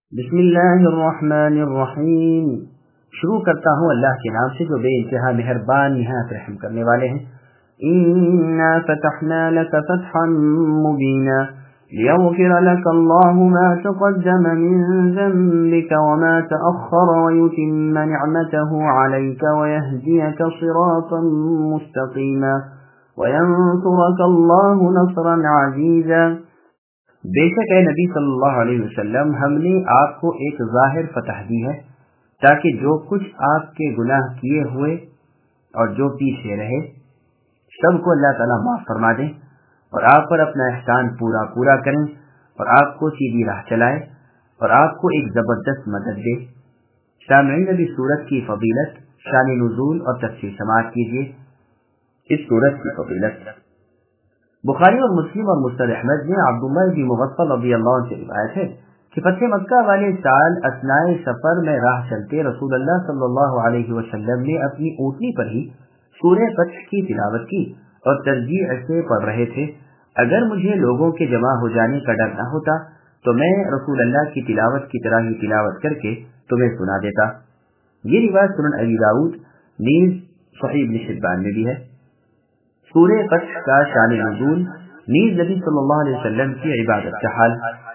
بسم اللہ الرحمن الرحیم۔ شروع کرتا ہوں اللہ کے نام سے جو بے انتہا مہربان نہایت رحم کرنے والے ہیں۔ انا فتحنا لك فتحا مبینا لیغفر لك اللہ ما تقدم من ذنبك وما تأخر ويتم نعمته عليك ويهديك صراطا مستقیما وینصرك اللہ نصرا عزیزا۔ بے شک اے نبی صلی اللہ علیہ وسلم، ہم نے آپ کو ایک ظاہر فتح دی ہے تاکہ جو کچھ آپ کے گناہ کیے ہوئے اور جو پیچھے رہے سب کو اللہ تعالیٰ معاف فرما دیں اور آپ پر اپنا احسان پورا کریں اور آپ کو سیدھی راہ چلائے اور آپ کو ایک زبردست مدد دے۔ سامعین، ابھی سورت کی فضیلت، شان نزول اور تفسیر سماعت کیجیے۔ اس سورت کی فضیلت بخاری اور مسلم اور مسند احمد میں عبداللہ بن مغفل رضی اللہ عنہ سے روایت ہے کہ فتح مکہ والے سال اثناء سفر میں راہ چلتے رسول اللہ صلی اللہ علیہ وسلم نے اپنی اونٹنی پر ہی سورہ فتح کی تلاوت کی اور ترجیع سے پڑھ رہے تھے۔ اگر مجھے لوگوں کے جمع ہو جانے کا ڈر نہ ہوتا تو میں رسول اللہ کی تلاوت کی طرح ہی تلاوت کر کے تمہیں سنا دیتا۔ یہ روایت سنن ابی داؤد نیز صحیح ابن حبان میں بھی ہے۔ سورہ فتح کا شان نزول، نیز نبی صلی اللہ علیہ وسلم کی عبادت کا حال۔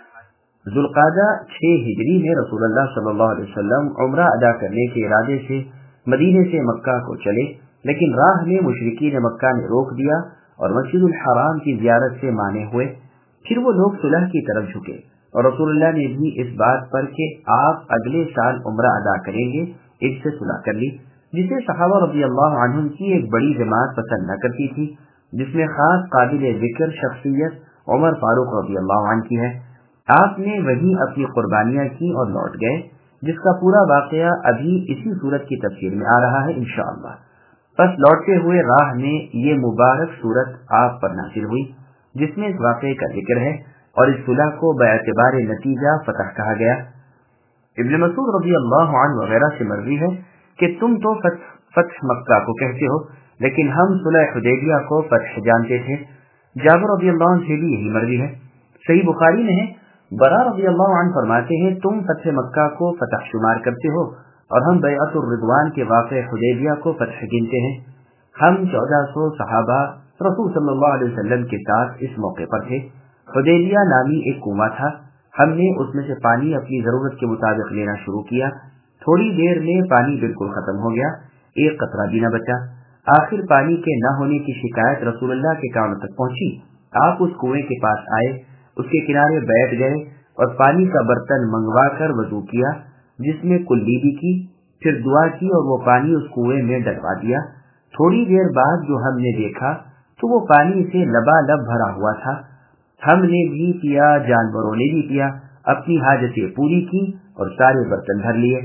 ذوالقعدہ 6 ہجری میں رسول اللہ صلی اللہ علیہ وسلم عمرہ ادا کرنے کے ارادے سے مدینے سے مکہ کو چلے، لیکن راہ میں مشرکین مکہ نے روک دیا اور مسجد الحرام کی زیارت سے مانے ہوئے۔ پھر وہ لوگ صلح کی طرف جھکے اور رسول اللہ نے بھی اس بات پر کہ آپ اگلے سال عمرہ ادا کریں گے ان سے صلح کر لی، جسے صحابہ رضی اللہ عنہم کی ایک بڑی جماعت پسند نہ کرتی تھی، جس میں خاص قابل ذکر شخصیت عمر فاروق رضی اللہ عنہ کی ہے۔ آپ نے وہیں اپنی قربانیاں کی اور لوٹ گئے، جس کا پورا واقعہ ابھی اسی صورت کی تفسیر میں آ رہا ہے انشاءاللہ۔ پس لوٹتے ہوئے راہ میں یہ مبارک صورت آپ پر نازل ہوئی جس میں اس واقعے کا ذکر ہے اور اس صلح کو باعتبار نتیجہ فتح کہا گیا۔ ابن مسعود رضی اللہ عنہ وغیرہ سے مروی ہے کہ تم تو فتح مکہ کو کہتے ہو لیکن ہم صلح حدیبیہ کو فتح جانتے تھے۔ جابر رضی اللہ عنہ سے بھی یہی مروی ہے۔ صحیح بخاری میں ہے، برا رضی اللہ عنہ فرماتے ہیں تم فتح مکہ کو فتح شمار کرتے ہو اور ہم بیعت الرضوان کے واقع حدیبیہ کو فتح گنتے ہیں۔ ہم 1400 صحابہ رسول صلی اللہ علیہ وسلم کے ساتھ اس موقع پر تھے۔ حدیبیہ نامی ایک کنواں تھا، ہم نے اس میں سے پانی اپنی ضرورت کے مطابق لینا شروع کیا۔ تھوڑی دیر میں پانی بالکل ختم ہو گیا، ایک قطرہ بھی نہ بچا۔ آخر پانی کے نہ ہونے کی شکایت رسول اللہ کے کانوں تک پہنچی۔ آپ اس کنویں کے پاس آئے، اس کے کنارے بیٹھ گئے اور پانی کا برتن منگوا کر وضو کیا، جس میں کلی بھی کی، پھر دعا کی اور وہ پانی اس کنویں میں ڈلوا دیا۔ تھوڑی دیر بعد جو ہم نے دیکھا تو وہ پانی سے لبالب بھرا ہوا تھا۔ ہم نے بھی پیا، جانوروں نے بھی پیا، اپنی حاجتیں پوری کی اور سارے برتن بھر لیے۔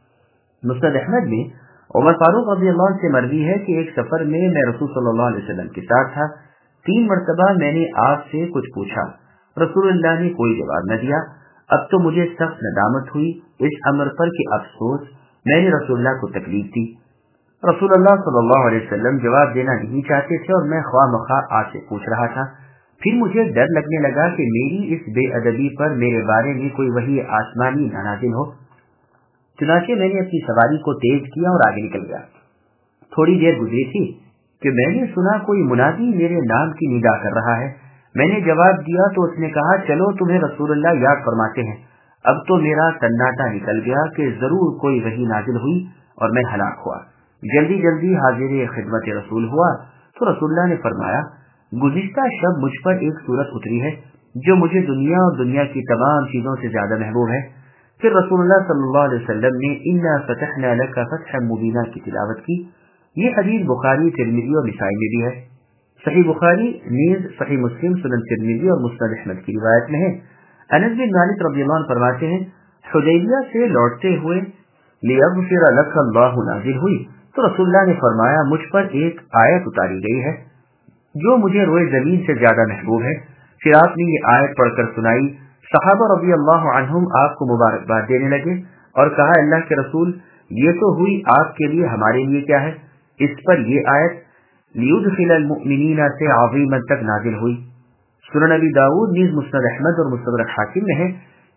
مسند احمد میں عمر فاروق رضی اللہ عنہ سے مروی ہے کہ ایک سفر میں رسول صلی اللہ علیہ وسلم کے ساتھ تھا۔ 3 مرتبہ میں نے آپ سے کچھ پوچھا، رسول اللہ نے کوئی جواب نہ دیا۔ اب تو مجھے سخت ندامت ہوئی اس امر پر کہ افسوس میں نے رسول اللہ کو تکلیف دی۔ رسول اللہ صلی اللہ علیہ وسلم جواب دینا نہیں چاہتے تھے اور میں خواہ مخواہ آپ سے پوچھ رہا تھا۔ پھر مجھے ڈر لگنے لگا کہ میری اس بے ادبی پر میرے بارے میں کوئی وحی آسمانی نہ نازل ہو، چنانچہ میں نے اپنی سواری کو تیز کیا اور آگے نکل گیا۔ تھوڑی دیر گزری تھی کہ میں نے سنا کوئی منادی میرے نام کی ندا کر رہا ہے۔ میں نے جواب دیا تو اس نے کہا چلو تمہیں رسول اللہ یاد فرماتے ہیں۔ اب تو میرا سناٹا نکل گیا کہ ضرور کوئی وحی نازل ہوئی اور میں ہلاک ہوا۔ جلدی حاضر خدمت رسول ہوا تو رسول اللہ نے فرمایا گزشتہ شب مجھ پر ایک صورت اتری ہے جو مجھے دنیا اور دنیا کی تمام چیزوں سے زیادہ محبوب ہے۔ پھر رسول اللہ صلی اللہ علیہ وسلم نے انا فتحنا لك فتحا مبینا کی تلاوت کی۔ یہ حدیث بخاری، ترمذی اور نسائی میں بھی ہے۔ صحیح بخاری نیز صحیح مسلم، سنن ترمذی اور مسند احمد کی روایت میں ہے۔ انس بن مالک رضی اللہ عنہ فرماتے ہیں حدیبیہ سے لوٹتے ہوئے لیغفر لك اللہ نازل ہوئی تو رسول اللہ نے فرمایا مجھ پر ایک آیت اتاری گئی ہے جو مجھے روئے زمین سے زیادہ محبوب ہے۔ پھر آپ نے یہ آیت پڑھ کر سنائی۔ صحابہ رضی اللہ عنہم آپ کو مبارکباد دینے لگے اور کہا اللہ کے رسول یہ تو ہوئی، آپ کے لیے ہمارے لیے کیا ہے؟ اس پر یہ آیت لیدخل المؤمنین سے عظیما تک نازل ہوئی۔ سنن ابی داؤد نیز مسند احمد اور مستدرک حاکم میں ہے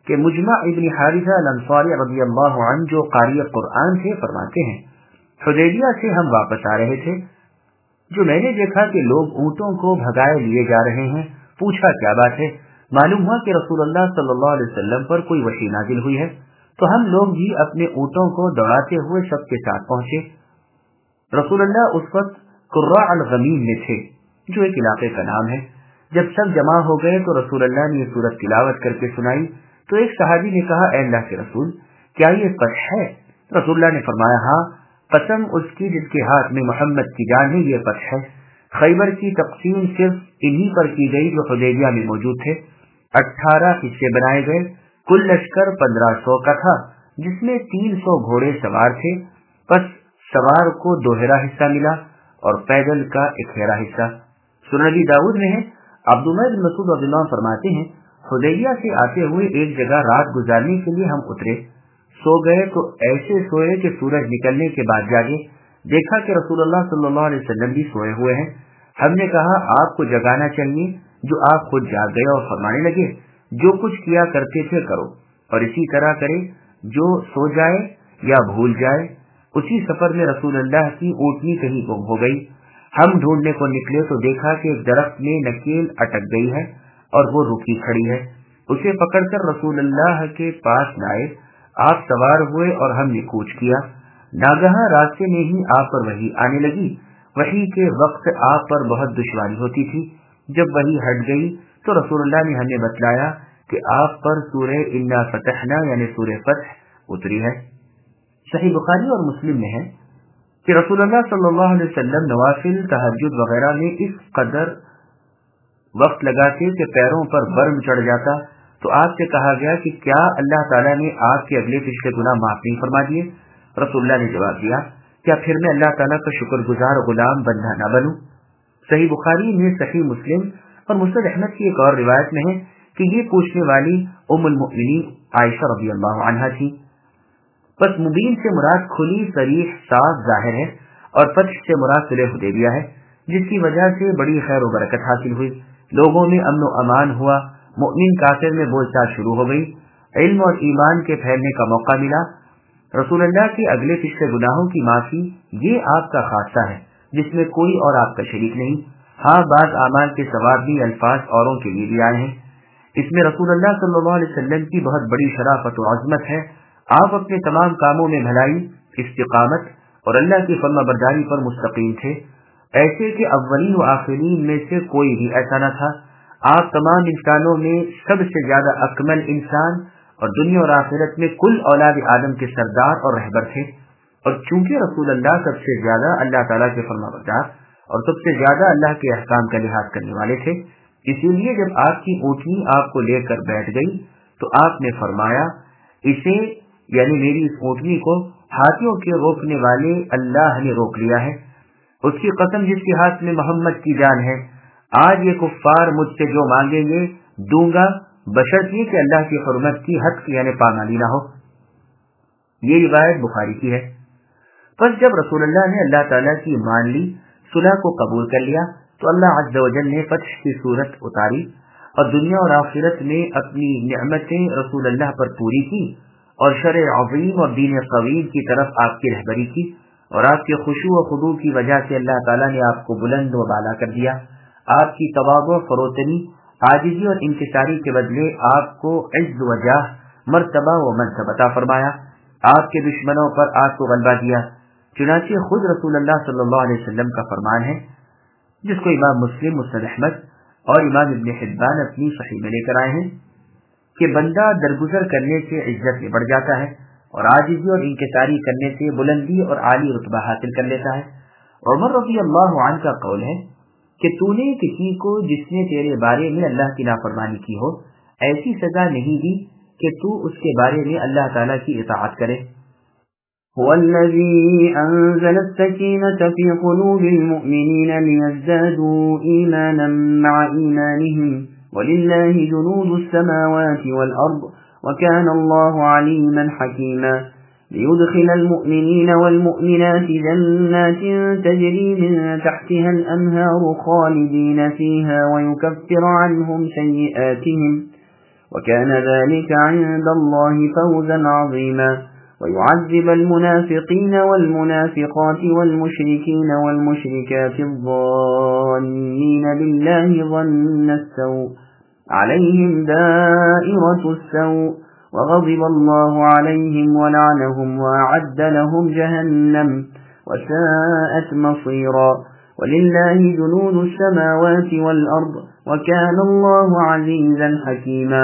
کہ مجمع ابن حارثہ الانصاری رضی اللہ عنہ جو قاری قرآن تھے فرماتے ہیں حدیبیہ سے ہم واپس آ رہے تھے، جو میں نے دیکھا کہ لوگ اونٹوں کو بھگائے لیے جا رہے ہیں، پوچھا کیا بات ہے؟ معلوم ہوا کہ رسول اللہ صلی اللہ علیہ وسلم پر کوئی وحی نازل ہوئی ہے، تو ہم لوگ بھی اپنے اونٹوں کو دوڑاتے ہوئے سب کے ساتھ پہنچے۔ رسول اللہ اس وقت قراء الغمیم میں تھے، جو ایک علاقے کا نام ہے۔ جب سب جمع ہو گئے تو رسول اللہ نے یہ سورت تلاوت کر کے سنائی، تو ایک صحابی نے کہا اے اللہ کے رسول، کیا یہ فتح ہے؟ رسول اللہ نے فرمایا ہاں، قسم اس کی جس کے ہاتھ میں محمد کی جان ہے، یہ فتح ہے۔ خیبر کی تقسیم صرف انہی پر کی گئی جو حدیبیہ میں موجود تھے۔ 18 حصے بنائے گئے، کل لشکر 1500 کا تھا، جس میں 300 گھوڑے سوار تھے، پس سوار کو دوہرا حصہ ملا اور پیدل کا اکھیرا حصہ۔ سنن ابی داؤد میں ہے، عبداللہ بن مسعود رضی اللہ عنہ فرماتے ہیں حدیبیہ سے آتے ہوئے ایک جگہ رات گزارنے کے لیے ہم اترے، سو گئے تو ایسے سوئے کہ سورج نکلنے کے بعد جاگے، دیکھا کہ رسول اللہ صلی اللہ علیہ وسلم بھی سوئے ہوئے ہیں۔ ہم نے کہا آپ کو جگانا چاہیے، جو آپ خود جاگ گئے اور فرمانے لگے جو کچھ کیا کرتے تھے کرو، اور اسی طرح کرے، جو سو جائے یا بھول جائے۔ اسی سفر میں رسول اللہ کی اونٹنی کہیں گم ہو گئی، ہم ڈھونڈنے کو نکلے تو دیکھا کہ ایک درخت میں نکیل اٹک گئی ہے اور وہ رکی کھڑی ہے، اسے پکڑ کر رسول اللہ کے پاس لائے، آپ سوار ہوئے اور ہم نے کوچ کیا۔ ناگہاں راستے میں ہی آپ پر وحی آنے لگی، وحی کے وقت آپ پر بہت دشواری ہوتی تھی، جب وحی ہٹ گئی تو رسول اللہ نے ہمیں بتلایا کہ آپ پر سورہ انا فتحنا یعنی سورہ فتح اتری ہے۔ صحیح بخاری اور مسلم میں ہے کہ رسول اللہ صلی اللہ علیہ وسلم نوافل، تہجد وغیرہ میں اس قدر وقت لگاتے کہ پیروں پر برم چڑھ جاتا، تو آپ سے کہا گیا کہ کیا اللہ تعالیٰ نے آپ کے اگلے پچھلے گناہ معاف نہیں فرما دیے؟ رسول اللہ نے جواب دیا کیا پھر میں اللہ تعالیٰ کا شکر گزار غلام بندہ نہ بنوں؟ صحیح بخاری میں، صحیح مسلم اور مسند احمد کی ایک اور روایت میں ہے کہ یہ پوچھنے والی ام المؤمنین عائشہ رضی اللہ عنہا تھی۔ بس مبین سے مراد کھلی، صریح، صاف، ظاہر ہے، اور فتح سے مراد صلح حدیبیہ ہے، جس کی وجہ سے بڑی خیر و برکت حاصل ہوئی، لوگوں میں امن و امان ہوا، مؤمن کافر میں بول چال شروع ہو گئی، علم اور ایمان کے پھیلنے کا موقع ملا۔ رسول اللہ کے اگلے پچھلے گناہوں کی معافی یہ آپ کا خاصہ ہے، جس میں کوئی اور آپ کا شریک نہیں۔ ہاں، بعض اعمال کے ثواب بھی الفاظ اوروں کے لیے بھی آئے ہیں۔ اس میں رسول اللہ صلی اللہ علیہ وسلم کی بہت بڑی شرافت و عظمت ہے۔ آپ اپنے تمام کاموں میں بھلائی، استقامت اور اللہ کی فرما برداری پر مستقیم تھے، ایسے کہ اولین و آخرین میں سے کوئی بھی ایسا نہ تھا۔ آپ تمام انسانوں میں سب سے زیادہ اکمل انسان اور دنیا اور آخرت میں کل اولاد آدم کے سردار اور رہبر تھے، اور چونکہ رسول اللہ سب سے زیادہ اللہ تعالیٰ کے فرما بردار اور سب سے زیادہ اللہ کے احکام کا لحاظ کرنے والے تھے، اسی لیے جب آپ کی اونٹنی آپ کو لے کر بیٹھ گئی تو آپ نے فرمایا اسے یعنی میری اس اونٹنی کو ہاتھیوں کے روکنے والے اللہ نے روک لیا ہے، اس کی قسم جس کے ہاتھ میں محمد کی جان ہے، آج یہ کفار مجھ سے جو مانگیں گے دوں گا، بشرط یہ کہ اللہ کی حرمت کی حق یعنی پامالی نہ ہو۔ یہ روایت بخاری کی ہے۔ پس جب رسول اللہ نے اللہ تعالیٰ کی مان لی، صلح کو قبول کر لیا، تو اللہ عز و جل نے فتح کی صورت اتاری اور دنیا اور آخرت میں اپنی نعمتیں رسول اللہ پر پوری کی، اور شرع عظیم اور دین قویم کی طرف آپ کی رہبری کی، اور آپ کے خشوع و خضوع کی وجہ سے اللہ تعالیٰ نے آپ کو بلند و بالا کر دیا۔ آپ کی تواضع، فروتنی، عاجزی اور انکساری کے بدلے آپ کو عز و جاہ، مرتبہ و منصب عطا فرمایا، آپ کے دشمنوں پر آپ کو غلبہ دیا۔ چنانچہ خود رسول اللہ صلی اللہ علیہ وسلم کا فرمان ہے، جس کو امام مسلم، مسند احمد اور امام ابن حبان اپنی صحیح میں لے کر آئے ہیں کہ بندہ درگزر کرنے سے عزت میں بڑھ جاتا ہے، اور عاجزی اور انکساری کرنے سے بلندی اور عالی رتبہ حاصل کر لیتا ہے۔ عمر رضی اللہ عنہ کا قول ہے کہ تو نے کسی کو جس نے تیرے بارے میں اللہ کی نافرمانی کی ہو ایسی سزا نہیں دی کہ تو اس کے بارے میں اللہ تعالیٰ کی اطاعت کرے۔ هو الذي أنزل السكينة في قلوب المؤمنين ليزدادوا إيمانا مع إيمانهم ولله جنود السماوات والأرض وكان الله عليما حكيما ليدخل المؤمنين والمؤمنات جنات تجري من تحتها الأنهار خالدين فيها وكان ذلك عند الله فوزا عظيما ويعذب المنافقين والمنافقات والمشركين والمشركات الظانين بالله ظن السوء عليهم دائرة السوء وغضب الله عليهم ولعنهم وأعد لهم جهنم وساءت مصيرا ولله جنود السماوات والأرض وكان الله عزيزا حكيما۔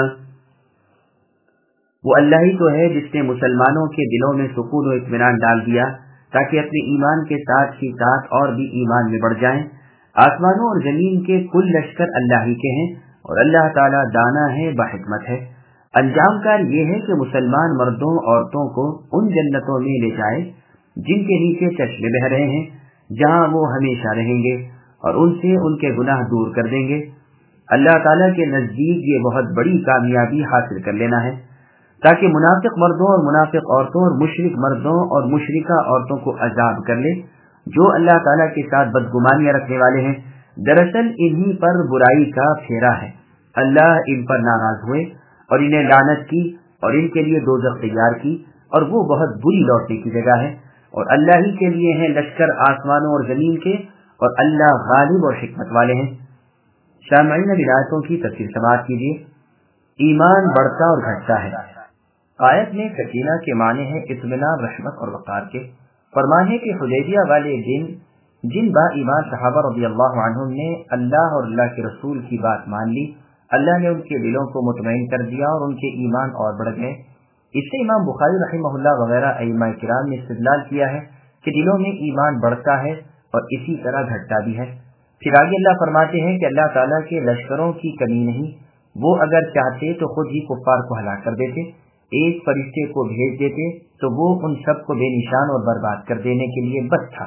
وہ اللہ ہی تو ہے جس نے مسلمانوں کے دلوں میں سکون و اطمینان ڈال دیا تاکہ اپنے ایمان کے ساتھ ہی ساتھ اور بھی ایمان میں بڑھ جائیں۔ آسمانوں اور زمین کے کل لشکر اللہ ہی کے ہیں اور اللہ تعالیٰ دانا ہے، بحکمت ہے۔ انجام کار یہ ہے کہ مسلمان مردوں عورتوں کو ان جنتوں میں لے جائے جن کے نیچے چشمے بہ رہے ہیں، جہاں وہ ہمیشہ رہیں گے اور ان سے ان کے گناہ دور کر دیں گے۔ اللہ تعالیٰ کے نزدیک یہ بہت بڑی کامیابی حاصل کر لینا ہے تاکہ منافق مردوں اور منافق عورتوں اور مشرک مردوں اور مشرکہ عورتوں کو عذاب کر لے جو اللہ تعالیٰ کے ساتھ بدگمانیاں رکھنے والے ہیں۔ دراصل انہی پر برائی کا پھیرا ہے، اللہ ان پر ناراض ہوئے اور انہیں لعنت کی اور ان کے لیے دوزخ تیار کی اور وہ بہت بری لوٹنے کی جگہ ہے، اور اللہ ہی کے لیے ہیں لشکر آسمانوں اور زمین کے، اور اللہ غالب اور حکمت والے ہیں۔ سامعین ولایتوں کی تفصیل سماعت کیجیے۔ ایمان بڑھتا اور گھٹتا ہے۔ آیت میں سکینہ کے معنی ہے اطمینان، رحمت اور وقار کے۔ فرمان ہے کہ حدیبیہ والے دن جن با ایمان صحابہ رضی اللہ عنہم نے اللہ اور اللہ کے رسول کی بات مان لی، اللہ نے ان کے دلوں کو مطمئن کر دیا اور ان کے ایمان اور بڑھ گئے۔ اس سے امام بخاری رحمہ اللہ وغیرہ ائمہ کرام نے استدلال کیا ہے کہ دلوں میں ایمان بڑھتا ہے اور اسی طرح گھٹتا بھی ہے۔ پھر آگے اللہ فرماتے ہیں کہ اللہ تعالیٰ کے لشکروں کی کمی نہیں، وہ اگر چاہتے تو خود ہی کفار کو ہلاک کر دیتے، ایک فرشتے کو بھیج دیتے تو وہ ان سب کو بے نشان اور برباد کر دینے کے لیے بس تھا،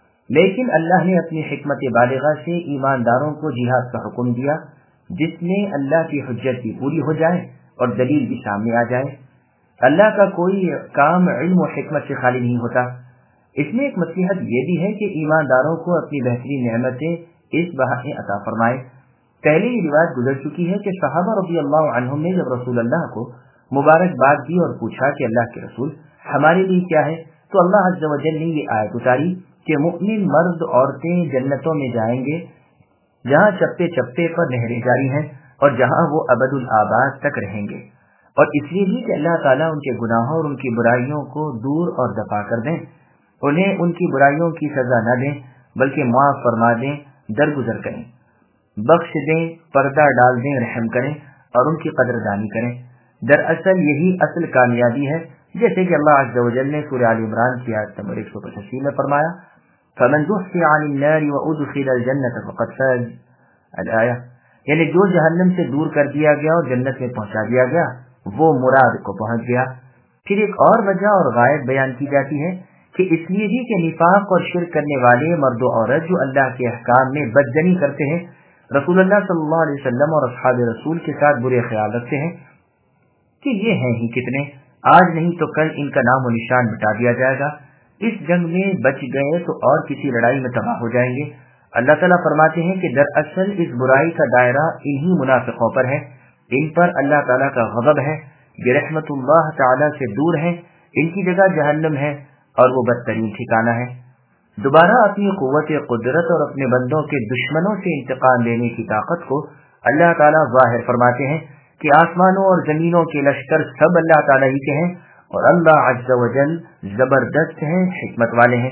لیکن اللہ نے اپنی حکمت بالغہ سے ایمانداروں کو جہاد کا حکم دیا جس میں اللہ کی حجت بھی پوری ہو جائے اور دلیل بھی سامنے آ جائے۔ اللہ کا کوئی کام علم و حکمت سے خالی نہیں ہوتا۔ اس میں ایک مصلحت یہ بھی ہے کہ ایمانداروں کو اپنی بہترین نعمتیں اس بہانے عطا فرمائے۔ پہلے یہ روایت گزر چکی ہے کہ صحابہ رضی اللہ عنہم نے جب رسول اللہ کو مبارکباد دی اور پوچھا کہ اللہ کے رسول ہمارے لیے کیا ہے، تو اللہ عز و جل نے یہ آیت اتاری کہ مؤمن مرد عورتیں جنتوں میں جائیں گے جہاں چپے چپے پر نہریں جاری ہیں اور جہاں وہ ابد الآباد تک رہیں گے، اور اس لیے بھی کہ اللہ تعالیٰ ان کے گناہوں اور ان کی برائیوں کو دور اور دفع کر دیں، انہیں ان کی برائیوں کی سزا نہ دیں بلکہ معاف فرما دیں، درگزر کریں، بخش دیں، پردہ ڈال دیں، رحم کریں اور ان کی قدردانی کریں۔ دراصل یہی اصل کامیابی ہے، جیسے کہ اللہ عز و جل نے سورہ آل عمران کی آیت نمبر 185 میں فرمایا فَمَنْ زُحْزِحَ عَنِ النَّارِ وَأُدْخِلَ الْجَنَّةَ فَقَدْ فَازَ، الآیہ، یعنی جو جہنم سے دور کر دیا گیا اور جنت میں پہنچا دیا گیا وہ مراد کو پہنچ گیا۔ پھر ایک اور وجہ اور غائب بیان کی جاتی ہے کہ اس لیے بھی کہ نفاق اور شرک کرنے والے مرد و عورت جو اللہ کے احکام میں بدزنی کرتے ہیں، رسول اللہ صلی اللہ علیہ وسلم اور اصحاب رسول کے ساتھ برے خیال رکھتے ہیں کہ یہ ہیں ہی کتنے، آج نہیں تو کل ان کا نام و نشان مٹا دیا جائے گا، اس جنگ میں بچ گئے تو اور کسی لڑائی میں تباہ ہو جائیں گے۔ اللہ تعالیٰ فرماتے ہیں کہ دراصل اس برائی کا دائرہ انہی منافقوں پر ہے، ان پر اللہ تعالیٰ کا غضب ہے، یہ رحمت اللہ تعالیٰ سے دور ہیں، ان کی جگہ جہنم ہے اور وہ بدترین ٹھکانہ ہے۔ دوبارہ اپنی قوت قدرت اور اپنے بندوں کے دشمنوں سے انتقام لینے کی طاقت کو اللہ تعالیٰ ظاہر فرماتے ہیں کہ آسمانوں اور زمینوں کے لشکر سب اللہ تعالیٰ ہی کے ہیں اور اللہ عز و جل زبردست ہیں، حکمت والے ہیں۔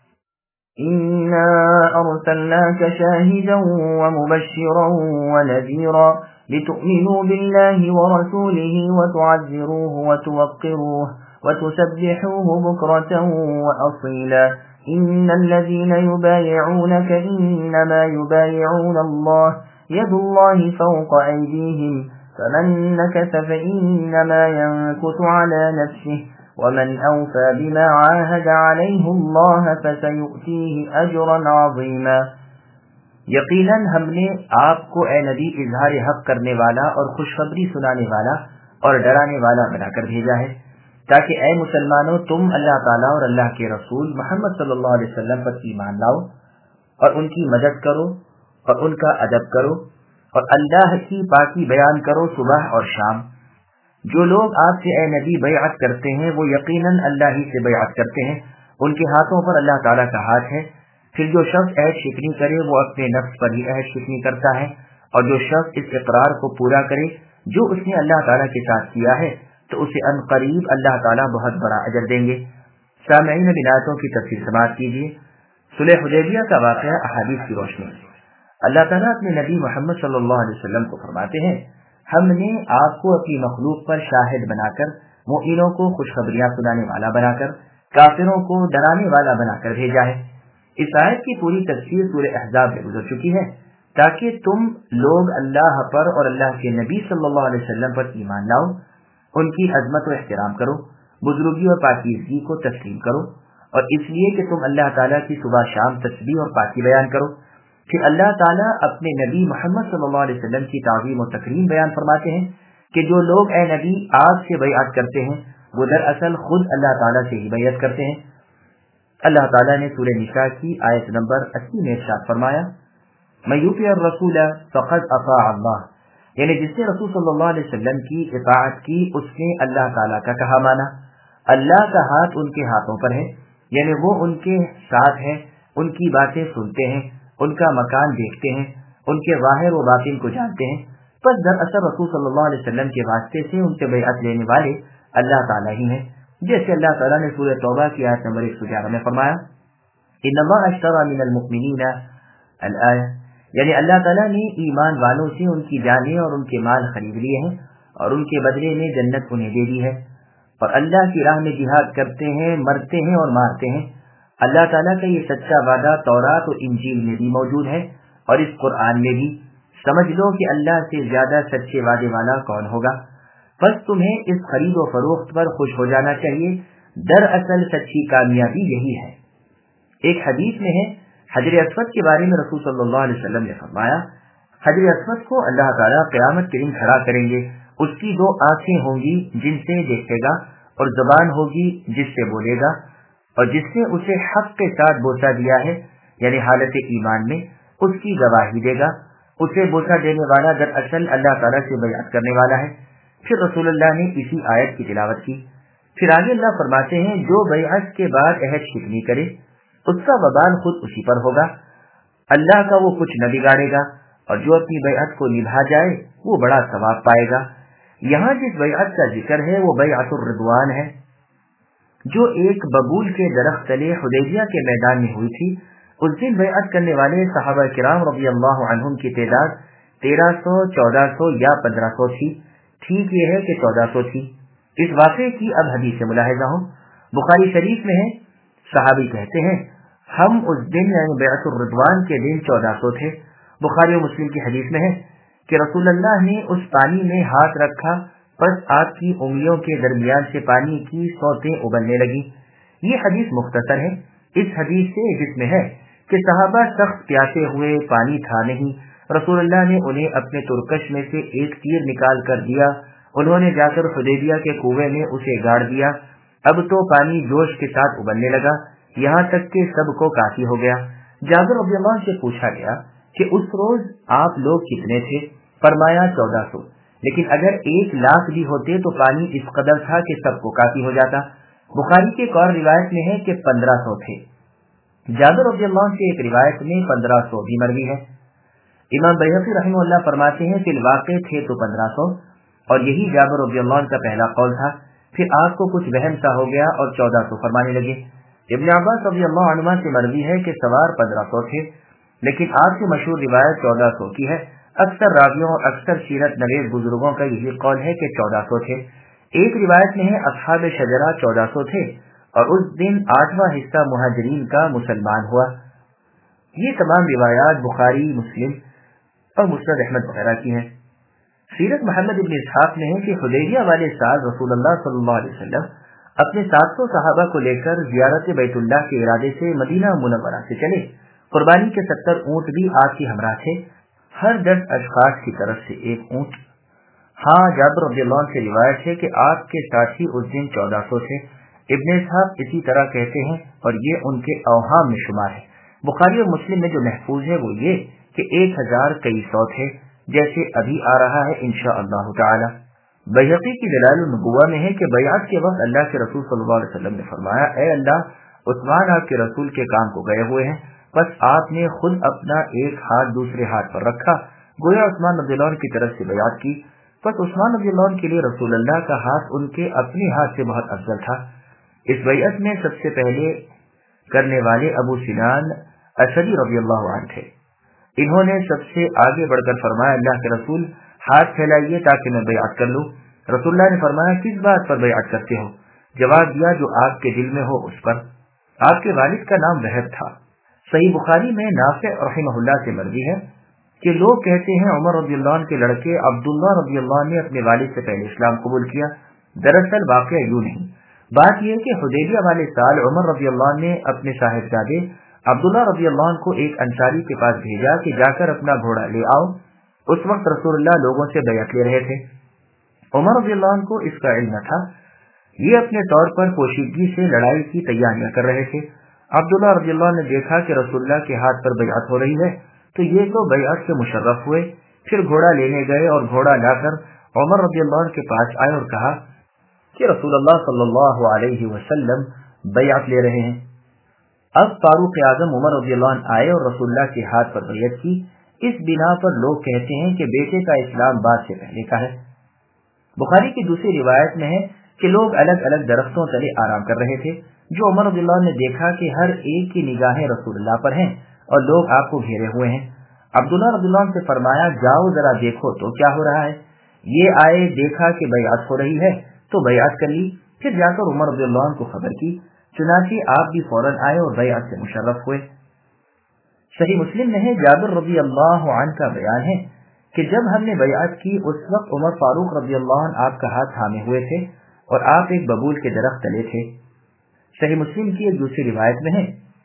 إِنَّا أَرْسَلْنَاكَ شَاهِدًا وَمُبَشِّرًا وَنَذِيرًا لِتُؤْمِنُوا بِاللَّهِ وَرَسُولِهِ وَتُعَزِّرُوهُ وَتُوَقِّرُوهُ وَتُسَبِّحُوهُ بُكْرَةً وَأَصِيلًا إِنَّ الَّذِينَ يُبَايِعُونَكَ إِنَّمَا يُبَايِعُونَ اللَّهَ يَدُ اللَّهِ فَوْقَ أَيْدِيهِمْ فمن نكث فإنما ينكث على نفسه ومن أوفى بما عاهد عليه الله فسيؤتيه أجرا عظيما۔ یقیناً ہم نے آپ کو اے نبی اظہار حق کرنے والا اور خوشخبری سنانے والا اور ڈرانے والا بنا کر بھیجا ہے تاکہ اے مسلمانوں تم اللہ تعالیٰ اور اللہ کے رسول محمد صلی اللہ علیہ وسلم پر ایمان لاؤ اور ان کی مدد کرو اور ان کا ادب کرو اور اللہ کی پاکی بیان کرو صبح اور شام۔ جو لوگ آپ سے اے نبی بیعت کرتے ہیں وہ یقیناً اللہ ہی سے بیعت کرتے ہیں، ان کے ہاتھوں پر اللہ تعالیٰ کا ہاتھ ہے۔ پھر جو شخص عہد شکنی کرے وہ اپنے نفس پر ہی عہد شکنی کرتا ہے، اور جو شخص اس اقرار کو پورا کرے جو اس نے اللہ تعالیٰ کے ساتھ کیا ہے تو اسے ان قریب اللہ تعالیٰ بہت بڑا اجر دیں گے۔ سامعین اب آیتوں کی تفسیر سماعت کیجیے۔ صلح حدیبیہ کا واقعہ احادیث کی روشنی میں اللہ تعالیٰ اپنے نبی محمد صلی اللہ علیہ وسلم کو فرماتے ہیں، ہم نے آپ کو اپنی مخلوق پر شاہد بنا کر، مومنوں کو خوشخبریاں سنانے والا بنا کر، کافروں کو ڈرانے والا بنا کر بھیجا ہے۔ اس آیت کی پوری تفسیر سورہ احزاب میں گزر چکی ہے، تاکہ تم لوگ اللہ پر اور اللہ کے نبی صلی اللہ علیہ وسلم پر ایمان لاؤ، ان کی عظمت و احترام کرو، بزرگی اور پاکیزگی کو تسلیم کرو، اور اس لیے کہ تم اللہ تعالیٰ کی صبح شام تسبیح اور پاکی بیان کرو۔ پھر اللہ تعالیٰ اپنے نبی محمد صلی اللہ علیہ وسلم کی تعظیم و تکریم بیان فرماتے ہیں کہ جو لوگ اے نبی آپ سے بیعت کرتے ہیں وہ دراصل خود اللہ تعالیٰ سے ہی بیعت کرتے ہیں۔ اللہ تعالیٰ نے سورہ نساء کی آیت نمبر 80 میں ارشاد فرمایا، من یطع الرسول فقد اطاع اللہ، یعنی جس نے رسول صلی اللہ علیہ وسلم کی اطاعت کی اس نے اللہ تعالیٰ کا کہا مانا۔ اللہ کا ہاتھ ان کے ہاتھوں پر ہے، یعنی وہ ان کے ساتھ ہیں، ان کی باتیں سنتے ہیں، ان کا مکان دیکھتے ہیں، ان کے ظاہر و باطن کو جانتے ہیں۔ بس دراصل رسول صلی اللہ علیہ وسلم کے واسطے سے ان سے بیعت لینے والے اللہ تعالیٰ ہی ہیں، جیسے اللہ تعالیٰ نے سورہ توبہ کی آیت نمبر 111 میں فرمایا، ان اللہ اشتری من المؤمنین الآیہ، یعنی اللہ تعالیٰ نے ایمان والوں سے ان کی جانیں اور ان کے مال خرید لیے ہیں اور ان کے بدلے میں جنت انہیں دے دی ہے، اور اللہ کی راہ میں جہاد کرتے ہیں، مرتے ہیں اور مارتے ہیں۔ اللہ تعالیٰ کا یہ سچا وعدہ تورات و انجیل میں بھی موجود ہے اور اس قرآن میں بھی۔ سمجھ لو کہ اللہ سے زیادہ سچے وعدے والا کون ہوگا؟ بس تمہیں اس خرید و فروخت پر خوش ہو جانا چاہیے، دراصل سچی کامیابی یہی ہے۔ ایک حدیث میں ہے، حجر اسود کے بارے میں رسول صلی اللہ علیہ وسلم نے فرمایا، حجر اسود کو اللہ تعالیٰ قیامت کے دن کھڑا کریں گے، اس کی 2 آنکھیں ہوں گی جن سے دیکھے گا، اور زبان ہوگی جس سے بولے گا، اور جس نے اسے حق کے ساتھ بوسہ دیا ہے یعنی حالت ایمان میں اس کی گواہی دے گا۔ اسے بوسہ دینے والا دراصل اللہ تعالیٰ سے بیعت کرنے والا ہے۔ پھر رسول اللہ نے اسی آیت کی تلاوت کی۔ پھر آگے اللہ فرماتے ہیں، جو بیعت کے بعد عہد شکنی کرے اس کا وبال خود اسی پر ہوگا، اللہ کا وہ کچھ نہ بگاڑے گا، اور جو اپنی بیعت کو نبھا جائے وہ بڑا ثواب پائے گا۔ یہاں جس بیعت کا ذکر ہے وہ بیعت الرضوان ہے، جو ایک ببول کے درخت تلے حدیبیہ کے میدان میں ہوئی تھی۔ اس دن بیعت کرنے والے صحابہ کرام رضی اللہ عنہم کی تعداد 1300، 1400 یا 1500 تھی۔ ٹھیک یہ ہے کہ 1400 تھی۔ اس واقعے کی اب حدیث سے ملاحظہ ہوں۔ بخاری شریف میں ہے، صحابی کہتے ہیں ہم اس دن یعنی بیعت الرضوان کے دن 1400 تھے۔ بخاری و مسلم کی حدیث میں ہے کہ رسول اللہ نے اس پانی میں ہاتھ رکھا، پس آپ کی انگلیوں کے درمیان سے پانی کی سوتیں ابلنے لگی۔ یہ حدیث مختصر ہے اس حدیث سے جس میں ہے کہ صحابہ سخت پیاسے ہوئے، پانی تھا نہیں، رسول اللہ نے انہیں اپنے ترکش میں سے ایک تیر نکال کر دیا، انہوں نے جا کر حدیبیہ کے کنویں میں اسے گاڑ دیا۔ اب تو پانی جوش کے ساتھ ابلنے لگا، یہاں تک کہ سب کو کافی ہو گیا۔ جابر رضی اللہ عنہ سے پوچھا گیا کہ اس روز آپ لوگ کتنے تھے؟ فرمایا 1400، لیکن اگر 1,00,000 بھی ہوتے تو پانی اس قدر تھا کہ سب کو کافی ہو جاتا۔ بخاری کے ایک اور روایت میں ہے کہ 1500 تھے۔ جابر رضی اللہ عنہ سے ایک روایت میں 1500 بھی مروی ہے۔ امام بیہقی رحمہ اللہ فرماتے ہیں فی الواقع تھے تو 1500، اور یہی جابر رضی اللہ عنہ کا پہلا قول تھا۔ پھر آپ کو کچھ وہم سا ہو گیا اور 1400 فرمانے لگے۔ ابن عباس رضی اللہ عنہ سے مروی ہے کہ سوار 1500 تھے، لیکن آپ کی مشہور روایت 1400 کی ہے۔ اکثر راویوں اور اکثر سیرت نویس بزرگوں کا یہی قول ہے کہ 1400 تھے۔ ایک روایت میں ہے اصحاب شجرہ 1400 تھے، اور اس دن 8واں حصہ مہاجرین کا مسلمان ہوا۔ یہ تمام روایات بخاری، مسلم اور مسند احمد وغیرہ کی ہیں۔ سیرت محمد ابن اسحاق میں ہے کہ حدیبیہ والے سال رسول اللہ صلی اللہ علیہ وسلم اپنے 700 صحابہ کو لے کر زیارت بیت اللہ کے ارادے سے مدینہ منورہ سے چلے۔ قربانی کے 70 اونٹ بھی آپ کی ہمراہ تھے، ہر 10 اشخاص کی طرف سے ایک اونٹ۔ ہاں، جابر رضی اللہ عنہ سے روایت ہے کہ آپ کے ساتھی اس دن 1400 تھے۔ ابن اسحاق اسی طرح کہتے ہیں اور یہ ان کے اوہام میں شمار ہے۔ بخاری اور مسلم میں جو محفوظ ہے وہ یہ کہ 1000 کئی سو تھے، جیسے ابھی آ رہا ہے انشاءاللہ تعالی۔ بیہقی کی دلائل النبوہ میں ہے کہ بیعت کے وقت اللہ کے رسول صلی اللہ علیہ وسلم نے فرمایا، اے اللہ، عثمان آپ کے رسول کے کام کو گئے ہوئے ہیں۔ بس آپ نے خود اپنا ایک ہاتھ دوسرے ہاتھ پر رکھا، گویا عثمان رضی اللہ عنہ کی طرف سے بیعت کی۔ بس عثمان رضی اللہ عنہ کے لیے رسول اللہ کا ہاتھ ان کے اپنے ہاتھ سے بہت افضل تھا۔ اس بیعت میں سب سے پہلے کرنے والے ابو سنان اسدی رضی اللہ عنہ تھے۔ انہوں نے سب سے آگے بڑھ کر فرمایا، اللہ کے رسول، ہاتھ پھیلائیے تاکہ میں بیعت کر لوں۔ رسول اللہ نے فرمایا، کس بات پر بیعت کرتے ہو؟ جواب دیا، جو آپ کے دل میں ہو اس پر۔ آپ کے والد کا نام وہب تھا۔ صحیح بخاری میں نافع رحمہ اللہ سے مروی ہے کہ لوگ کہتے ہیں عمر رضی اللہ عنہ کے لڑکے عبداللہ رضی اللہ عنہ نے اپنے والد سے پہلے اسلام قبول کیا۔ دراصل واقعہ یوں نہیں، بات یہ ہے کہ حدیبیہ والے سال عمر رضی اللہ عنہ نے اپنے صاحبزادے عبداللہ رضی اللہ عنہ کو ایک انصاری کے پاس بھیجا کہ جا کر اپنا گھوڑا لے آؤ۔ اس وقت رسول اللہ لوگوں سے بیعت لے رہے تھے۔ عمر رضی اللہ عنہ کو اس کا علم نہ تھا، یہ اپنے طور پر پوشیدگی سے لڑائی کی تیاریاں کر رہے تھے۔ عبداللہ رضی اللہ عنہ نے دیکھا کہ رسول اللہ کے ہاتھ پر بیعت ہو رہی ہے تو یہ تو بیعت سے مشرف ہوئے، پھر گھوڑا لینے گئے اور گھوڑا لا کر عمر رضی اللہ عنہ کے پاس آئے اور کہا کہ رسول اللہ صلی اللہ علیہ وسلم بیعت لے رہے ہیں۔ اب فاروق اعظم عمر رضی اللہ عنہ آئے اور رسول اللہ کے ہاتھ پر بیعت کی۔ اس بنا پر لوگ کہتے ہیں کہ بیٹے کا اسلام باپ سے پہلے کا ہے۔ بخاری کی دوسری روایت میں ہے کہ لوگ الگ الگ درختوں تلے آرام کر رہے تھے، جو عمر رضی اللہ عنہ نے دیکھا کہ ہر ایک کی نگاہیں رسول اللہ پر ہیں اور لوگ آپ کو گھیرے ہوئے ہیں۔ عبداللہ رضی اللہ عنہ سے فرمایا، جاؤ ذرا دیکھو تو کیا ہو رہا ہے۔ یہ آئے، دیکھا کہ بیعت ہو رہی ہے تو بیعت کر لی، پھر جا کر عمر رضی اللہ عنہ کو خبر کی، چنانچہ آپ بھی فوراً آئے اور بیعت سے مشرف ہوئے۔ صحیح مسلم میں ہے، جابر رضی اللہ عنہ کا بیان ہے کہ جب ہم نے بیعت کی اس وقت عمر فاروق رضی اللہ عنہ آپ کا ہاتھ تھامے ہوئے تھے اور آپ ایک ببول کے درخت تلے تھے۔ صحیح مسلم کی ایک دوسری روایت میں ہے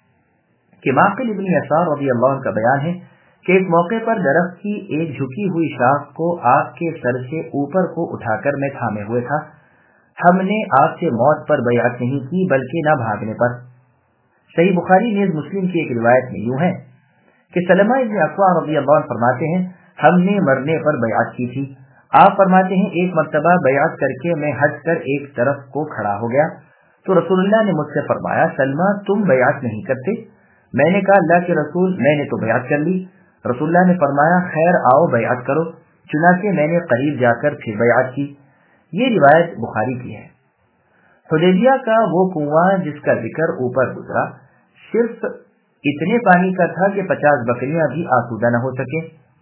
کہ معقل ابن یسار رضی اللہ عنہ کا بیان ہے کہ ایک موقع پر درخت کی ایک جھکی ہوئی شاخ کو آپ کے سر سے اوپر کو اٹھا کر میں تھامے ہوئے تھا۔ ہم نے آپ سے موت پر بیعت نہیں کی بلکہ نہ بھاگنے پر۔ صحیح بخاری نیز مسلم کی ایک روایت میں یوں ہے کہ سلمہ ابن اکوع رضی اللہ عنہ فرماتے ہیں، ہم نے مرنے پر بیعت کی تھی۔ آپ فرماتے ہیں، ایک مرتبہ بیعت کر کے میں ہٹ کر ایک طرف کو کھڑا ہو گیا تو رسول اللہ نے مجھ سے فرمایا، سلمہ تم بیعت نہیں کرتے؟ میں نے کہا، اللہ کے رسول، میں نے تو بیعت کر لی۔ رسول اللہ نے فرمایا، خیر آؤ بیعت کرو۔ چنانچہ میں نے قریب جا کر پھر بیعت کی۔ یہ روایت بخاری کی ہے۔ حدیبیہ کا وہ کنواں جس کا ذکر اوپر گزرا صرف اتنے پانی کا تھا کہ 50 بکریاں بھی آسودہ نہ ہو سکے۔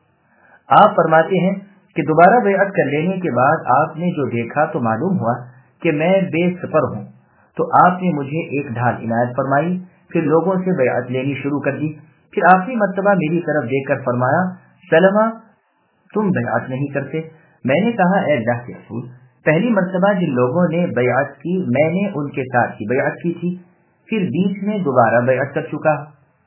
آپ فرماتے ہیں کہ دوبارہ بیعت کر لینے کے بعد آپ نے جو دیکھا تو معلوم ہوا کہ میں بے سپر ہوں، تو آپ نے مجھے ایک ڈھال عنایت فرمائی، پھر لوگوں سے بیعت لینی شروع کر دی۔ پھر آخری مرتبہ میری طرف دیکھ کر فرمایا، سلمہ تم بیعت نہیں کرتے؟ میں نے کہا، اے اللہ کے رسول، پہلی مرتبہ جن لوگوں نے بیعت کی میں نے ان کے ساتھ ہی بیعت کی تھی، پھر بیچ میں دوبارہ بیعت کر چکا۔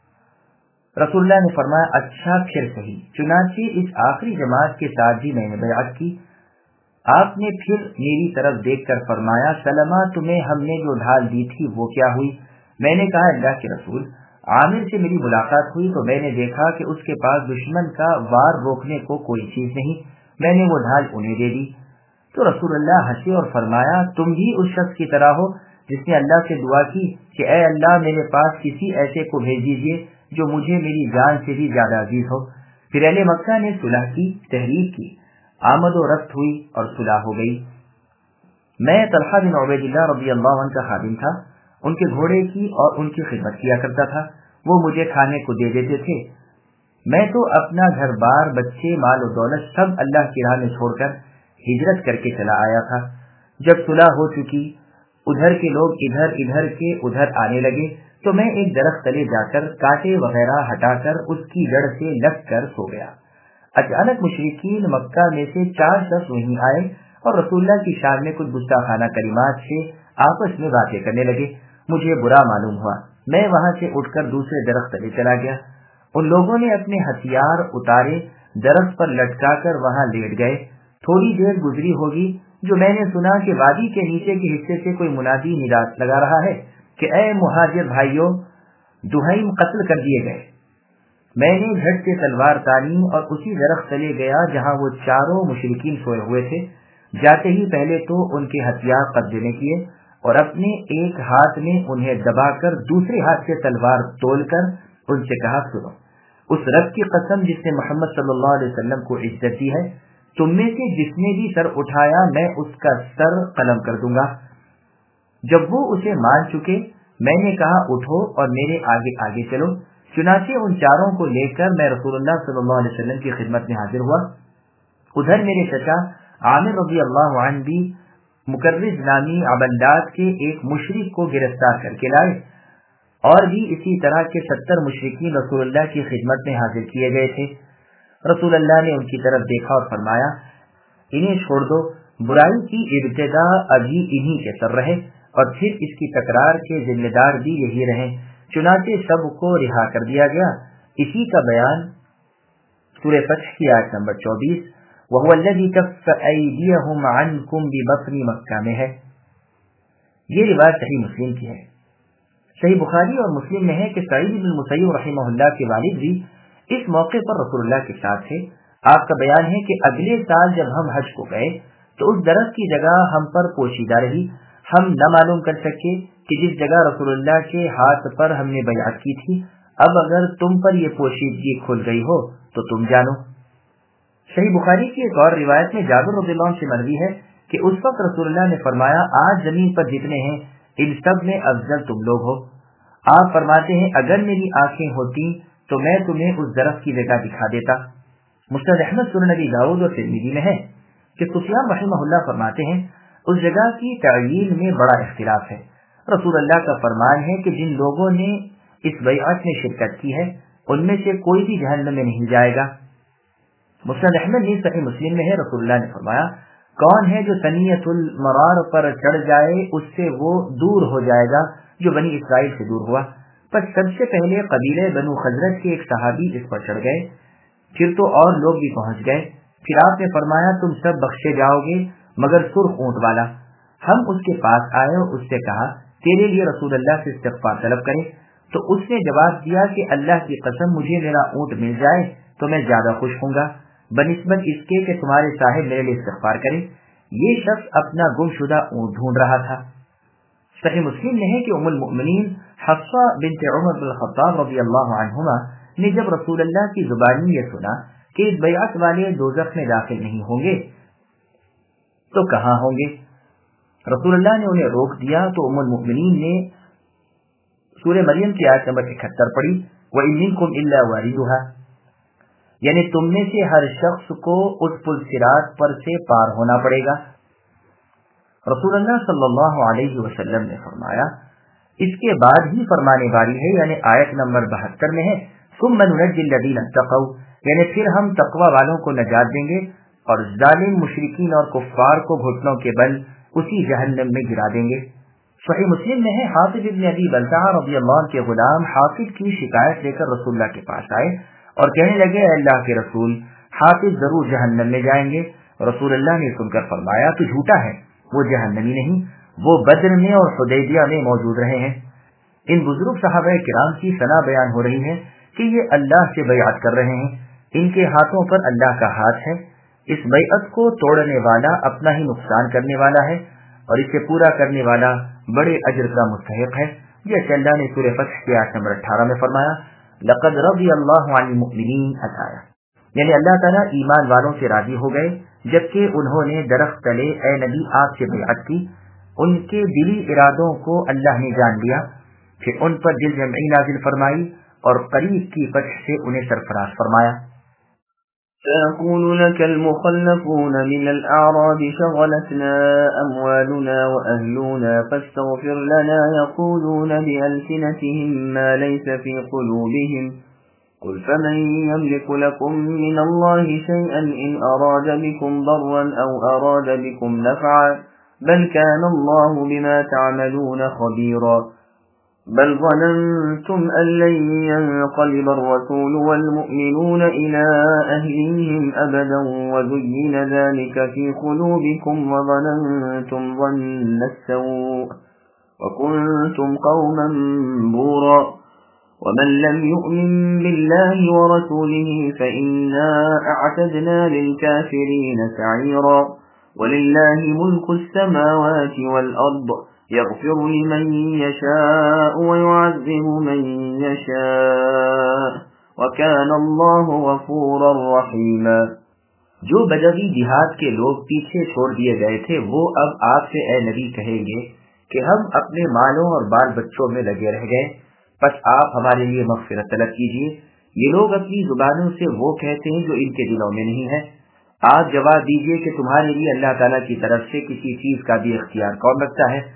رسول اللہ نے فرمایا، اچھا پھر صحیح۔ چنانچہ اس آخری جماعت کے ساتھ بھی میں نے بیعت کی۔ آپ نے پھر میری طرف دیکھ کر فرمایا، سلمہ تمہیں ہم نے جو ڈھال دی تھی وہ کیا ہوئی؟ میں نے کہا، اللہ کے رسول، عامر سے میری ملاقات ہوئی تو میں نے دیکھا کہ اس کے پاس دشمن کا وار روکنے کو کوئی چیز نہیں، میں نے وہ ڈھال انہیں دے دی۔ تو رسول اللہ ہنسے اور فرمایا، تم بھی اس شخص کی طرح ہو جس نے اللہ سے دعا کی کہ اے اللہ میرے پاس کسی ایسے کو بھیج دیجیے جو مجھے میری جان سے بھی زیادہ عزیز ہو۔ پھر اہل مکہ نے صلح کی، تحریک کی، آمد و رفت ہوئی اور صلح ہو گئی۔ میں طلحہ بن عبید اللہ رضی اللہ عنہ کا خادم تھا، ان کے گھوڑے کی اور ان کی خدمت کیا کرتا تھا، وہ مجھے کھانے کو دے دیتے تھے۔ میں تو اپنا گھر بار، بچے، مال و دولت سب اللہ کی راہ میں چھوڑ کر ہجرت کر کے چلا آیا تھا۔ جب صلح ہو چکی، ادھر کے لوگ ادھر، ادھر کے ادھر آنے لگے تو میں ایک درخت تلے جا کر کانٹے وغیرہ ہٹا کر اس کی جڑ سے لگ کر سو گیا۔ اچانک مشرکین مکہ میں سے 4 شخص وہیں آئے اور رسول اللہ کی شان میں کچھ گستاخانہ کلمات سے آپس میں باتیں کرنے لگے۔ مجھے برا معلوم ہوا، میں وہاں سے اٹھ کر دوسرے درخت تلے چلا گیا۔ ان لوگوں نے اپنے ہتھیار اتارے، درخت پر لٹکا کر وہاں لیٹ گئے۔ تھوڑی دیر گزری ہوگی جو میں نے سنا کہ وادی کے نیچے کے حصے سے کوئی منادی ندا لگا رہا ہے کہ اے مہاجر بھائیوں، دہیم قتل کر دیے گئے۔ میں نے جھٹ سے تلوار تانی اور اسی درخت تلے گیا جہاں وہ چاروں مشرکین سوئے ہوئے تھے۔ جاتے ہی پہلے تو ان کے ہتھیار قبضے میں کیے اور اپنے ایک ہاتھ میں انہیں دبا کر دوسرے ہاتھ سے تلوار تول کر ان سے کہا، سنو، اس رب کی قسم جس نے محمد صلی اللہ علیہ وسلم کو عزت دی ہے، تم میں سے جس نے بھی سر اٹھایا میں اس کا سر قلم کر دوں گا۔ جب وہ اسے مان چکے میں نے کہا، اٹھو اور میرے آگے آگے چلو۔ چنانچہ ان چاروں کو لے کر میں رسول اللہ صلی اللہ علیہ وسلم کی خدمت میں حاضر ہوا۔ ادھر میرے چچا عامر رضی اللہ عنہ بھی مکرز نامی عبندات کے ایک مشرک کو گرفتار کر کے لائے، اور بھی اسی طرح کے 70 مشرکین رسول اللہ کی خدمت میں حاضر کیے گئے تھے۔ رسول اللہ نے ان کی طرف دیکھا اور فرمایا، انہیں چھوڑ دو، برائی کی ابتدا ابھی انہی کے سر رہے اور پھر اس کی تکرار کے ذمہ دار بھی یہی رہیں۔ چنانچہ سب کو رہا کر دیا گیا۔ اسی کا بیان سورہ فتح کی آیت نمبر 24 وَهُوَ الَّذِي كَفَّ أَيْدِيَهُمْ عَنْكُمْ بِبَطْنِ مَكَّةَ میں ہے۔ یہ روایت صحیح مسلم کی ہے۔ صحیح بخاری اور مسلم میں ہے کہ سعید بن المسیب رحمہ اللہ کے والد بھی اس موقع پر رسول اللہ کے ساتھ تھے۔ آپ کا بیان ہے کہ اگلے سال جب ہم حج کو گئے تو اس درخت کی جگہ ہم پر پوشیدہ رہی، ہم نہ معلوم کر سکے کہ جس جگہ رسول اللہ کے ہاتھ پر ہم نے بیعت کی تھی، اب اگر تم پر یہ پوشیدگی کھل گئی ہو تو تم جانو۔ صحیح بخاری کی ایک اور روایت میں جابر رضی اللہ عنہ سے مروی ہے کہ اس وقت رسول اللہ نے فرمایا، آج زمین پر جتنے ہیں ان سب میں افضل تم لوگ ہو۔ آپ فرماتے ہیں، اگر میری آنکھیں ہوتی تو میں تمہیں اس درخت کی جگہ دکھا دیتا۔ مسند احمد سنن نبی داؤد اور ترمذی میں ہے کہ سفیان رحمہ اللہ فرماتے ہیں، اس جگہ کی تعیین میں بڑا اختلاف ہے۔ رسول اللہ کا فرمان ہے کہ جن لوگوں نے اس بیعت میں شرکت کی ہے ان میں سے کوئی بھی جہنم میں نہیں جائے گا۔ مسند احمد نے صحیح مسلم میں ہے، رسول اللہ نے فرمایا، کون ہے جو ثنیۃ المرار پر چڑھ جائے اس سے وہ دور ہو جائے گا جو بنی اسرائیل سے دور ہوا۔ پس سب سے پہلے قبیلے بنو خزرج کے ایک صحابی اس پر چڑھ گئے، پھر تو اور لوگ بھی پہنچ گئے۔ پھر آپ نے فرمایا، تم سب بخشے جاؤ گے مگر سرخ اونٹ والا۔ ہم اس کے پاس آئے اور اس سے کہا، تیرے لیے رسول اللہ سے استغفار طلب کرے؟ تو اس نے جواب دیا کہ اللہ کی قسم مجھے میرا اونٹ مل جائے تو میں زیادہ خوش ہوں گا بنسبت اس کے کہ تمہارے صاحب میرے لیے استغفار کرے۔ یہ شخص اپنا گم شدہ اونٹ ڈھونڈ رہا تھا۔ صحیح مسلم میں ہے کہ ام المؤمنین حفصہ بنت عمر بن الخطاب رضی اللہ عنہما نے جب رسول اللہ کی زبانی یہ سنا کہ اس بیعت والے دوزخ میں داخل نہیں ہوں گے تو کہاں ہوں گے، رسول اللہ نے انہیں روک دیا تو ام المؤمنین نے سورہ مریم کی آیت نمبر 71 پڑھی، وَإِن مِّنكُمْ إِلَّا وَارِدُهَا، یعنی تم میں سے ہر شخص کو اس پل صراط پر سے پار ہونا پڑے گا۔ رسول اللہ صلی اللہ علیہ وسلم نے فرمایا، اس کے بعد ہی فرمانے والی ہے، یعنی آیت نمبر 72 میں ہے، ثُمَّ نُنَجِّي الَّذِينَ اتَّقَوْا، یعنی پھر ہم تقوی والوں کو نجات دیں گے اور ظالم مشرکین اور کفار کو گھٹنوں کے بل اسی جہنم میں گرا دیں گے۔ صحیح مسلم میں ہے، حافظ ابن ابی بلتعہ رضی اللہ عنہ کے غلام حافظ کی شکایت لے کر رسول اللہ کے پاس آئے اور کہنے لگے، اے اللہ کے رسول، حافظ ضرور جہنم میں جائیں گے۔ رسول اللہ نے سن کر فرمایا، تو جھوٹا ہے، وہ جہنمی نہیں، وہ بدر میں اور حدیبیہ میں موجود رہے ہیں۔ ان بزرگ صحابہ کرام کی ثنا بیان ہو رہی ہے کہ یہ اللہ سے بیعت کر رہے ہیں، ان کے ہاتھوں پر اللہ کا ہاتھ ہے۔ اس بیعت کو توڑنے والا اپنا ہی نقصان کرنے والا ہے اور اسے پورا کرنے والا بڑے اجر کا مستحق ہے، جیسے اللہ نے سورہ فتح کی آیت نمبر 18 میں فرمایا، لقد رضی اللہ عن المؤمنین اتایا، یعنی اللہ تعالیٰ ایمان والوں سے راضی ہو گئے جبکہ انہوں نے درخت تلے اے نبی آپ سے بیعت کی۔ ان کے دلی ارادوں کو اللہ نے جان لیا، پھر ان پر دل جمعی نازل فرمائی اور قریب کی فتح سے انہیں سرفراز فرمایا۔ سيقول لك المخلفون من الأعراب شغلتنا أموالنا وأهلنا فاستغفر لنا يقولون بألسنتهم ما ليس في قلوبهم قل فمن يملك لكم من الله شيئا إن أراد بكم ضرا أو أراد بكم نفعا بل كان الله بما تعملون خبيرا بل ظننتم أن لن ينقلب الرسول والمؤمنون إلى أهلهم أبدا وزين ذلك في قلوبكم وظننتم ظن السوء وكنتم قوما بورا ومن لم يؤمن بالله ورسوله فإنا أعتدنا للكافرين سعيرا ولله ملك السماوات والأرض يغفر لمن يشاء ويعذب من يشاء وكان الله غفورا رحيما۔ جو بدوی دیہات کے لوگ پیچھے چھوڑ دیے گئے تھے وہ اب آپ سے اے نبی کہیں گے کہ ہم اپنے مالوں اور بال بچوں میں لگے رہ گئے، بس آپ ہمارے لیے مغفرت طلب کیجیے۔ یہ لوگ اپنی زبانوں سے وہ کہتے ہیں جو ان کے دلوں میں نہیں ہے۔ آپ جواب دیجیے کہ تمہارے لیے اللہ تعالیٰ کی طرف سے کسی چیز کا بھی اختیار کون رکھتا ہے؟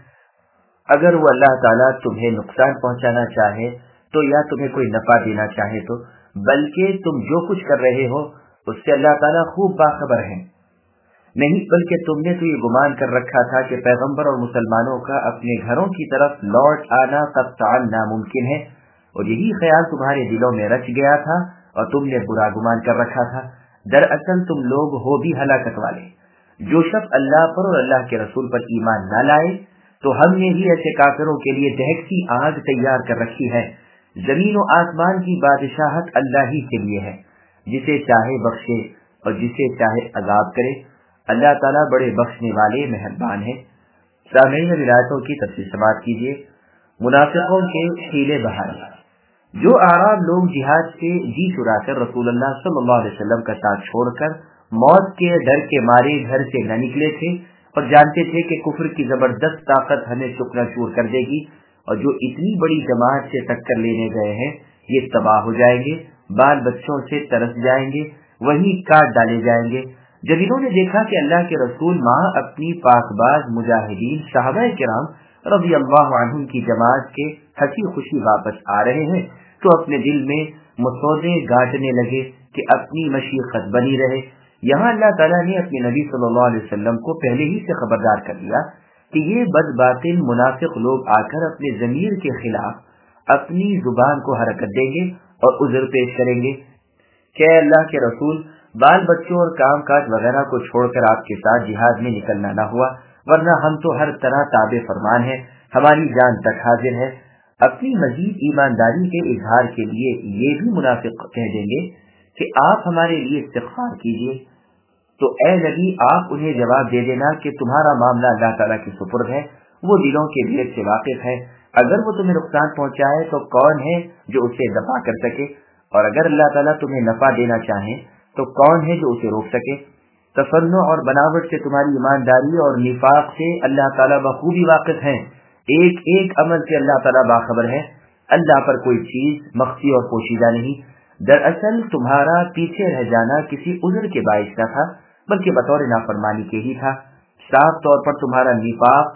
اگر وہ اللہ تعالیٰ تمہیں نقصان پہنچانا چاہے تو یا تمہیں کوئی نفع دینا چاہے تو، بلکہ تم جو کچھ کر رہے ہو اس سے اللہ تعالیٰ خوب باخبر ہے۔ نہیں بلکہ تم نے تو یہ گمان کر رکھا تھا کہ پیغمبر اور مسلمانوں کا اپنے گھروں کی طرف لوٹ آنا قطعاً ناممکن ہے، اور یہی خیال تمہارے دلوں میں رچ گیا تھا اور تم نے برا گمان کر رکھا تھا۔ دراصل تم لوگ ہو بھی ہلاکت والے۔ جو شخص اللہ پر اور اللہ کے رسول پر ایمان نہ لائے تو ہم نے بھی ایسے کافروں کے لیے دہکتی آگ تیار کر رکھی ہے۔ زمین و آسمان کی بادشاہت اللہ ہی کے لیے ہے، جسے چاہے بخشے اور جسے چاہے عذاب کرے۔ اللہ تعالیٰ بڑے بخشنے والے مہربان ہے۔ سامعین روایتوں کی تفصیل سماعت کیجیے۔ منافقوں کے حیلے بہانے۔ جو اعراب لوگ جہاد سے جی چرا کر رسول اللہ صلی اللہ علیہ وسلم کا ساتھ چھوڑ کر موت کے ڈر کے مارے گھر سے نہ نکلے تھے اور جانتے تھے کہ کفر کی زبردست طاقت ہمیں چکنا چور کر دے گی، اور جو اتنی بڑی جماعت سے ٹکر لینے گئے ہیں یہ تباہ ہو جائیں گے، بال بچوں سے ترس جائیں گے، وہیں کاٹ ڈالے جائیں گے۔ جب انہوں نے دیکھا کہ اللہ کے رسول ماں اپنی پاک باز مجاہدین صحابہ کرام رضی اللہ عنہم کی جماعت کے ہنسی خوشی واپس آ رہے ہیں تو اپنے دل میں مسودے گاٹنے لگے کہ اپنی مشیخت بنی رہے۔ یہاں اللہ تعالیٰ نے اپنے نبی صلی اللہ علیہ وسلم کو پہلے ہی سے خبردار کر دیا کہ یہ بد باطل منافق لوگ آ کر اپنے ضمیر کے خلاف اپنی زبان کو حرکت دیں گے اور عذر پیش کریں گے کہ اے اللہ کے رسول، بال بچوں اور کام کاج وغیرہ کو چھوڑ کر آپ کے ساتھ جہاد میں نکلنا نہ ہوا، ورنہ ہم تو ہر طرح تابع فرمان ہیں، ہماری جان تک حاضر ہے۔ اپنی مزید ایمانداری کے اظہار کے لیے یہ بھی منافق کہہ دیں گے کہ آپ ہمارے لیے استغفار کیجیے، تو اے نبی آپ انہیں جواب دے دینا کہ تمہارا معاملہ اللہ تعالیٰ کے سپرد ہے، وہ دلوں کے بھید سے واقف ہے۔ اگر وہ تمہیں نقصان پہنچائے تو کون ہے جو اسے دفع کر سکے، اور اگر اللہ تعالیٰ تمہیں نفع دینا چاہے تو کون ہے جو اسے روک سکے۔ تصنع اور بناوٹ سے تمہاری ایمانداری اور نفاق سے اللہ تعالیٰ بخوبی واقف ہیں، ایک ایک عمل سے اللہ تعالیٰ باخبر ہے۔ اللہ پر کوئی چیز مخفی اور پوشیدہ نہیں۔ دراصل تمہارا پیچھے رہ جانا کسی عذر کے باعث نہ تھا بلکہ بطور نافرمانی کے ہی تھا۔ صاف طور پر تمہارا نفاق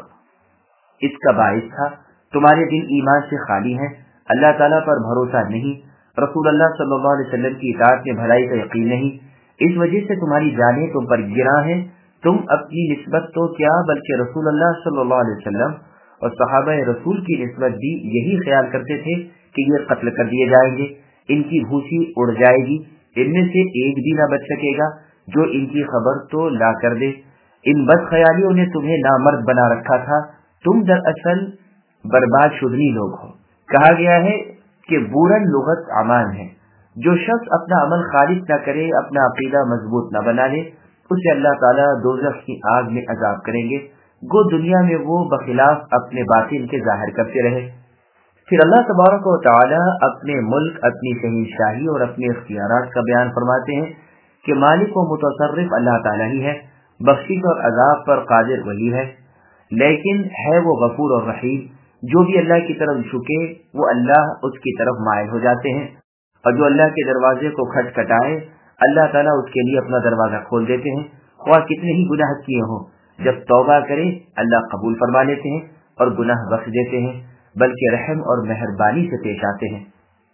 اس کا باعث تھا۔ تمہارے دل ایمان سے خالی ہیں، اللہ تعالیٰ پر بھروسہ نہیں، رسول اللہ صلی اللہ علیہ وسلم کی اطاعت میں بھلائی کا یقین نہیں، اس وجہ سے تمہاری جانیں تم پر گراں ہیں۔ تم اپنی نسبت تو کیا بلکہ رسول اللہ صلی اللہ علیہ وسلم اور صحابہ رسول کی نسبت بھی یہی خیال کرتے تھے کہ یہ قتل کر دیے جائیں گے، ان کی بھوسی اڑ جائے گی، ان میں سے ایک بھی نہ بچ سکے گا جو ان کی خبر تو لا کر دے۔ ان بد خیالیوں نے تمہیں نامرد بنا رکھا تھا، تم دراصل برباد شدنی لوگ ہو۔ کہا گیا ہے کہ بورن لغت امان ہے، جو شخص اپنا عمل خالص نہ کرے، اپنا عقیدہ مضبوط نہ بنا لے، اسے اللہ تعالیٰ دوزخ کی آگ میں عذاب کریں گے، گو دنیا میں وہ بخلاف اپنے باطل کے ظاہر کرتے رہے۔ پھر اللہ تبارک و تعالیٰ اپنے ملک، اپنی شہنشاہی اور اپنے اختیارات کا بیان فرماتے ہیں کہ مالک و متصرف اللہ تعالیٰ ہی ہے، بخشش اور عذاب پر قادر وہی ہے، لیکن ہے وہ غفور اور رحیم۔ جو بھی اللہ کی طرف جھکے وہ اللہ اس کی طرف مائل ہو جاتے ہیں، اور جو اللہ کے دروازے کو کھٹکھٹائے اللہ تعالیٰ اس کے لیے اپنا دروازہ کھول دیتے ہیں، خواہ کتنے ہی گناہ کیے ہوں۔ جب توبہ کرے اللہ قبول فرما لیتے ہیں اور گناہ بخش دیتے ہیں، بلکہ رحم اور مہربانی سے پیش آتے ہیں۔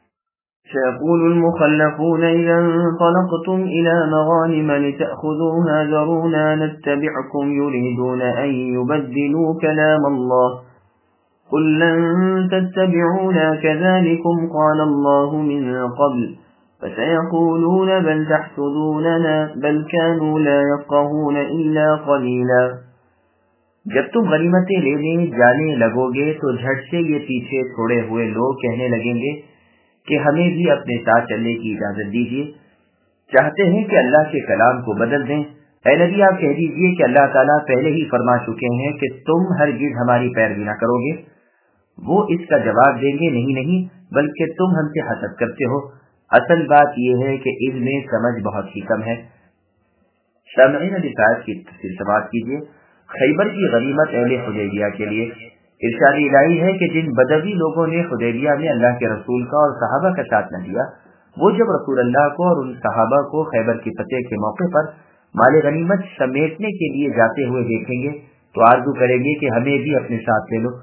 سيقول المخلفون إذا انطلقتم إلى مغانم لتأخذوها ذرونا نتبعكم يريدون أن يبدلوا كلام الله قل لن تتبعونا كذلكم قال الله من قبل فسيقولون بل تحسدوننا بل كانوا لا يفقهون إلا قليلا۔ جب تم غنیمتیں لینے جانے لگو گے تو جھٹ سے یہ پیچھے چھوڑے ہوئے لوگ کہنے لگیں گے کہ ہمیں بھی اپنے ساتھ چلنے کی اجازت دیجیے۔ چاہتے ہیں کہ اللہ کے کلام کو بدل دیں؟ اے نبی آپ کہہ دیجیے کہ اللہ تعالیٰ پہلے ہی فرما چکے ہیں کہ تم ہرگز ہماری پیروی نہ کرو گے۔ وہ اس کا جواب دیں گے نہیں بلکہ تم ہم سے حسد کرتے ہو۔ اصل بات یہ ہے کہ ان میں سمجھ بہت ہی کم ہے۔ سامعین آیت کی تفسیر سماعت کیجیے۔ خیبر کی غنیمت اہل حدیبیہ کے لیے ارشاد الہی ہے کہ جن بدوی لوگوں نے حدیبیہ میں اللہ کے رسول کا اور صحابہ کا ساتھ نہ دیا، وہ جب رسول اللہ کو اور ان صحابہ کو خیبر کی فتح کے موقع پر مال غنیمت سمیٹنے کے لیے جاتے ہوئے دیکھیں گے تو آرزو کریں گے کہ ہمیں بھی اپنے ساتھ لے لو۔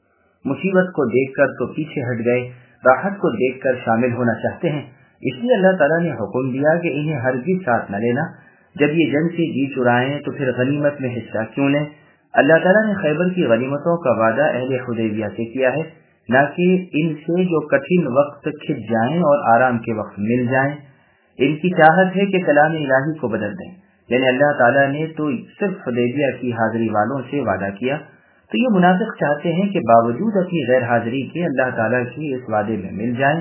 مصیبت کو دیکھ کر تو پیچھے ہٹ گئے، راحت کو دیکھ کر شامل ہونا چاہتے ہیں۔ اس لیے اللہ تعالیٰ نے حکم دیا کہ انہیں ہرگز ساتھ نہ لینا۔ جب یہ جنگ سے جی چرائیں تو پھر غنیمت میں حصہ کیوں لیں؟ اللہ تعالیٰ نے خیبر کی غنیمتوں کا وعدہ اہل حدیبیہ سے کیا ہے، نہ کہ ان سے جو کٹھن وقت کھٹ جائیں اور آرام کے وقت مل جائیں۔ ان کی چاہت ہے کہ کلام الہی کو بدل دیں، یعنی اللہ تعالیٰ نے تو صرف حدیبیہ کی حاضری والوں سے وعدہ کیا، تو یہ منافق چاہتے ہیں کہ باوجود اپنی غیر حاضری کے اللہ تعالیٰ کی اس وعدے میں مل جائیں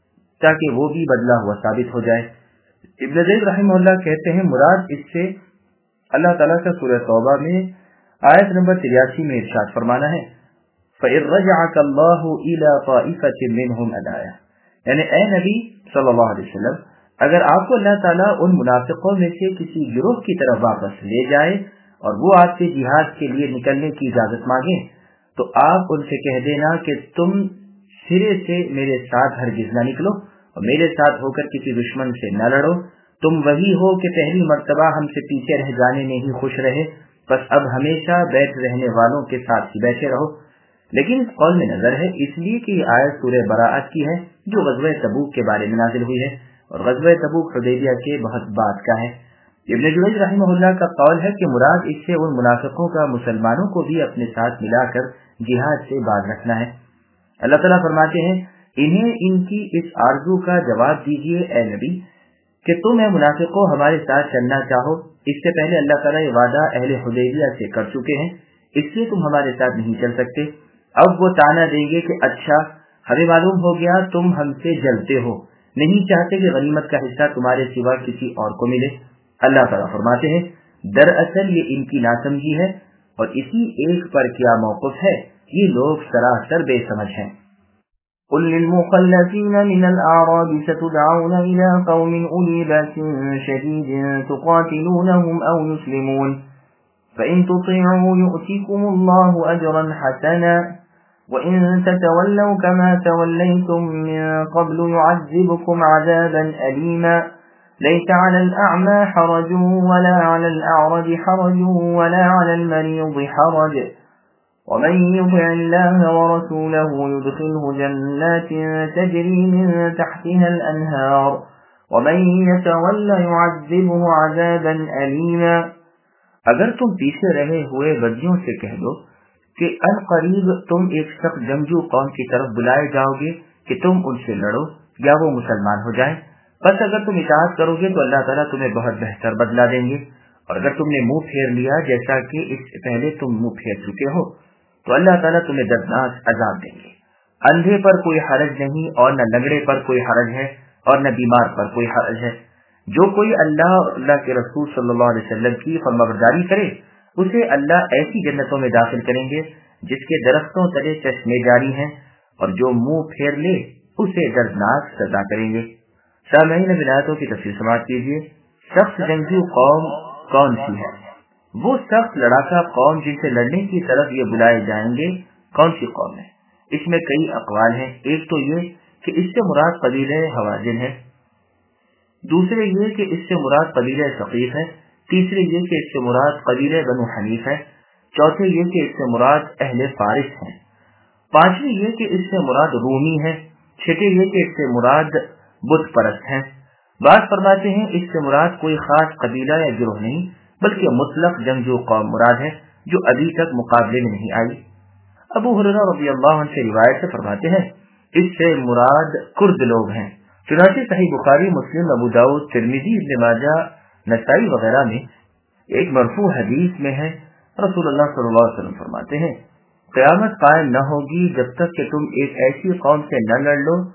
تاکہ وہ بھی بدلا ہوا ثابت ہو جائے۔ ابن زید رحمہ اللہ کہتے ہیں مراد اس سے اللہ تعالیٰ کا سورہ توبہ میں آیت نمبر 83 میں ارشاد فرمانا ہے، فَإِن رَجَعَكَ اللَّهُ إِلَىٰ طَائِفَةٍ مِّنْهُمْ أَدَايَا، یعنی اے نبی صلی اللہ علیہ وسلم، اگر آپ کو اللہ تعالیٰ ان منافقوں میں سے کسی گروہ کی طرف واپس لے جائے اور وہ آپ سے جہاد کے لیے نکلنے کی اجازت مانگیں تو آپ ان سے کہہ دینا کہ تم سرے سے میرے ساتھ ہرگز نہ نکلو اور میرے ساتھ ہو کر کسی دشمن سے نہ لڑو۔ تم وہی ہو کہ پہلی مرتبہ ہم سے پیچھے رہ جانے میں ہی خوش رہے، بس اب ہمیشہ بیٹھ رہنے والوں کے ساتھ ہی بیٹھے رہو۔ لیکن اس قول میں نظر ہے، اس لیے کہ یہ آیت سورہ براءت کی ہے جو غزوہ تبوک کے بارے میں نازل ہوئی ہے، اور غزوہ تبوک حدیبیہ کے بہت بعد کا ہے۔ ابن جریج رحمہ اللہ کا قول ہے کہ مراد اس سے ان منافقوں کا مسلمانوں کو بھی اپنے ساتھ ملا کر جہاد سے باز رکھنا ہے۔ اللہ تعالیٰ فرماتے ہیں، انہیں ان کی اس آرزو کا جواب دیجیے اے نبی کہ تم اے منافقوں ہمارے ساتھ چلنا چاہو، اس سے پہلے اللہ تعالیٰ یہ وعدہ اہل حدیبیہ سے کر چکے ہیں، اس لیے تم ہمارے ساتھ نہیں چل سکتے۔ اب وہ طعنہ دیں گے کہ اچھا ہمیں معلوم ہو گیا تم ہم سے جلتے ہو، نہیں چاہتے کہ غنیمت کا حصہ تمہارے سوا کسی اور کو ملے۔ اللہ تعالیٰ فرماتے ہیں، دراصل یہ ان کی ناسمجھی ہے اور اسی ایک پر کیا موقف ہے، یہ لوگ سراسر بے سمجھ ہیں۔ قل للمخلفين من الأعراب ستدعون إلى قوم أولي بأس شديد تقاتلونهم أو يسلمون فإن تطيعوا يؤتكم الله أجرا حسنا وإن تتولوا كما توليتم من قبل يعذبكم عذابا أليما ليس على الأعمى حرج ولا على الأعرج حرج ولا على المريض حرج ومن يطع الله ورسوله يدخله جنات تجري من تحتها الأنهار ومن يتولى يعذبه عذابا أليما۔ اگر تم پیچھے رہے ہوئے بدیوں سے کہہ دو کہ ان قریب تم ایک سخت جنگجو قوم کی طرف بلائے جاؤ گے کہ تم ان سے لڑو یا وہ مسلمان ہو جائیں، بس اگر تم اطاعت کرو گے تو اللہ تعالیٰ تمہیں بہت بہتر بدلہ دیں گے، اور اگر تم نے منہ پھیر لیا جیسا کہ اس سے پہلے تم منہ پھیر چکے ہو تو اللہ تعالیٰ تمہیں دردناک عذاب دیں گے۔ اندھے پر کوئی حرج نہیں اور نہ لنگڑے پر کوئی حرج ہے اور نہ بیمار پر کوئی حرج ہے۔ جو کوئی اللہ اور اللہ کے رسول صلی اللہ علیہ وسلم کی فرمانبرداری کرے اسے اللہ ایسی جنتوں میں داخل کریں گے جس کے درختوں تلے چشمے جاری ہیں، اور جو منہ پھیر لے اسے دردناک سزا کریں گے۔ سامعین ولایتوں کی تفصیل سماعت کیجیے۔ سخت جنگجو قوم کون سی ہے؟ وہ سخت لڑاکا قوم جن سے لڑنے کی طرف یہ بلائے جائیں گے کون سی قوم ہے؟ اس میں کئی اقوال ہیں۔ ایک تو یہ کہ اس سے مراد قبیلہ حوازن ہے، دوسرے یہ کہ اس سے مراد قبیلہ ثقیف ہے، تیسرے یہ کہ اس سے مراد قبیلہ بنو حنیف ہے، چوتھے یہ کہ اس سے مراد اہل فارس ہیں، پانچویں یہ کہ اس سے مراد رومی ہے، چھٹے یہ کہ اس سے مراد بت پرست ہیں۔ بعض فرماتے ہیں اس سے مراد کوئی خاص قبیلہ یا گروہ نہیں بلکہ مطلق جنگجو قوم مراد ہے جو ابھی تک مقابلے میں نہیں آئی۔ ابو ہریرہ رضی اللہ عنہ سے روایت سے فرماتے ہیں اس سے مراد کرد لوگ ہیں۔ چنانچہ صحیح بخاری، مسلم، ابو داؤد، ترمذی، ابن ماجہ، نسائی وغیرہ میں ایک مرفوع حدیث میں ہے، رسول اللہ صلی اللہ علیہ وسلم فرماتے ہیں قیامت قائم نہ ہوگی جب تک کہ تم ایک ایسی قوم سے نہ لڑ لو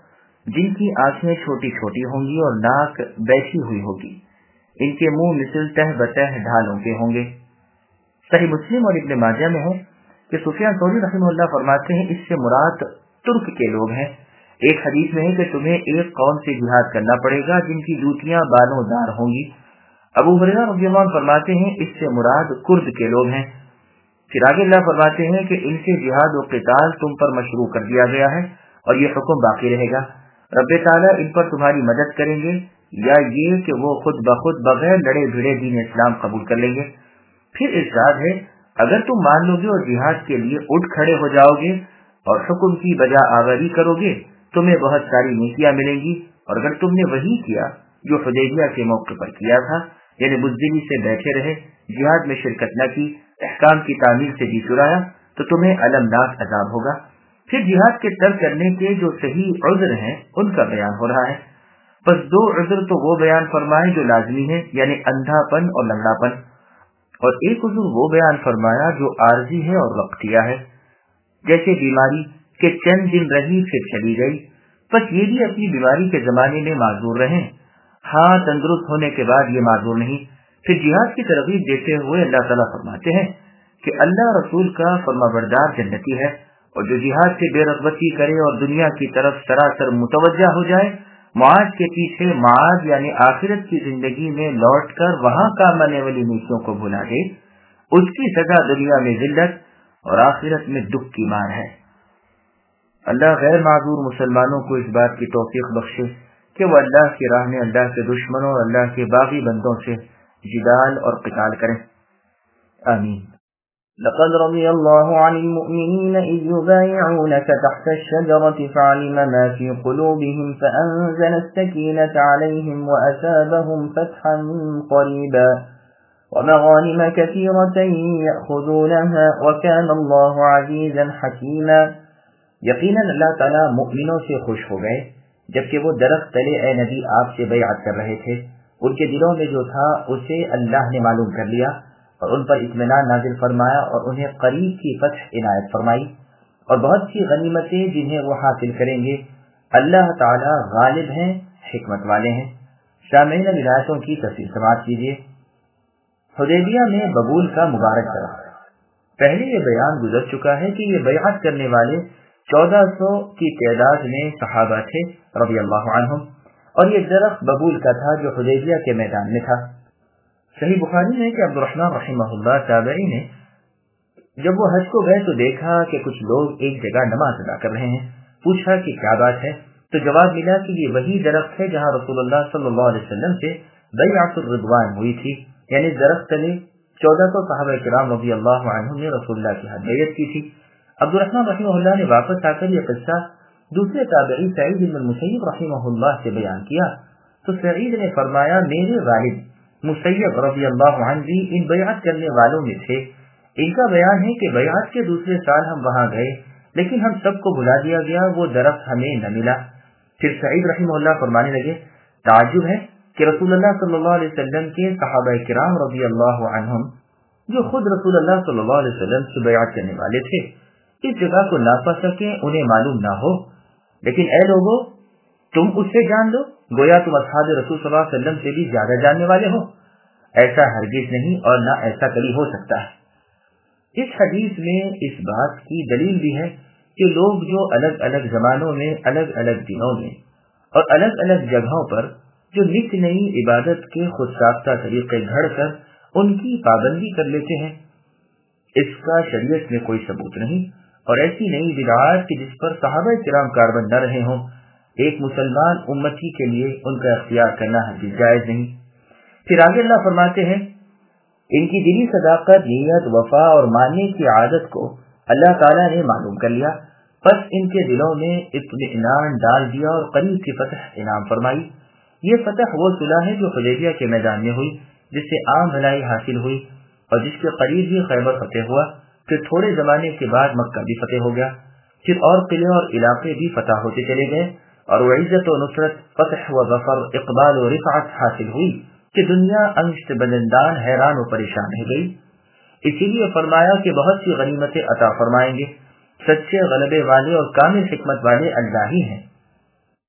جن کی آنکھیں چھوٹی چھوٹی ہوں گی اور ناک بیٹھی ہوئی ہوگی، ان کے منہ مثل تہ بتہ ڈھالوں کے ہوں گے۔ صحیح مسلم اور ابن ماجہ میں ہے کہ سفیان ثوری رحمہ اللہ فرماتے ہیں اس سے مراد ترک کے لوگ ہیں۔ ایک حدیث میں ہے کہ تمہیں ایک قوم سے جہاد کرنا پڑے گا جن کی جوتیاں بالوں دار ہوں گی۔ ابو ہریرہ رضی اللہ عنہ فرماتے ہیں اس سے مراد کرد کے لوگ ہیں۔ پھر آگے اللہ فرماتے ہیں کہ ان سے جہاد و قتال تم پر مشروع کر دیا گیا ہے اور یہ حکم باقی رہے گا۔ رب تعالیٰ ان پر تمہاری مدد کریں گے یا یہ کہ وہ خود بخود بغیر لڑے بھیڑے دین اسلام قبول کر لیں گے۔ پھر ارشاد ہے اگر تم مان لو گے اور جہاد کے لیے اٹھ کھڑے ہو جاؤ گے اور حکم کی بجا آوری کرو گے تمہیں بہت ساری نیکیاں ملیں گی، اور اگر تم نے وہی کیا جو حدیبیہ کے موقع پر کیا تھا، یعنی بزدلی سے بیٹھے رہے، جہاد میں شرکت نہ کی، احکام کی تعمیل سے جی چرایا، تو تمہیں المناک عذاب ہوگا۔ پھر جہاد کے ترک کرنے کے جو صحیح عذر ہیں ان کا بیان ہو رہا ہے۔ پس دو عذر تو وہ بیان فرمائے جو لازمی ہیں، یعنی اندھا پن اور لنگڑا پن، اور ایک عذر وہ بیان فرمایا جو عارضی ہے اور وقتیہ ہے، جیسے بیماری کہ چند دن رہی پھر چلی گئی، بس یہ بھی اپنی بیماری کے زمانے میں معذور رہیں، ہاں تندرست ہونے کے بعد یہ معذور نہیں۔ پھر جہاد کی ترغیب دیتے ہوئے اللہ تعالیٰ فرماتے ہیں کہ اللہ رسول کا فرما بردار جنتی ہے، اور جو جہاد سے بے رغبتی کرے اور دنیا کی طرف سراسر متوجہ ہو جائے، معاش کے پیچھے معاش یعنی آخرت کی زندگی میں لوٹ کر وہاں کام آنے والی نیکیوں کو بھلا دے، اس کی سزا دنیا میں ذلت اور آخرت میں دکھ کی مار ہے۔ اللہ غیر معذور مسلمانوں کو اس بات کی توفیق بخشے کہ وہ اللہ کی راہ میں اللہ کے دشمنوں اور اللہ کے باغی بندوں سے جدال اور قتال کریں، آمین۔ لقد رضي الله عن المؤمنين إذ يبايعونك تحت الشجرة فعلم ما في قلوبهم فأنزل السكينة عليهم وأثابهم فتحا قريبا ومغانم كثيرة يأخذونها وكان الله عزيزا حكيما۔ یقیناً اللہ تعالیٰ مؤمنوں سے خوش ہو گئے جبکہ وہ درخت تلے اے نبی آپ سے بیعت کر رہے تھے، ان کے دلوں میں جو تھا اسے اللہ نے معلوم کر لیا اور ان پر اطمینان نازل فرمایا اور انہیں قریب کی فتح عنایت فرمائی اور بہت سی غنیمتیں جنہیں وہ حاصل کریں گے۔ اللہ تعالیٰ غالب ہیں، حکمت والے ہیں۔ سامعین ولایتوں کی تفصیل سماعت کیجیے۔ حدیبیہ میں ببول کا مبارک درخت، پہلے یہ بیان گزر چکا ہے کہ یہ بیعت کرنے والے 1400 کی تعداد میں صحابہ تھے رضی اللہ عنہم، اور یہ درخت ببول کا تھا جو حدیبیہ کے میدان میں تھا۔ صحیح بخاری میں کہ عبد الرحمن رحمہ اللہ تابعی نے جب وہ حج کو گئے تو دیکھا کہ کچھ لوگ ایک جگہ نماز ادا کر رہے ہیں، پوچھا کہ کیا بات ہے، تو جواب ملا کہ یہ وہی درخت ہے جہاں رسول اللہ صلی اللہ علیہ وسلم سے بیعت الرضوان ہوئی تھی، یعنی درخت تلے 1400 صحابہ کرام رضی اللہ عنہم نے رسول اللہ کی بیعت کی تھی۔ عبد الرحمن رحمہ اللہ نے واپس آ کر یہ قصہ دوسرے تابعی سعید بن المسیب رحمہ اللہ سے بیان کیا تو سعید نے فرمایا میرے والد مسیب رضی اللہ عنہ بھی ان بیعت کرنے والوں میں تھے۔ ان کا بیان ہے کہ بیعت کے دوسرے سال ہم وہاں گئے لیکن ہم سب کو بلا دیا گیا، وہ درخت ہمیں نہ ملا۔ پھر سعید رحمہ اللہ فرمانے لگے تعجب ہے کہ رسول اللہ صلی اللہ علیہ وسلم کے صحابہ کرام رضی اللہ عنہم جو خود رسول اللہ صلی اللہ علیہ وسلم سے بیعت کرنے والے تھے اس جگہ کو نہ پا سکیں، انہیں معلوم نہ ہو، لیکن اے لوگو تم اس سے جان لو گویا تم اصحاب رسول صلی اللہ علیہ وسلم سے بھی زیادہ جاننے والے ہو۔ ایسا ہرگز نہیں اور نہ ایسا کبھی ہو سکتا ہے۔ اس حدیث میں اس بات کی دلیل بھی ہے کہ لوگ جو الگ الگ زمانوں میں الگ الگ دنوں میں اور الگ الگ جگہوں پر جو نت نئی عبادت کے خود ساختہ طریقے گھڑ کر ان کی پابندی کر لیتے ہیں، اس کا شریعت میں کوئی ثبوت نہیں، اور ایسی نئی بدعات کہ جس پر صحابہ کرام کاربند نہ رہے ہوں ایک مسلمان امتی کے لیے ان کا اختیار کرنا ہرگز جائز نہیں۔ پھر آگے اللہ فرماتے ہیں ان کی دلی صداقت، نیت، وفا اور ماننے کی عادت کو اللہ تعالیٰ نے معلوم کر لیا، پس ان کے دلوں میں اطمینان ڈال دیا اور قریب کی فتح انعام فرمائی۔ یہ فتح وہ صلح ہے جو حدیبیہ کے میدان میں ہوئی، جس سے عام بھلائی حاصل ہوئی اور جس کے قریب ہی خیبر فتح ہوا، پھر تھوڑے زمانے کے بعد مکہ بھی فتح ہو گیا، پھر اور قلعے اور علاقے بھی فتح ہوتے چلے گئے اور وہ عزت و نصرت، فتح و ظفر، اقبال و رفعت حاصل ہوئی کہ دنیا انگشت بلندان حیران و پریشان رہ گئی۔ اسی لیے فرمایا کہ بہت سی غنیمتیں عطا فرمائیں گے، سچے غلبے والے اور کامل حکمت والے اللہ ہی ہیں۔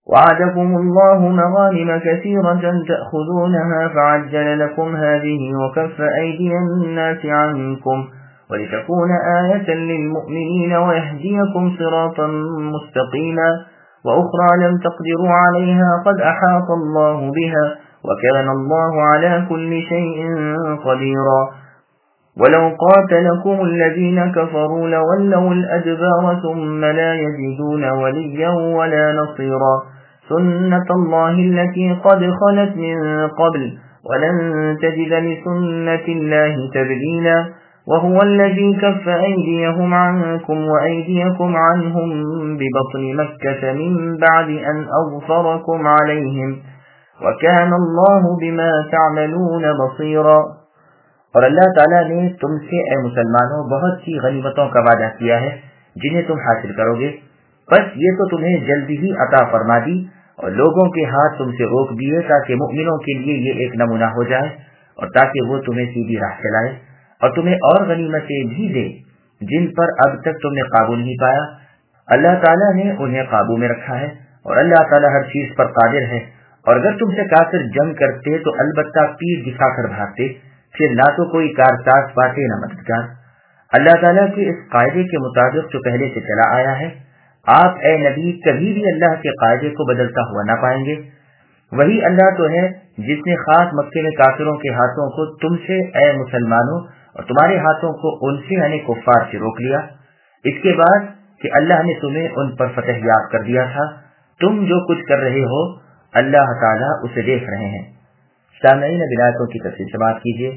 وعدكم الله مغانم كثيرة تأخذونها فعجل لكم هذه وكف أيدي الناس عنكم ولتكون آية للمؤمنين ويهديكم صراطا مستقيما وأخرى لم تقدروا عليها قد أحاط الله بها وكان الله على كل شيء قديرا ولو قاتلكم الذين كفروا لولوا الأدبار ثم لا يجدون وليا ولا نصيرا سنة الله التي قد خلت من قبل ولن تجد لسنة الله تبديلا وهو الذي كف أيديهم عنكم وأيديكم عنهم ببطن مكة من بعد أن أظفركم عليهم وكان الله بما تعملون بصيرا. اور اللہ تعالیٰ نے تم سے اے مسلمانوں بہت سی غنیمتوں کا وعدہ کیا ہے جنہیں تم حاصل کرو گے، بس یہ تو تمہیں جلدی ہی عطا فرما دی اور لوگوں کے ہاتھ تم سے روک دیے تاکہ مؤمنوں کے لیے یہ ایک نمونہ ہو جائے اور تاکہ وہ تمہیں سیدھی راہ چلائے اور تمہیں اور غنیمتیں بھی دے جن پر اب تک تم نے قابو نہیں پایا. اللہ تعالیٰ نے انہیں قابو میں رکھا ہے اور اللہ تعالیٰ ہر چیز پر قادر ہے. اور اگر تم سے کافر جنگ کرتے تو البتہ پیٹھ دکھا کر بھاگتے، پھر نہ تو کوئی کارساز پاتے نہ مددگار. اللہ تعالیٰ کے اس قاعدے کے مطابق جو پہلے سے چلا آیا ہے، آپ اے نبی کبھی بھی اللہ کے قاعدے کو بدلتا ہوا نہ پائیں گے. وہی اللہ تو ہے جس نے خاص مکے میں کافروں کے ہاتھوں کو تم سے اے مسلمانوں اور تمہارے ہاتھوں کو ان سے یعنی کفار سے روک لیا، اس کے بعد کہ اللہ نے تمہیں ان پر فتح یاب کر دیا تھا. تم جو کچھ کر رہے ہو اللہ تعالیٰ اسے دیکھ رہے ہیں. سامعین ولایتوں کی تفصیل سماعت کیجیے.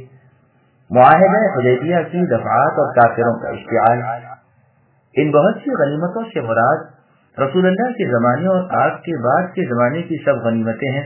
معاہدہ حدیبیہ کی دفعات اور کافروں کا اشتعال. ان بہت سی غنیمتوں سے مراد رسول اللہ کے زمانے اور آپ کے بعد کے زمانے کی سب غنیمتیں ہیں.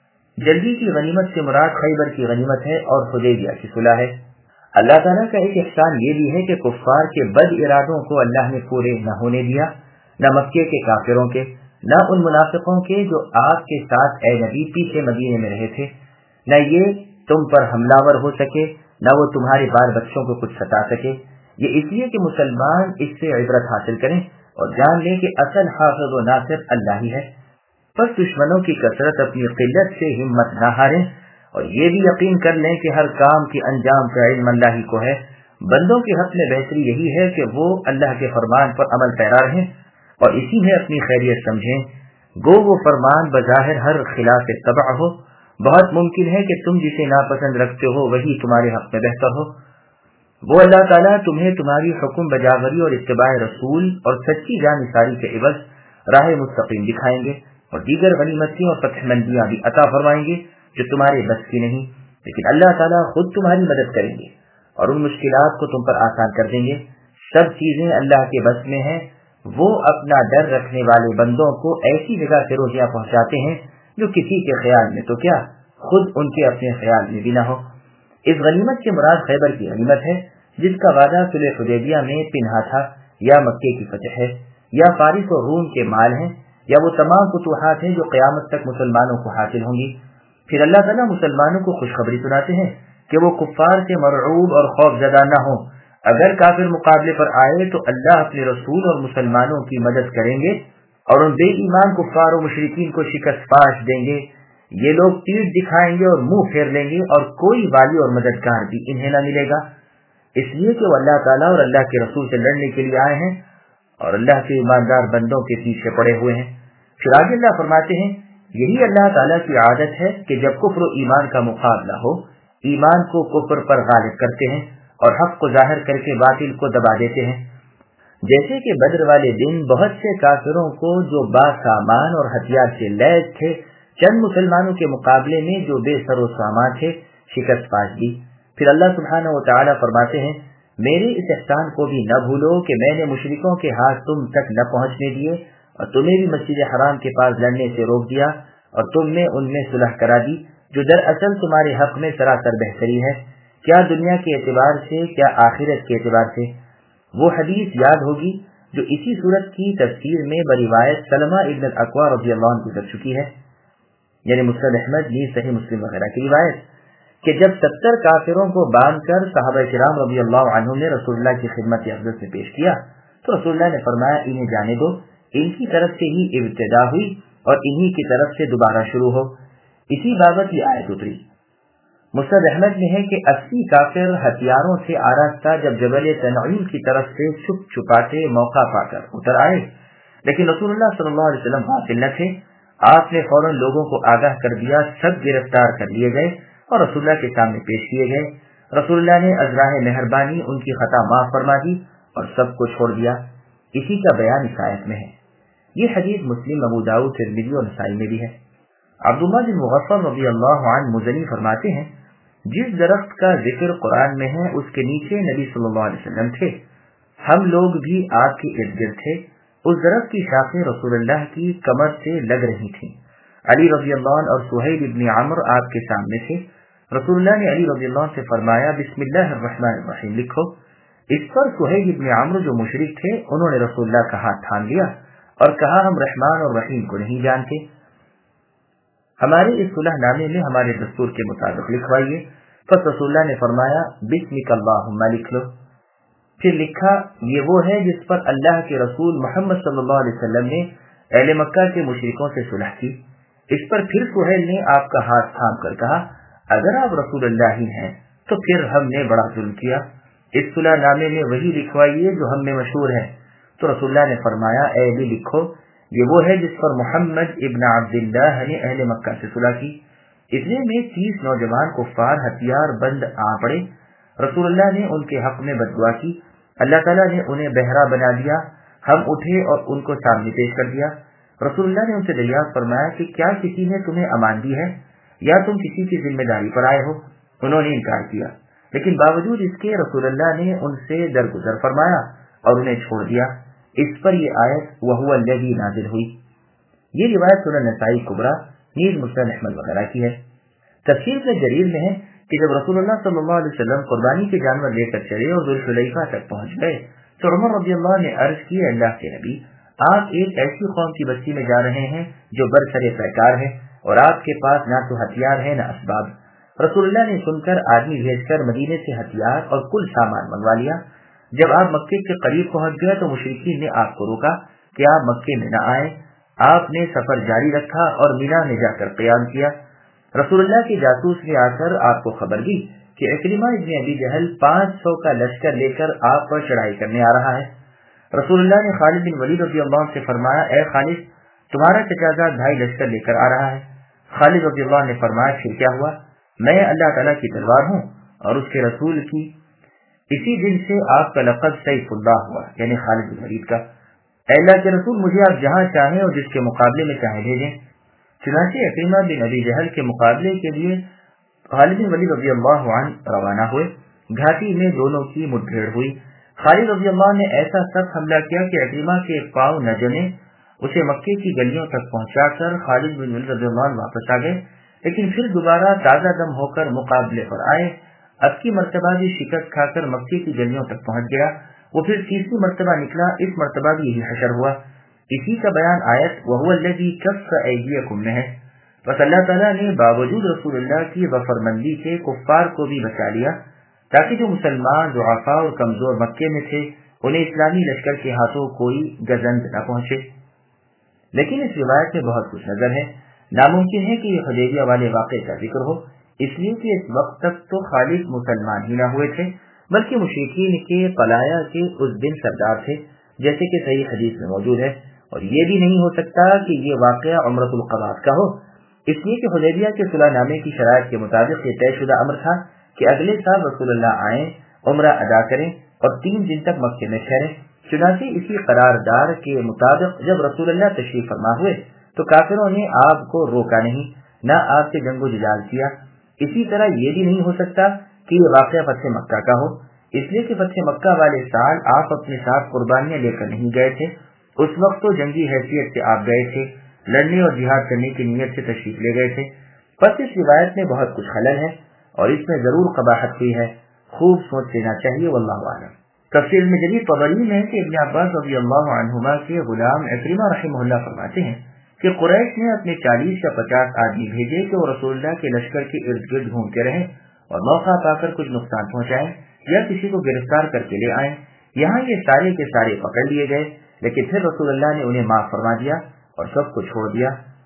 جلدی کی غنیمت سے مراد خیبر کی غنیمت ہے اور حدیبیہ کی صلح ہے. اللہ تعالیٰ کا ایک احسان یہ بھی ہے کہ کفار کے بد ارادوں کو اللہ نے پورے نہ ہونے دیا، نہ مکے کے کافروں کے، نہ ان منافقوں کے جو آپ کے ساتھ اے نبی پیچھے مدینے میں رہے تھے. نہ یہ تم پر حملہ ور ہو سکے، نہ وہ تمہارے بال بچوں کو کچھ ستا سکے. یہ اس لیے کہ مسلمان اس سے عبرت حاصل کریں اور جان لیں کہ اصل حافظ و ناصر اللہ ہی ہے. پس دشمنوں کی کثرت اپنی قلت سے ہمت نہ ہاریں اور یہ بھی یقین کر لیں کہ ہر کام کے انجام کا علم اللہ ہی کو ہے. بندوں کے حق میں بہتری یہی ہے کہ وہ اللہ کے فرمان پر عمل پیرا رہیں اور اسی میں اپنی خیریت سمجھیں. گو وہ فرمان بظاہر ہر خلاف تبع ہو، بہت ممکن ہے کہ تم جسے ناپسند رکھتے ہو وہی تمہارے حق میں بہتر ہو. وہ اللہ تعالیٰ تمہیں تمہاری حکم بجاوری اور اتباع رسول اور سچی جانثاری کے عوض راہ مستقیم دکھائیں گے اور دیگر غنیمتیں اور فتح مندیاں بھی عطا فرمائیں گے جو تمہارے بس کی نہیں، لیکن اللہ تعالیٰ خود تمہاری مدد کریں گے اور ان مشکلات کو تم پر آسان کر دیں گے. سب چیزیں اللہ کے بس میں ہیں. وہ اپنا ڈر رکھنے والے بندوں کو ایسی جگہ سے روزیاں پہنچاتے ہیں جو کسی کے خیال میں تو کیا خود ان کے اپنے خیال میں بھی نہ ہو. اس غنیمت کے مراد خیبر کی غنیمت ہے جس کا وعدہ صلح حدیبیہ میں پنہا تھا، یا مکے کی فتح ہے، یا فارس اور روم کے مال ہیں، یا وہ تمام فتوحات ہیں جو قیامت تک مسلمانوں کو حاصل ہوں گی. پھر اللہ تعالیٰ مسلمانوں کو خوشخبری سناتے ہیں کہ وہ کفار سے مرعوب اور خوف زدہ نہ ہوں. اگر کافر مقابلے پر آئے تو اللہ اپنے رسول اور مسلمانوں کی مدد کریں گے اور ان بے ایمان کفار و مشرکین کو شکست پاش دیں گے. یہ لوگ پیٹھ دکھائیں گے اور منہ پھیر لیں گے اور کوئی والی اور مددگار بھی انہیں نہ ملے گا، اس لیے کہ وہ اللہ تعالیٰ اور اللہ کے رسول سے لڑنے کے لیے آئے ہیں اور اللہ کے ایماندار بندوں کے پیچھے پڑے ہوئے ہیں. پھر آگے اللہ فرماتے ہیں یہی اللہ تعالیٰ کی عادت ہے کہ جب کفر و ایمان کا مقابلہ ہو، ایمان کو کفر پر غالب کرتے ہیں اور حق کو ظاہر کر کے باطل کو دبا دیتے ہیں. جیسے کہ بدر والے دن بہت سے کافروں کو جو با سامان اور ہتھیار سے لیس تھے چند مسلمانوں کے مقابلے میں جو بے سر و سامان تھے شکست پاش دی. پھر اللہ سبحانہ و تعالیٰ فرماتے ہیں میرے اس احسان کو بھی نہ بھولو کہ میں نے مشرکوں کے ہاتھ تم تک نہ پہنچنے دیے اور تمہیں بھی مسجد حرام کے پاس لڑنے سے روک دیا اور تم نے ان میں صلح کرا دی جو دراصل تمہارے حق میں سراسر بہتری ہے، کیا دنیا کے اعتبار سے کیا آخرت کے اعتبار سے. وہ حدیث یاد ہوگی جو اسی صورت کی تفسیر میں بروایت سلمہ ابن الاکوع رضی اللہ عنہ گزر چکی ہے، یعنی مسند احمد نیز صحیح مسلم وغیرہ کی روایت، کہ جب 70 کافروں کو باندھ کر صحابہ کرام رضی اللہ عنہم نے رسول اللہ کی خدمت اقدس میں پیش کیا تو رسول اللہ نے فرمایا انہیں جانے دو. ان کی طرف سے ہی ابتدا ہوئی اور इन्हीं की तरफ से दोबारा शुरू हो। इसी बाबत ये आयत उतरी। मुस्नद अहमद में है कि 80 काफिर हथियारों से आरास्ता जब जबल तनईम की तरफ से छुप छुपाते मौका पाकर उतर आए, लेकिन रसूलुल्लाह सल्लल्लाहु अलैहि वसल्लम गाफिल न थे। आपने फौरन लोगों को आगाह कर दिया, सब गिरफ्तार कर लिए गए और रसूलुल्लाह के सामने पेश किए गए। रसूलुल्लाह ने अज़राह मेहरबानी उनकी खता माफ फरमा दी और सबको छोड़ दिया। इसी का बयान इस आयत में है। ये हदीस मुस्लिम, अबू दाऊद, तिरमिज़ी और नसाई में भी है। अब्दुल्लाह बिन मुग़फ़्फ़ल रज़ियल्लाहु अन्हु मुज़नी फरमाते हैं, जिस दरख्त का जिक्र कुरान में है उसके नीचे नबी सल्लल्लाहु अलैहि वसल्लम थे, हम लोग भी आपके इर्द गिर्द थे। उस दरख्त की शाखें रसूलुल्लाह की कमर से लग रही थीं। अली रज़ियल्लाहु अन्हु और सुहैल इब्न अम्र आपके सामने थे। रसूलुल्लाह ने अली रज़ियल्लाहु अन्हु से फरमाया, बिस्मिल्लाहिर रहमानिर रहीम लिखो। इस पर सुहैल इब्न अम्र जो मुशरिक थे, उन्होंने रसूलुल्लाह का हाथ थाम लिया और कहा, हम रहमान और रहीम को नहीं जानते, हमारे इस सुलहनामे में हमारे दस्तूर के मुताबिक लिखवाइए। तो रसूलुल्लाह ने फरमाया, बिस्मिकल्लाहुम्मा लिख लो। फिर लिखा, ये वो है जिस पर अल्लाह के रसूल मोहम्मद सल्लल्लाहु अलैहि वसल्लम ने अहले मक्का के मुशरिकों से सुलह की। इस पर फिर सुहैल ने आपका हाथ थाम कर कहा, अगर आप रसूलुल्लाह ही हैं तो फिर हमने बड़ा जुल्म किया, इस सुलहनामे में वही लिखवाइए जो हम में मशहूर है। तो रसूलुल्लाह ने फरमाया, ए अली लिखो, ये वो है जिस पर मोहम्मद इब्न अब्दुल्लाह ने अहले मक्का से सुलह की। इतने में 30 नौजवान कुफ्फार हथियार बंद आ पड़े। रसूलुल्लाह ने उनके हक में बददुआ की। अल्लाह ताला ने उन्हें बहरा बना दिया। हम उठे और उनको सामने पेश कर दिया। रसूलुल्लाह ने उनसे दरियाफ्त फरमाया कि क्या किसी ने तुम्हें अमान दी है या तुम किसी की जिम्मेदारी पर आए हो? उन्होंने इनकार किया, लेकिन बावजूद इसके रसूलुल्लाह ने उनसे दरगुजर फरमाया और उन्हें छोड़ दिया। इस पर यह आयत वहुवा अल्लज़ी नाज़िल हुई। ये रिवायत सुनन नसाई कुबरा, नीज़ मुस्नद अहमद वगैरह की है। तफसीर में जरीर में है कि जब रसूलुल्लाह सल्लल्लाहु अलैहि वसल्लम कुर्बानी के जानवर लेकर चले और ज़ुल्हुलैफा तक पहुंच गए तो उमर रज़ियल्लाहु अन्हु ने अर्ज की, अल्लाह के नबी, आप एक ऐसी कौम की बस्ती में जा रहे हैं जो बरसरे पैकार है और आपके पास ना तो हथियार है न असबाब। रसूलुल्लाह ने सुनकर आदमी भेजकर मदीने से हथियार और कुल सामान मंगवा लिया। जब आप मक्के के करीब पहुंच गए तो मुशरिकीन ने आपको रोका कि आप मक्के में न आए। आपने सफर जारी रखा और मिना में जाकर क़याम किया। रसूलुल्लाह के जासूस ने आकर आपको खबर दी कि इक्रिमा इब्न अबी जहल 500 का लश्कर लेकर आप पर चढ़ाई करने आ रहा है। रसूलुल्लाह ने खालिद बिन वलीद रज़ियल्लाहु अन्हु से फरमाया, ए खालिद, तुम्हारा चचाजाद भाई लश्कर लेकर आ रहा है। खालिद रज़ियल्लाहु अन्हु ने फरमाया, फिर क्या हुआ? मैं अल्लाह ताला की तलवार हूँ और उसके रसूल की। इसी दिन से आपका लक़ब सैफुल्लाह हुआ, यानी खालिद बिन वलीद का। अल्लाह के रसूल, मुझे आप जहाँ चाहें और जिसके मुकाबले में चाहें भेजें। चुनांचे इक्रिमा बिन अबी जहल के मुकाबले के लिए खालिद बिन वलीद रज़ियल्लाहु अन्हु रवाना हुए। घाटी में दोनों की मुठभेड़ हुई। खालिद रज़ियल्लाहु अन्हु ने ऐसा सख्त हमला किया कि इक्रिमा के पांव न जमे। उसे मक्के की गलियों तक पहुंचाकर खालिद बिन वलीद रज़ियल्लाहु अन्हु वापस आ गए, लेकिन फिर दोबारा ताजा दम होकर मुकाबले पर आए। अब की मर्तबा भी शिकस्त खाकर मक्के की गलियों तक पहुंच गया। वो फिर तीसरी मर्तबा निकला, इस मर्तबा भी यही हशर हुआ। इसी का बयान आयत वहुवा अल्लज़ी कफ़्फ़ अयदीयकुम में है। बस अल्लाह ताला ने बावजूद रसूलुल्लाह की गफरमंदी के कुफ्फार को भी बचा लिया, ताकि जो मुसलमान दुआफा और कमजोर मक्के में थे उन्हें इस्लामी लश्कर के हाथों कोई गजंद न पहुंचे। लेकिन इस रिवायत में बहुत कुछ नजर है। नामुमकिन है कि हुदैबिया वाले वाक़े का जिक्र हो, इसलिए कि इस वक्त तक तो खालिद मुसलमान ही न हुए थे, बल्कि मुशरिकीन के पलाया के उस दिन सरदार थे, जैसे कि सही हदीस में मौजूद है। और ये भी नहीं हो सकता कि ये वाक़या उम्रतुल क़ज़ा का हो, इसलिए कि हुदैबिया के सुलहनामे की शराइत के मुताबिक ये तयशुदा अमर था कि अगले साल रसूलुल्लाह आए, उम्रा अदा करें और 3 दिन तक मक्के में ठहरें। चुनांचे इसी करारदार के मुताबिक जब रसूलुल्लाह तशरीफ फरमा हुए तो काफिरों ने आपको रोका नहीं, न आपसे जंगो जिदाल किया। इसी तरह ये भी नहीं हो सकता कि ये वाक़या फतह मक्का का हो, इसलिए कि फतह मक्का वाले साल आप अपने साथ कुर्बानियां लेकर नहीं गए थे। उस वक्त तो जंगी हैसियत से आप गए थे, लड़ने और जिहाद करने की नीयत से तशरीफ ले गए थे। बस इस रिवायत में बहुत कुछ खलल है और इसमें जरूर कबाहत हुई है, खूब सोच लेना चाहिए। वल्लाहु आलम। तफसीर में जदीद तबरी में है कि इब्न अब्बास रज़ियल्लाहु अन्हुमा के गुलाम इक्रिमा रहमहुल्लाह फरमाते हैं कि कुरैश ने अपने 40 या 50 आदमी भेजे कि वो रसूलुल्लाह के लश्कर के इर्द गिर्द घूमते रहें और मौका पाकर कुछ नुकसान पहुंचाएं या किसी को गिरफ्तार करके ले आए। यहाँ ये सारे के सारे पकड़ लिए गए, लेकिन फिर रसूलुल्लाह ने उन्हें माफ फरमा दिया और सबको छोड़ दिया।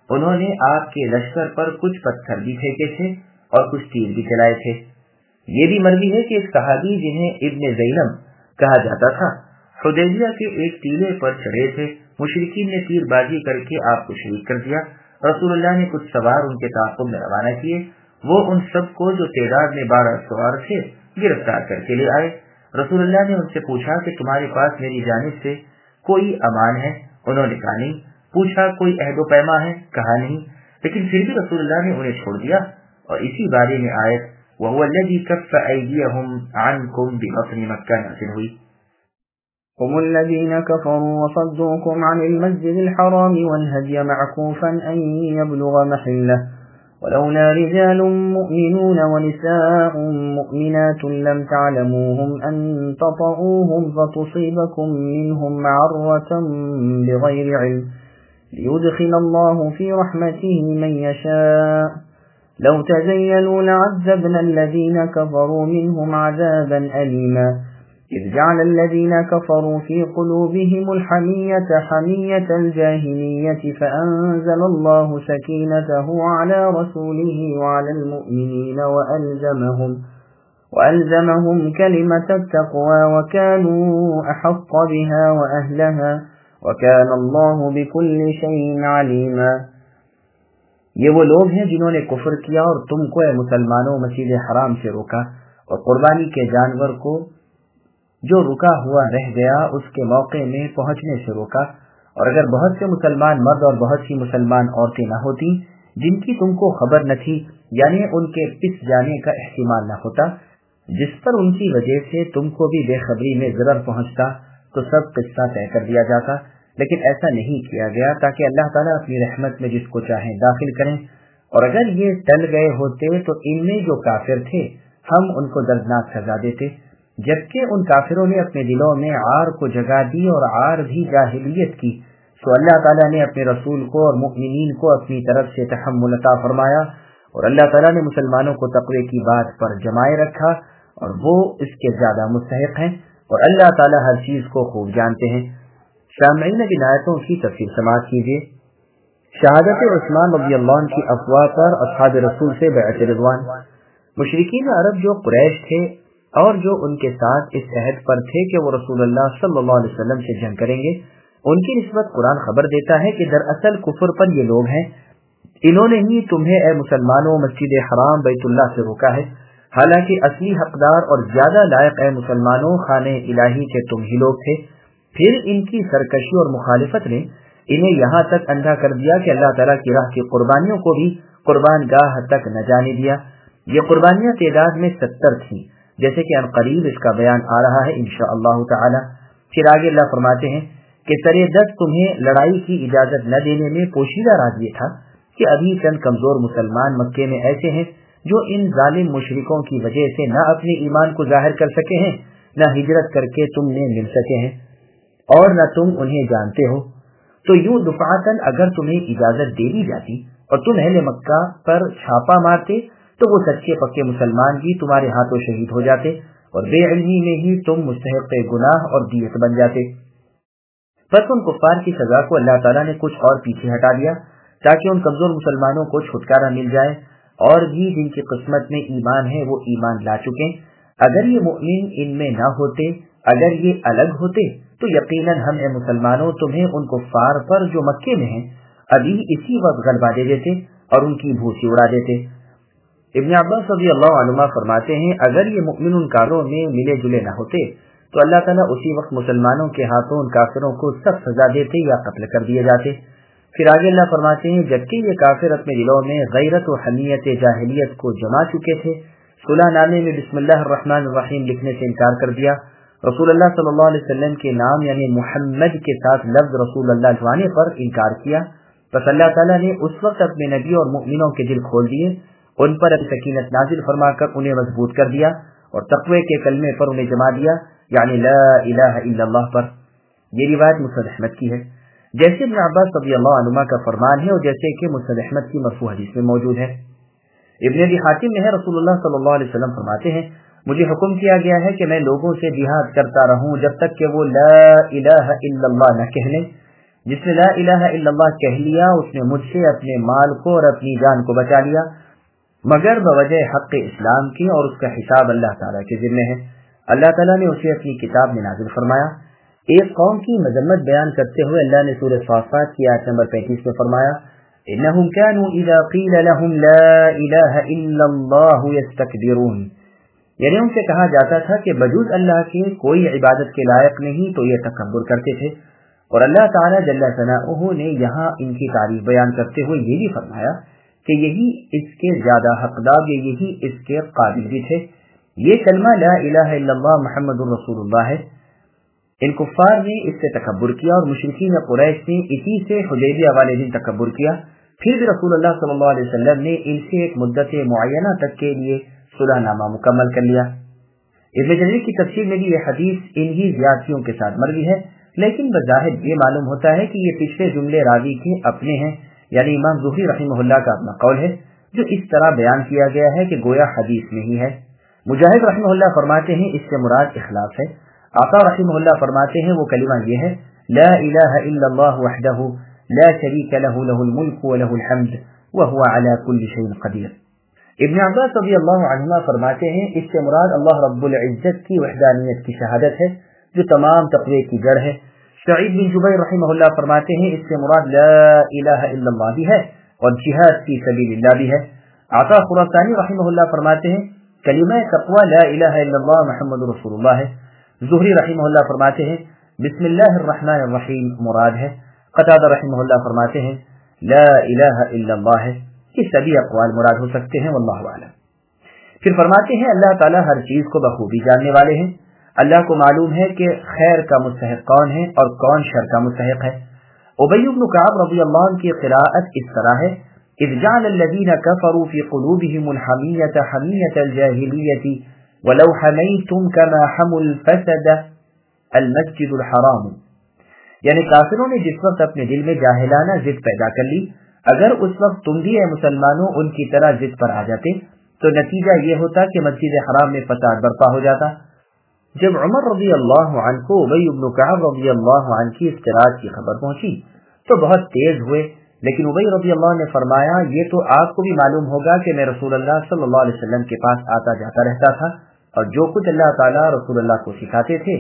انہوں نے آپ کے لشکر پر کچھ پتھر بھی پھینکے تھے اور کچھ تیر بھی چلائے تھے۔ یہ بھی مروی ہے کہ ایک صحابی جنہیں ابن زینب کہا جاتا تھا حدیبیہ کے ایک ٹیلے پر چڑھے تھے، مشرکین نے تیر بازی کر کے آپ کو شہید کر دیا۔ رسول اللہ نے کچھ سوار ان کے تعاقب میں روانہ کیے، وہ ان سب کو جو تعداد میں 12 سوار تھے گرفتار کر کے لے آئے۔ رسول اللہ نے ان سے پوچھا کہ تمہارے پاس میری جانب سے کوئی امان ہے؟ انہوں نے کہا نہیں۔ پوچھا کوئی عہد و پیما ہے؟ کہا نہیں، لیکن پھر بھی رسول اللہ نے انہیں چھوڑ دیا، اور اسی بارے میں آیت وَهُوَ الَّذِي كَفَّ أَيْدِيَهُمْ عَنْكُمْ بِبَطْنِ مَكَّةَ نازل ہوئی۔ هم الذين كفروا وصدوكم عن المسجد الحرام والهدي معكوفا أن يبلغ محله ولولا رجال مؤمنون ونساء مؤمنات لم تعلموهم أن تطؤوهم فتصيبكم منهم معرة بغير علم ليدخل الله في رحمته من يشاء لو تزيلوا لعذبنا الذين كفروا منهم عذابا أليما إذ جعل الذين كفروا في قلوبهم الحمية حمية الجاهلية فأنزل الله سكينته على رسوله وعلى المؤمنين وألزمهم كلمة التقوى وكانوا أحق بها وأهلها وكان الله بكل شيء عليما۔ یہ وہ لوگ ہیں جنہوں نے کفر کیا اور تم کو اے مسلمانوں مسجد حرام سے روکا اور قربانی کے جانور کو جو رکا ہوا رہ گیا اس کے موقع میں پہنچنے سے روکا، اور اگر بہت سے مسلمان مرد اور بہت سی مسلمان عورتیں نہ ہوتی جن کی تم کو خبر نہ تھی، یعنی ان کے پس جانے کا احتمال نہ ہوتا، جس پر ان کی وجہ سے تم کو بھی بے خبری میں ضرر پہنچتا تو سب قصہ طے کر دیا جاتا، لیکن ایسا نہیں کیا گیا تاکہ اللہ تعالیٰ اپنی رحمت میں جس کو چاہیں داخل کریں، اور اگر یہ ٹل گئے ہوتے تو ان میں جو کافر تھے ہم ان کو دردناک سزا دیتے، جبکہ ان کافروں نے اپنے دلوں میں عار کو جگہ دی اور عار بھی جاہلیت کی، سو اللہ تعالیٰ نے اپنے رسول کو اور مؤمنین کو اپنی طرف سے تحمل عطا فرمایا، اور اللہ تعالیٰ نے مسلمانوں کو تقوی کی بات پر جمائے رکھا اور وہ اس کے زیادہ مستحق ہیں، اور اللہ تعالیٰ ہر چیز کو خوب جانتے ہیں۔ سامعین اب آیتوں کی تفسیر سماعت کیجیے۔ شہادت عثمان رضی اللہ عنہ کی افواہ پر اصحاب رسول سے بیعت رضوان۔ مشرکین عرب جو قریش تھے اور جو ان کے ساتھ اس عہد پر تھے کہ وہ رسول اللہ صلی اللہ علیہ وسلم سے جنگ کریں گے، ان کی نسبت قرآن خبر دیتا ہے کہ دراصل کفر پر یہ لوگ ہیں، انہوں نے ہی تمہیں اے مسلمانوں مسجد حرام بیت اللہ سے روکا ہے، حالانکہ اصلی حقدار اور زیادہ لائق اے مسلمانوں خانہ الہی کے تم ہی لوگ تھے۔ پھر ان کی سرکشی اور مخالفت نے انہیں یہاں تک اندھا کر دیا کہ اللہ تعالیٰ کی راہ کی قربانیوں کو بھی قربان گاہ تک نہ جانے دیا۔ یہ قربانیاں تعداد میں 70 تھیں، جیسے کہ عنقریب اس کا بیان آ رہا ہے انشاءاللہ تعالی۔ پھر آگے اللہ فرماتے ہیں کہ سرے دست تمہیں لڑائی کی اجازت نہ دینے میں پوشیدہ راز یہ تھا کہ ابھی چند کمزور مسلمان مکے میں ایسے ہیں جو ان ظالم مشرکوں کی وجہ سے نہ اپنے ایمان کو ظاہر کر سکے ہیں، نہ ہجرت کر کے تم نے مل سکے ہیں، اور نہ تم انہیں جانتے ہو، تو یوں دفعتاً اگر تمہیں اجازت دے دی جاتی اور تم اہل مکہ پر چھاپا مارتے تو وہ سچے پکے مسلمان بھی تمہارے ہاتھوں شہید ہو جاتے اور بے علمی میں ہی تم مستحق گناہ اور دیت بن جاتے۔ پس ان کفار کی سزا کو اللہ تعالیٰ نے کچھ اور پیچھے ہٹا دیا تاکہ ان کمزور مسلمانوں کو چھٹکارا مل جائے، اور بھی جن کی قسمت میں ایمان ہے وہ ایمان لا چکے۔ اگر یہ مؤمن ان میں نہ ہوتے، اگر یہ الگ ہوتے تو یقیناً ہم اے مسلمانوں تمہیں ان کفار پر جو مکے میں ہیں ابھی اسی وقت غلبہ دے دیتے اور ان کی بھوسی اڑا دیتے۔ ابن عباس رضی اللہ عنہما فرماتے ہیں اگر یہ مؤمن ان کافروں میں ملے جلے نہ ہوتے تو اللہ تعالیٰ اسی وقت مسلمانوں کے ہاتھوں ان کافروں کو سخت سزا دیتے یا قتل کر دیے جاتے۔ پھر آگے اللہ فرماتے ہیں جبکہ یہ کافر اپنے دلوں میں غیرت و حمیت جاہلیت کو جما چکے تھے، صلح نامے میں بسم اللہ الرحمن الرحیم لکھنے سے انکار کر دیا، رسول اللہ صلی اللہ علیہ وسلم کے نام یعنی محمد کے ساتھ لفظ رسول اللہ لکھوانے پر انکار کیا، بس اللہ تعالیٰ نے اس وقت اپنے نبی اور مؤمنوں کے دل کھول دیے، ان پر سکینت نازل فرما کر انہیں مضبوط کر دیا اور تقوی کے کلمے پر انہیں جما دیا، یعنی لا الہ الا اللہ پر۔ یہ روایت مسند احمد کی ہے، جیسے ابن عباس رضی اللہ عنہما کا فرمان ہے اور جیسے کہ مسند احمد کی مرفوع حدیث میں موجود ہے۔ ابن ابی حاتم میں ہے رسول اللہ صلی اللہ علیہ وسلم فرماتے ہیں مجھے حکم کیا گیا ہے کہ میں لوگوں سے جہاد کرتا رہوں جب تک کہ وہ لا الہ الا اللہ نہ کہہ لیں، جس نے لا الہ الا اللہ کہہ لیا اس نے مجھ سے اپنے مال کو اور اپنی جان کو بچا لیا مگر بوجہ حق اسلام کی، اور اس کا حساب اللہ تعالیٰ کے ذمہ ہے۔ اللہ تعالیٰ نے اسے اپنی کتاب میں نازل فرمایا۔ ایک قوم کی مذمت بیان کرتے ہوئے اللہ نے سورہ صافات کی آیت نمبر 35 میں فرمایا انہم کانوا اذا قیل لهم لا الہ الا اللہ یستکبرون، یعنی ان سے کہا جاتا تھا کہ بجوز اللہ کے کوئی عبادت کے لائق نہیں تو یہ تکبر کرتے تھے۔ اور اللہ تعالیٰ جل ثناؤہ نے یہاں ان کی تعریف بیان کرتے ہوئے یہ بھی فرمایا کہ یہی اس کے زیادہ حقدار، یہی اس کے قابل بھی تھے۔ یہ کلمہ لا الہ الا اللہ محمد رسول اللہ ہے۔ ان کفار نے اس سے تکبر کیا اور مشرکین قریش نے اسی سے حدیبیہ والے دن تکبر کیا، پھر بھی رسول اللہ صلی اللہ علیہ وسلم نے ان سے ایک مدت معینہ تک کے لیے صلح نامہ مکمل کر لیا۔ ابن جریر کی تفسیر میں بھی یہ حدیث انہی زیادتیوں کے ساتھ مروی ہے، لیکن بظاہر یہ معلوم ہوتا ہے کہ یہ پچھلے جملے راوی کے اپنے ہیں، یعنی امام زہری رحمہ اللہ کا اپنا قول ہے جو اس طرح بیان کیا گیا ہے کہ گویا حدیث میں ہی ہے۔ مجاہد رحمہ اللہ فرماتے ہیں اس سے مراد اخلاص ہے۔ عطا رحمہ اللہ فرماتے ہیں وہ کلمہ یہ ہے لا الہ الا اللہ وحدہ لا شریک لہ لہ الملک و لہ الحمد وہو علی کل شیء قدیر۔ ابن عباس رضی اللہ عنہما فرماتے ہیں اس سے مراد اللہ رب العزت کی وحدانیت کی شہادت ہے جو تمام تقوی کی جڑ ہے۔ سعید بن جبیر رحمہ اللہ فرماتے ہیں اس سے مراد لا الہ الا اللہ بھی ہے اور جہاد فی سبیل اللہ بھی ہے۔ عطا خراسانی رحمہ اللہ فرماتے ہیں کلمہ تقوی لا الہ الا اللہ محمد رسول اللہ ہے۔ زہری رحمہ اللہ فرماتے ہیں بسم اللہ الرحمن الرحیم مراد ہے۔ قتادہ رحمہ اللہ فرماتے ہیں لا الہ الا اللہ ہے۔ یہ سبھی اقوال مراد ہو سکتے ہیں واللہ اعلم۔ پھر فرماتے ہیں اللہ تعالیٰ ہر چیز کو بخوبی جاننے والے ہیں، اللہ کو معلوم ہے کہ خیر کا مستحق کون ہے اور کون شر کا مستحق ہے۔ ابی بن کعب رضی اللہ عنہ کی قراءت اس طرح ہے اذ جعل الذین کفروا فی قلوبهم الحمیۃ حمیۃ الجاہلیۃ ولو حمیتم کما حموا الفسد المسجد الحرام، یعنی کافروں نے جس وقت اپنے دل میں جاہلانہ ضد پیدا کر لی، اگر اس وقت تم بھی اے مسلمانوں ان کی طرح ضد پر آ جاتے تو نتیجہ یہ ہوتا کہ مسجد حرام میں فساد برپا ہو جاتا۔ جب عمر رضی اللہ عنہ کو ابی بن کعب رضی اللہ عنہ کی اس قراءت کی خبر پہنچی تو بہت تیز ہوئے، لیکن ابی رضی اللہ عنہ نے فرمایا یہ تو آپ کو بھی معلوم ہوگا کہ میں رسول اللہ صلی اللہ علیہ وسلم کے پاس آتا جاتا رہتا تھا اور جو کچھ اللہ تعالیٰ رسول اللہ کو سکھاتے تھے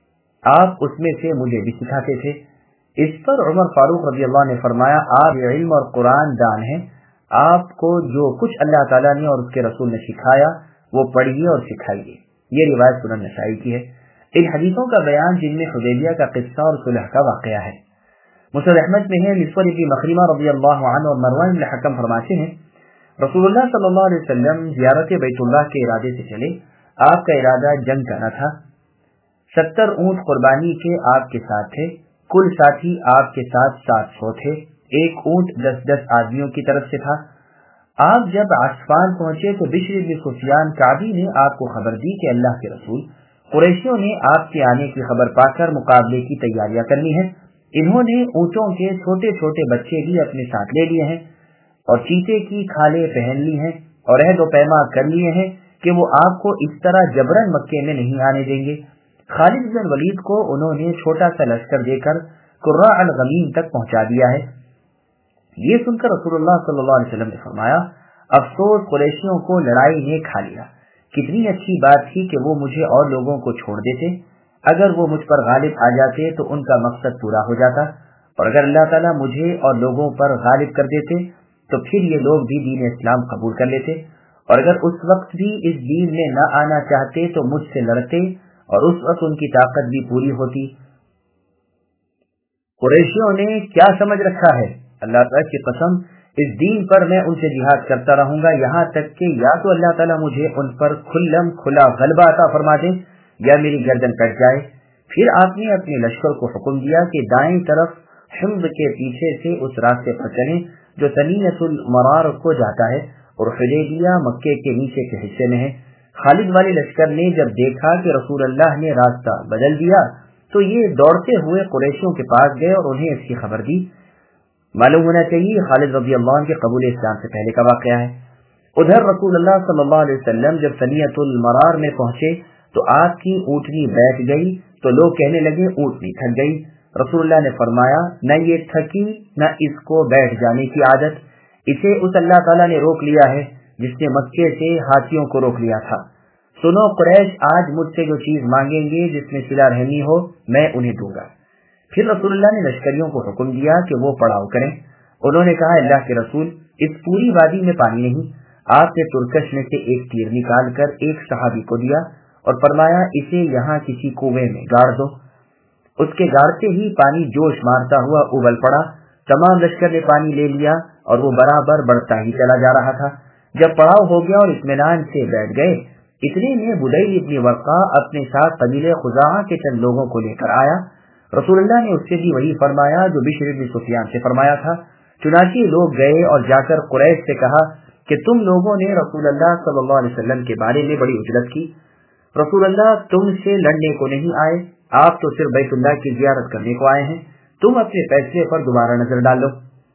آپ اس میں سے مجھے بھی سکھاتے تھے۔ اس پر عمر فاروق رضی اللہ عنہ نے فرمایا آپ علم اور قرآن دان ہیں، آپ کو جو کچھ اللہ تعالیٰ نے اور اس کے رسول نے سکھایا وہ پڑھیے اور سکھائیے۔ یہ روایت سنن نسائی کی ہے۔ ان حدیثوں کا بیان جن میں حدیبیہ کا قصہ اور صلح کا واقعہ ہے۔ مسند احمد میں ہے مسور بن مخرمہ رضی اللہ عنہ اور مروان بن حکم فرماتے ہیں رسول اللہ صلی اللہ علیہ وسلم زیارت بیت اللہ کے ارادے سے چلے، آپ کا ارادہ جنگ کا نہ تھا۔ 70 اونٹ قربانی کے آپ کے ساتھ تھے، کل ساتھی آپ کے ساتھ 700 تھے، ایک اونٹ 10 آدمیوں کی طرف سے تھا۔ آپ جب عصفان پہنچے تو بشر بن سفیان کعبی نے آپ کو خبر دی کہ اللہ کے رسول قریشیوں نے آپ کے آنے کی خبر پا کر مقابلے کی تیاریاں کرنی ہے، انہوں نے اونٹوں کے چھوٹے چھوٹے بچے بھی اپنے ساتھ لے لیے ہیں اور چیتے کی کھالیں پہن لی ہیں اور عہد و پیما کر لیے ہیں کہ وہ آپ کو اس طرح جبرن مکے میں نہیں آنے دیں گے۔ خالد بن ولید کو انہوں نے چھوٹا سا لشکر دے کر قراء الغمیم تک پہنچا دیا ہے۔ یہ سن کر رسول اللہ صلی اللہ علیہ وسلم نے فرمایا افسوس قریشیوں کو لڑائی نے کھا لیا، کتنی اچھی بات تھی کہ وہ مجھے اور لوگوں کو چھوڑ دیتے، اگر وہ مجھ پر غالب آ جاتے تو ان کا مقصد پورا ہو جاتا، اور اگر اللہ تعالیٰ مجھے اور لوگوں پر غالب کر دیتے تو پھر یہ لوگ بھی دین اسلام قبول کر لیتے، اور اگر اس وقت بھی اس دین میں نہ آنا چاہتے تو مجھ سے لڑتے اور اس وقت ان کی طاقت بھی پوری ہوتی۔ قریشیوں نے کیا سمجھ رکھا ہے، اللہ تعالیٰ کی قسم اس دین پر میں ان سے جہاد کرتا رہوں گا یہاں تک کہ یا تو اللہ تعالیٰ مجھے ان پر کھلا غلبہ عطا فرما دے یا میری گردن کٹ جائے۔ پھر آپ نے اپنے لشکر کو حکم دیا کہ دائیں طرف حمد کے پیچھے سے اس راستے پر چلیں جو ثنیۃ المرار کو جاتا ہے اور حدیبیہ مکے کے نیچے کے حصے میں ہے۔ خالد والے لشکر نے جب دیکھا کہ رسول اللہ نے راستہ بدل دیا تو یہ دوڑتے ہوئے قریشیوں کے پاس گئے اور انہیں اس کی خبر دی۔ معلوم ہونا چاہیے خالد رضی اللہ عنہ کے قبول اسلام سے پہلے کا واقعہ ہے۔ ادھر رسول اللہ صلی اللہ علیہ وسلم جب ثنیۃ المرار میں پہنچے تو آپ کی اونٹنی بیٹھ گئی تو لوگ کہنے لگے اونٹنی تھک گئی، रसूलुल्लाह ने फरमाया, न ये थकी न इसको बैठ जाने की आदत, इसे उस अल्लाह ताला ने रोक लिया है जिसने मक्के से हाथियों को रोक लिया था। सुनो कुरैश, आज मुझसे जो चीज मांगेंगे जिसमें सिला रहमी हो मैं उन्हें दूंगा। फिर रसूलुल्लाह ने लश्करियों को हुक्म दिया कि वो पड़ाव करें। उन्होंने कहा, अल्लाह के रसूल, इस पूरी वादी में पानी नहीं। आपने तुरकश में से एक तीर निकाल कर एक सहाबी को दिया और फरमाया, इसे यहाँ किसी कुएं में गाड़ दो। उसके गाड़ते ही पानी जोश मारता हुआ उबल पड़ा। तमाम लश्कर ने पानी ले लिया और वो बराबर बढ़ता ही चला जा रहा था। जब पड़ाव हो गया और इत्मीनान से बैठ गए, इतने में बुदैल इब्न वर्का अपने साथ कबीले खुज़ाआ के चंद लोगों को लेकर आया। रसूलुल्लाह ने उससे भी वही फरमाया जो बिश्र इब्न सुफियान से फरमाया था। चुनांचे लोग गए और जाकर कुरैश से कहा कि तुम लोगों ने रसूलुल्लाह सल्लल्लाहु अलैहि वसल्लम के बारे में बड़ी उजलत की। रसूलुल्लाह तुमसे लड़ने को नहीं आए, आप तो सिर्फ बैतुल्लाह की जियारत करने को आए हैं। तुम अपने फैसले पर दोबारा नजर डालो।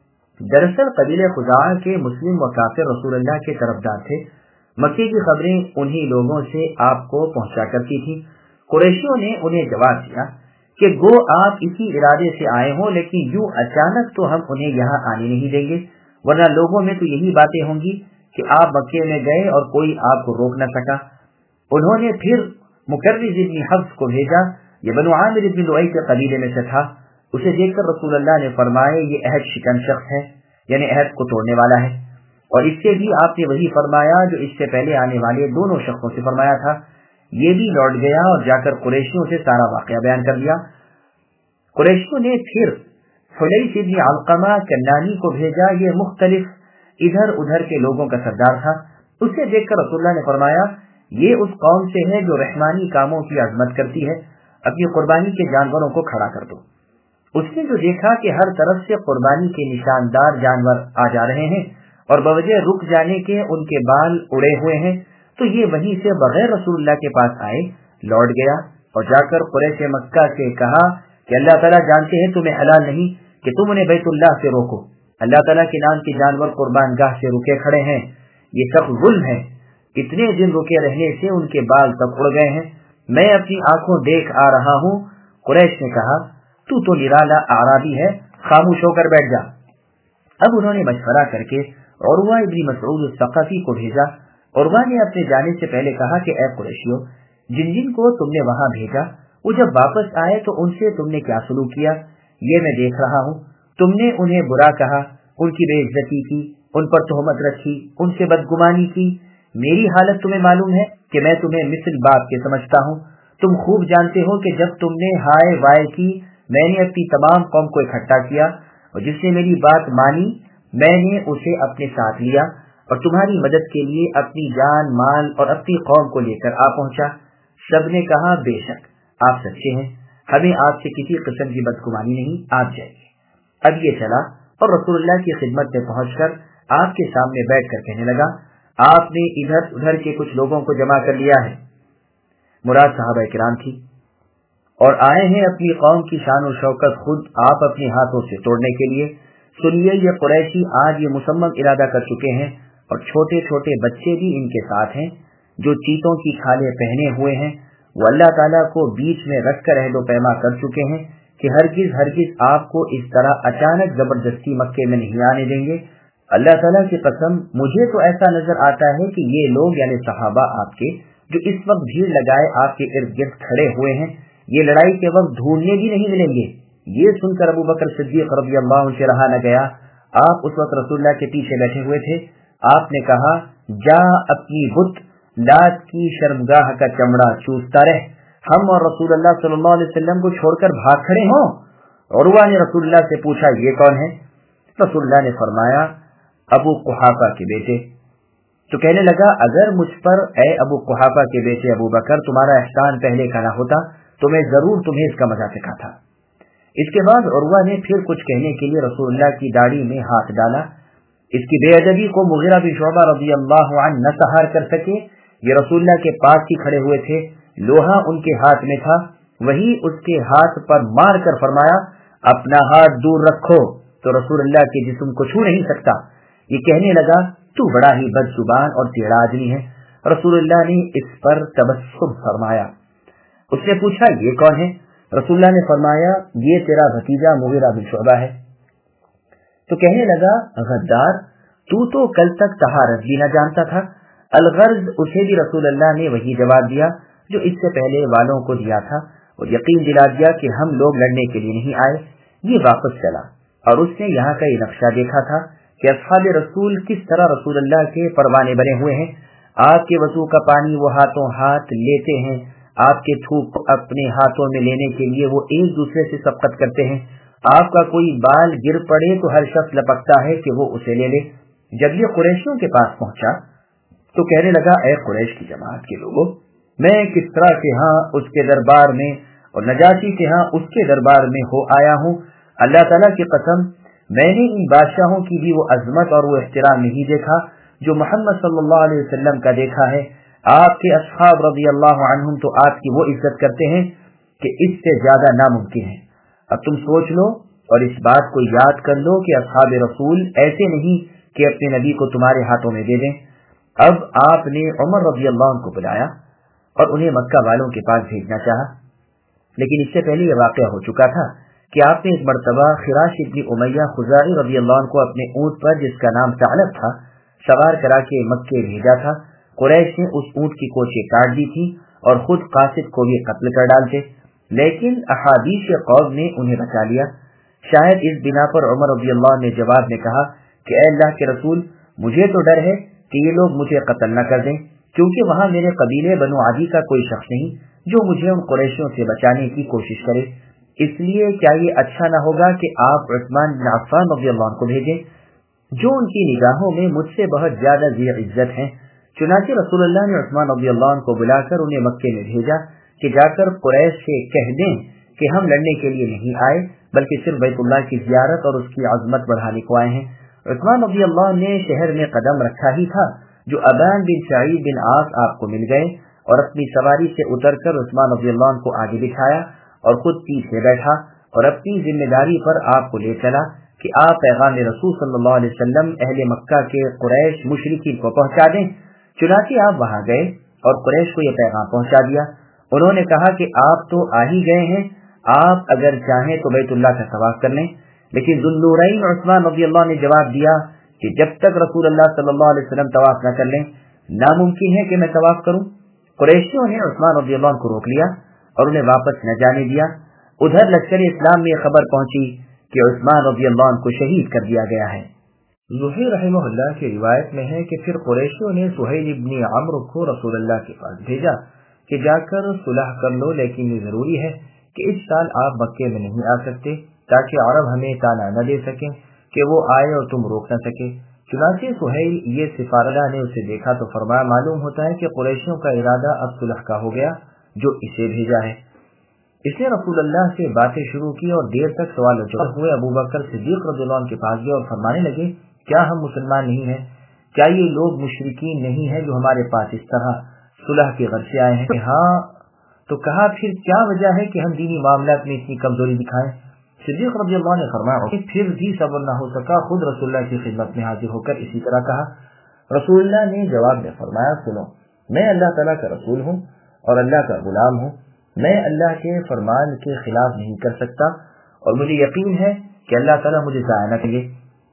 दरअसल कबीले खुज़ाआ के मुस्लिम व काफिर रसूलुल्लाह के तरफदार थे। मक्के की खबरें उन्हीं लोगों से आपको पहुंचा करती थी। कुरैशियों ने उन्हें जवाब दिया कि गो आप इसी इरादे से आए हो, लेकिन यूं अचानक तो हम उन्हें यहाँ आने नहीं देंगे, वरना लोगों में तो यही बातें होंगी कि आप मक्के में गए और कोई आपको रोक न सका। उन्होंने फिर मुकर्रिज़ इब्न हफ्स को भेजा। ये बनु आमिर इब्न लुअय के कबीले में से था। उसे देखकर रसूलुल्लाह ने फरमाया, ये अहद शिकन शख्स है, यानी अहद को तोड़ने वाला है। और इससे भी आपने वही फरमाया जो इससे पहले आने वाले दोनों शख्सों से फरमाया था। ये भी लौट गया और जाकर कुरैशियों से सारा वाकया बयान कर दिया। कुरैशियों ने फिर हुलैस इब्न अलक़मा कन्नानी को भेजा। ये मुख्तलिफ इधर उधर के लोगों का सरदार था। उसे देखकर रसूलुल्लाह ने फरमाया, ये उस कौम से है जो रहमानी कामों की अजमत करती है, अपनी कुर्बानी के जानवरों को खड़ा कर दो। उसने जो देखा कि हर तरफ से कुर्बानी के निशानदार जानवर आ जा रहे हैं और बवजह रुक जाने के उनके बाल उड़े हुए हैं, तो ये वहीं से बगैर रसूलुल्लाह के पास आए, लौट गया और जाकर कुरैश मक्का से कहा कि अल्लाह ताला जानते हैं तुम्हें हलाल नहीं कि तुम उन्हें बैतुल्लाह से रोको। अल्लाह ताला के नाम के जानवर कुर्बान गाह से रुके खड़े हैं, ये सब जुल्म है। इतने दिन रुके रहने से उनके बाल तक उड़ गए हैं, मैं अपनी आंखों देख आ रहा हूँ। कुरैश ने कहा, तू तो निराला आराबी है, खामोश होकर बैठ जा। अब उन्होंने मशवरा करके उरवा इब्न मसऊद सक़फ़ी को भेजा। उरवा ने अपने जाने से पहले कहा कि ऐ कुरैशियों, जिन जिन को तुमने वहां भेजा वो जब वापस आए तो उनसे तुमने क्या सलूक किया, ये मैं देख रहा हूँ। तुमने उन्हें बुरा कहा, उनकी बेइज्जती की, उन पर तोहमत रखी, उनसे बदगुमानी की। मेरी हालत तुम्हें मालूम है कि मैं तुम्हें मिसल बाप के समझता हूँ। तुम खूब जानते हो कि जब तुमने हाय वाय की, मैंने अपनी तमाम कौम को इकट्ठा किया और जिसने मेरी बात मानी मैंने उसे अपने साथ लिया और तुम्हारी मदद के लिए अपनी जान माल और अपनी कौम को लेकर आ पहुंचा। सबने कहा, बेशक आप सच्चे हैं, हमें आपसे किसी किस्म की बदगुमानी नहीं, आप जाइए। अब ये चला और रसूलुल्लाह की खिदमत में पहुंचकर आपके सामने बैठकर कहने लगा, आपने इधर उधर के कुछ लोगों को जमा कर लिया है, मुराद सहाबा किराम थी, और आए हैं अपनी कौम की शान और शौकत खुद आप अपने हाथों से तोड़ने के लिए। सुनिए, ये कुरैशी आज ये मुसम्मम इरादा कर चुके हैं और छोटे छोटे बच्चे भी इनके साथ हैं जो चीतों की खालें पहने हुए हैं। वो अल्लाह ताला को बीच में रखकर अहद व पैमा कर चुके हैं कि हरगिज आपको इस तरह अचानक जबरदस्ती मक्के में नहीं आने देंगे। अल्लाह ताला की कसम, मुझे तो ऐसा नजर आता है कि ये लोग यानी सहाबा आपके जो इस वक्त भीड़ लगाए आपके इर्द गिर्द खड़े हुए हैं, ये लड़ाई के वक्त ढूंढने भी नहीं मिलेंगे। ये सुनकर अबू बकर सिद्दीक रज़ियल्लाहु अन्हु से रहा न गया। आप उस वक्त रसूलुल्लाह के पीछे बैठे हुए थे। आपने कहा, जा अपनी बुत लात की शर्मगाह का चमड़ा चूसता रह, हम और रसूलुल्लाह सल्लल्लाहु अलैहि वसल्लम को छोड़कर भाग खड़े हों। उरवा ने रसूलुल्लाह से पूछा, ये कौन है? रसूलुल्लाह ने फरमाया, अबू कुहाफा के बेटे। तो कहने लगा, अगर मुझ पर ए अबू कुहाफा के बेटे अबू बकर तुम्हारा एहसान पहले का न होता तो मैं जरूर तुम्हें इसका मजा सिखाता। इसके बाद उरवा ने फिर कुछ कहने के लिए रसूलुल्लाह की दाढ़ी में हाथ डाला। इसकी बेअदबी को मुगीरा बिन शुअबा रज़ियल्लाहु अन्हु न सहार कर सके। ये रसूलुल्लाह के पास ही खड़े हुए थे, लोहा उनके हाथ में था, वही उसके हाथ पर मार कर फरमाया, अपना हाथ दूर रखो। तो रसूलुल्लाह के जिस्म को छू नहीं सकता। ये कहने लगा, तू बड़ा ही बदजुबान और टेढ़ा आदमी है। रसूलुल्लाह ने इस पर तबस्सुम फरमाया। उसने पूछा, ये कौन है? رسول اللہ نے فرمایا یہ تیرا بھتیجا مغیرہ بن شعبہ ہے۔ تو کہنے لگا غدار تو کل تک طہارت بھی نہ جانتا تھا۔ الغرض اسے بھی رسول اللہ نے وہی جواب دیا جو اس سے پہلے والوں کو دیا تھا، اور یقین دلا دیا کہ ہم لوگ لڑنے کے لیے نہیں آئے۔ یہ واپس چلا اور اس نے یہاں کا یہ نقشہ دیکھا تھا کہ اصحاب رسول کس طرح رسول اللہ کے پروانے بنے ہوئے ہیں۔ آپ کے وضو کا پانی وہ ہاتھوں ہاتھ لیتے ہیں، آپ کے تھوک اپنے ہاتھوں میں لینے کے لیے وہ ایک دوسرے سے سبقت کرتے ہیں، آپ کا کوئی بال گر پڑے تو ہر شخص لپکتا ہے کہ وہ اسے لے لے۔ جب یہ قریشیوں کے پاس پہنچا تو کہنے لگا اے قریش کی جماعت کے لوگوں، میں کسرا کے ہاں اس کے دربار میں اور نجاشی کے ہاں اس کے دربار میں ہو آیا ہوں۔ اللہ تعالیٰ کی قسم میں نے ان بادشاہوں کی بھی وہ عظمت اور وہ احترام نہیں دیکھا جو محمد صلی اللہ علیہ وسلم کا دیکھا ہے۔ آپ کے اصحاب رضی اللہ عنہم تو آپ کی وہ عزت کرتے ہیں کہ اس سے زیادہ ناممکن ہے۔ اب تم سوچ لو اور اس بات کو یاد کر لو کہ اصحاب رسول ایسے نہیں کہ اپنے نبی کو تمہارے ہاتھوں میں دے دیں۔ اب آپ نے عمر رضی اللہ عنہ کو بلایا اور انہیں مکہ والوں کے پاس بھیجنا چاہا، لیکن اس سے پہلے یہ واقعہ ہو چکا تھا کہ آپ نے ایک مرتبہ خراش ابن امیہ خزاعی رضی اللہ عنہ کو اپنے اونٹ پر جس کا نام ثعلب تھا سوار کرا کے مکے بھیجا تھا۔ قریش نے اس اونٹ کی کوچیں کاٹ دی تھی اور خود قاصد کو بھی قتل کر ڈالتے، لیکن احادیث قوم نے انہیں بچا لیا۔ شاید اس بنا پر عمر رضی اللہ عنہ نے جواب میں کہا کہ اے اللہ کے رسول، مجھے تو ڈر ہے کہ یہ لوگ مجھے قتل نہ کر دیں، کیونکہ وہاں میرے قبیلے بنو عدی کا کوئی شخص نہیں جو مجھے ان قریشیوں سے بچانے کی کوشش کرے۔ اس لیے کیا یہ اچھا نہ ہوگا کہ آپ عثمان بن عفان رضی اللہ عنہ کو بھیجیں جو ان کی نگاہوں میں مجھ سے بہت زیادہ ذی عزت ہیں۔ چنانچہ رسول اللہ نے عثمان رضی اللہ عنہ کو بلا کر انہیں مکے میں بھیجا کہ جا کر قریش سے کہہ دیں کہ ہم لڑنے کے لیے نہیں آئے بلکہ صرف بیت اللہ کی زیارت اور اس کی عظمت بڑھانے کو آئے ہیں۔ عثمان رضی اللہ عنہ نے شہر میں قدم رکھا ہی تھا جو ابان بن سعید بن عاص آپ کو مل گئے اور اپنی سواری سے اتر کر عثمان رضی اللہ عنہ کو آگے بٹھایا اور خود پیچھے بیٹھا اور اپنی ذمہ داری پر آپ کو لے چلا کہ آپ پیغام رسول صلی اللہ علیہ وسلم اہل مکہ کے قریش مشرکین کو پہنچا دیں۔ چنانچہ آپ وہاں گئے اور قریش کو یہ پیغام پہنچا دیا۔ انہوں نے کہا کہ آپ تو آ ہی گئے ہیں، آپ اگر چاہیں تو بیت اللہ کا طواف کر لیں، لیکن ذو النورین عثمان رضی اللہ نے جواب دیا کہ جب تک رسول اللہ صلی اللہ علیہ وسلم طواف نہ کر لیں ناممکن ہے کہ میں طواف کروں۔ قریشیوں نے عثمان رضی اللہ عنہ کو روک لیا اور انہیں واپس نہ جانے دیا۔ ادھر لشکر اسلام میں یہ خبر پہنچی کہ عثمان رضی اللہ عنہ کو شہید کر دیا گیا ہے۔ زہیر رحمہ اللہ کی روایت میں ہے کہ پھر قریشیوں نے سہیل ابن عمرو کو رسول اللہ کے پاس بھیجا کہ جا کر صلح کر لو، لیکن یہ ضروری ہے کہ اس سال آپ مکے میں نہیں آ سکتے تاکہ عرب ہمیں تانا نہ دے سکیں کہ وہ آئے اور تم روک نہ سکے۔ چنانچہ سہیل یہ سفارہ نے اسے دیکھا تو فرمایا معلوم ہوتا ہے کہ قریشیوں کا ارادہ اب صلح کا ہو گیا جو اسے بھیجا ہے۔ اس نے رسول اللہ سے باتیں شروع کی اور دیر تک سوال و جواب ہوئے۔ ابو بکر صدیق رضی اللہ عنہ کے پاس گئے اور فرمانے لگے کیا ہم مسلمان نہیں ہیں؟ کیا یہ لوگ مشرکین نہیں ہیں جو ہمارے پاس اس طرح صلح کے غرض سے آئے ہیں؟ کہ ہاں، تو کہا پھر کیا وجہ ہے کہ ہم دینی معاملات میں اتنی کمزوری دکھائیں؟ صدیق رضی اللہ عنہ نے فرمایا پھر بھی صبر نہ ہو سکا، خود رسول اللہ کی خدمت میں حاضر ہو کر اسی طرح کہا۔ رسول اللہ نے جواب میں فرمایا سنو، میں اللہ تعالیٰ کا رسول ہوں اور اللہ کا غلام ہوں، میں اللہ کے فرمان کے خلاف نہیں کر سکتا اور مجھے یقین ہے کہ اللہ تعالیٰ مجھے ضائع نہ کرے۔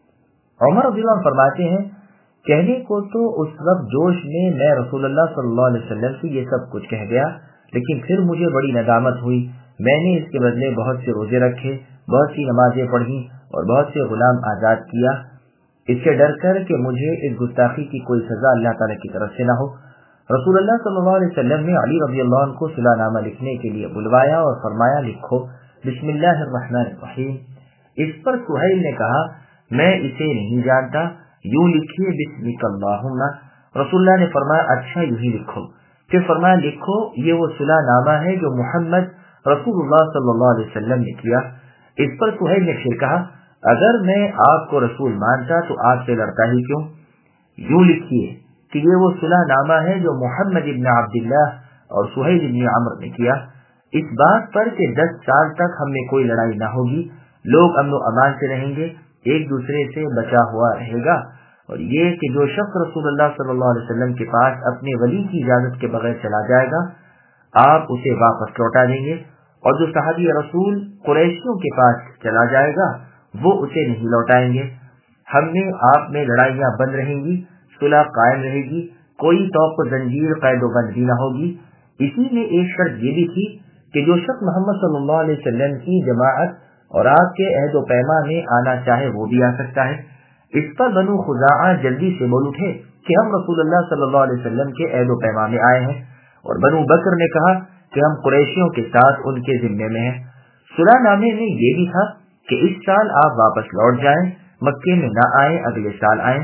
عمر رضی اللہ عنہ فرماتے ہیں کہنے کو تو اس وقت جوش میں میں رسول اللہ صلی اللہ علیہ وسلم سے یہ سب کچھ کہہ گیا، لیکن پھر مجھے بڑی ندامت ہوئی۔ میں نے اس کے بدلے بہت سے روزے رکھے، بہت سی نمازیں پڑھی اور بہت سے غلام آزاد کیا، اس سے ڈر کر کہ مجھے اس گستاخی کی کوئی سزا اللہ تعالیٰ کی طرف سے نہ ہو۔ رسول اللہ صلی اللہ علیہ وسلم نے علی رضی اللہ عنہ کو صلح نامہ لکھنے کے لیے بلوایا اور فرمایا لکھو بسم اللہ الرحمن الرحیم۔ اس پر سہیل نے کہا میں اسے نہیں جانتا، یوں لکھیے بسمک اللہم۔ رسول اللہ نے فرمایا اچھا یوں ہی لکھو۔ پھر فرمایا لکھو یہ وہ صلح نامہ ہے جو محمد رسول اللہ صلی اللہ علیہ وسلم نے کیا۔ اس پر سہیل نے پھر کہا اگر میں آپ کو رسول مانتا تو آپ سے لڑتا ہی کیوں؟ یوں لکھیے کہ یہ وہ صلح نامہ ہے جو محمد ابن عبداللہ اور سہیل ابن عمرو نے کیا، اس بات پر کہ 10 سال تک ہم میں کوئی لڑائی نہ ہوگی، لوگ امن و امان سے رہیں گے، ایک دوسرے سے بچا ہوا رہے گا، اور یہ کہ جو شخص رسول اللہ صلی اللہ علیہ وسلم کے پاس اپنے ولی کی اجازت کے بغیر چلا جائے گا آپ اسے واپس لوٹا دیں گے، اور जो सहाबी रसूल कुरैशियों के पास चला जाएगा वो उसे नहीं लौटाएंगे। हमने आप में लड़ाइयाँ बंद रहेंगी, सुलह कायम रहेगी, कोई तौक जंजीर कैदोबंद भी न होगी। इसी में एक शर्त ये भी थी कि जो शख्स मोहम्मद सल्लल्लाहु अलैहि वसल्लम की जमाअत और आपके अहद व पैमा में आना चाहे वो भी आ सकता है। इस पर बनु खुज़ाआ जल्दी से बोल उठे कि हम रसूलुल्लाह सल्लल्लाहु अलैहि वसल्लम के अहद व पैमा में आए हैं, और बनु बकर ने कहा कि हम कुरैशियों के साथ उनके जिम्मे में हैं। सुलहनामे में ये भी था कि इस साल आप वापस लौट जाएं, मक्के में न आए, अगले साल आए।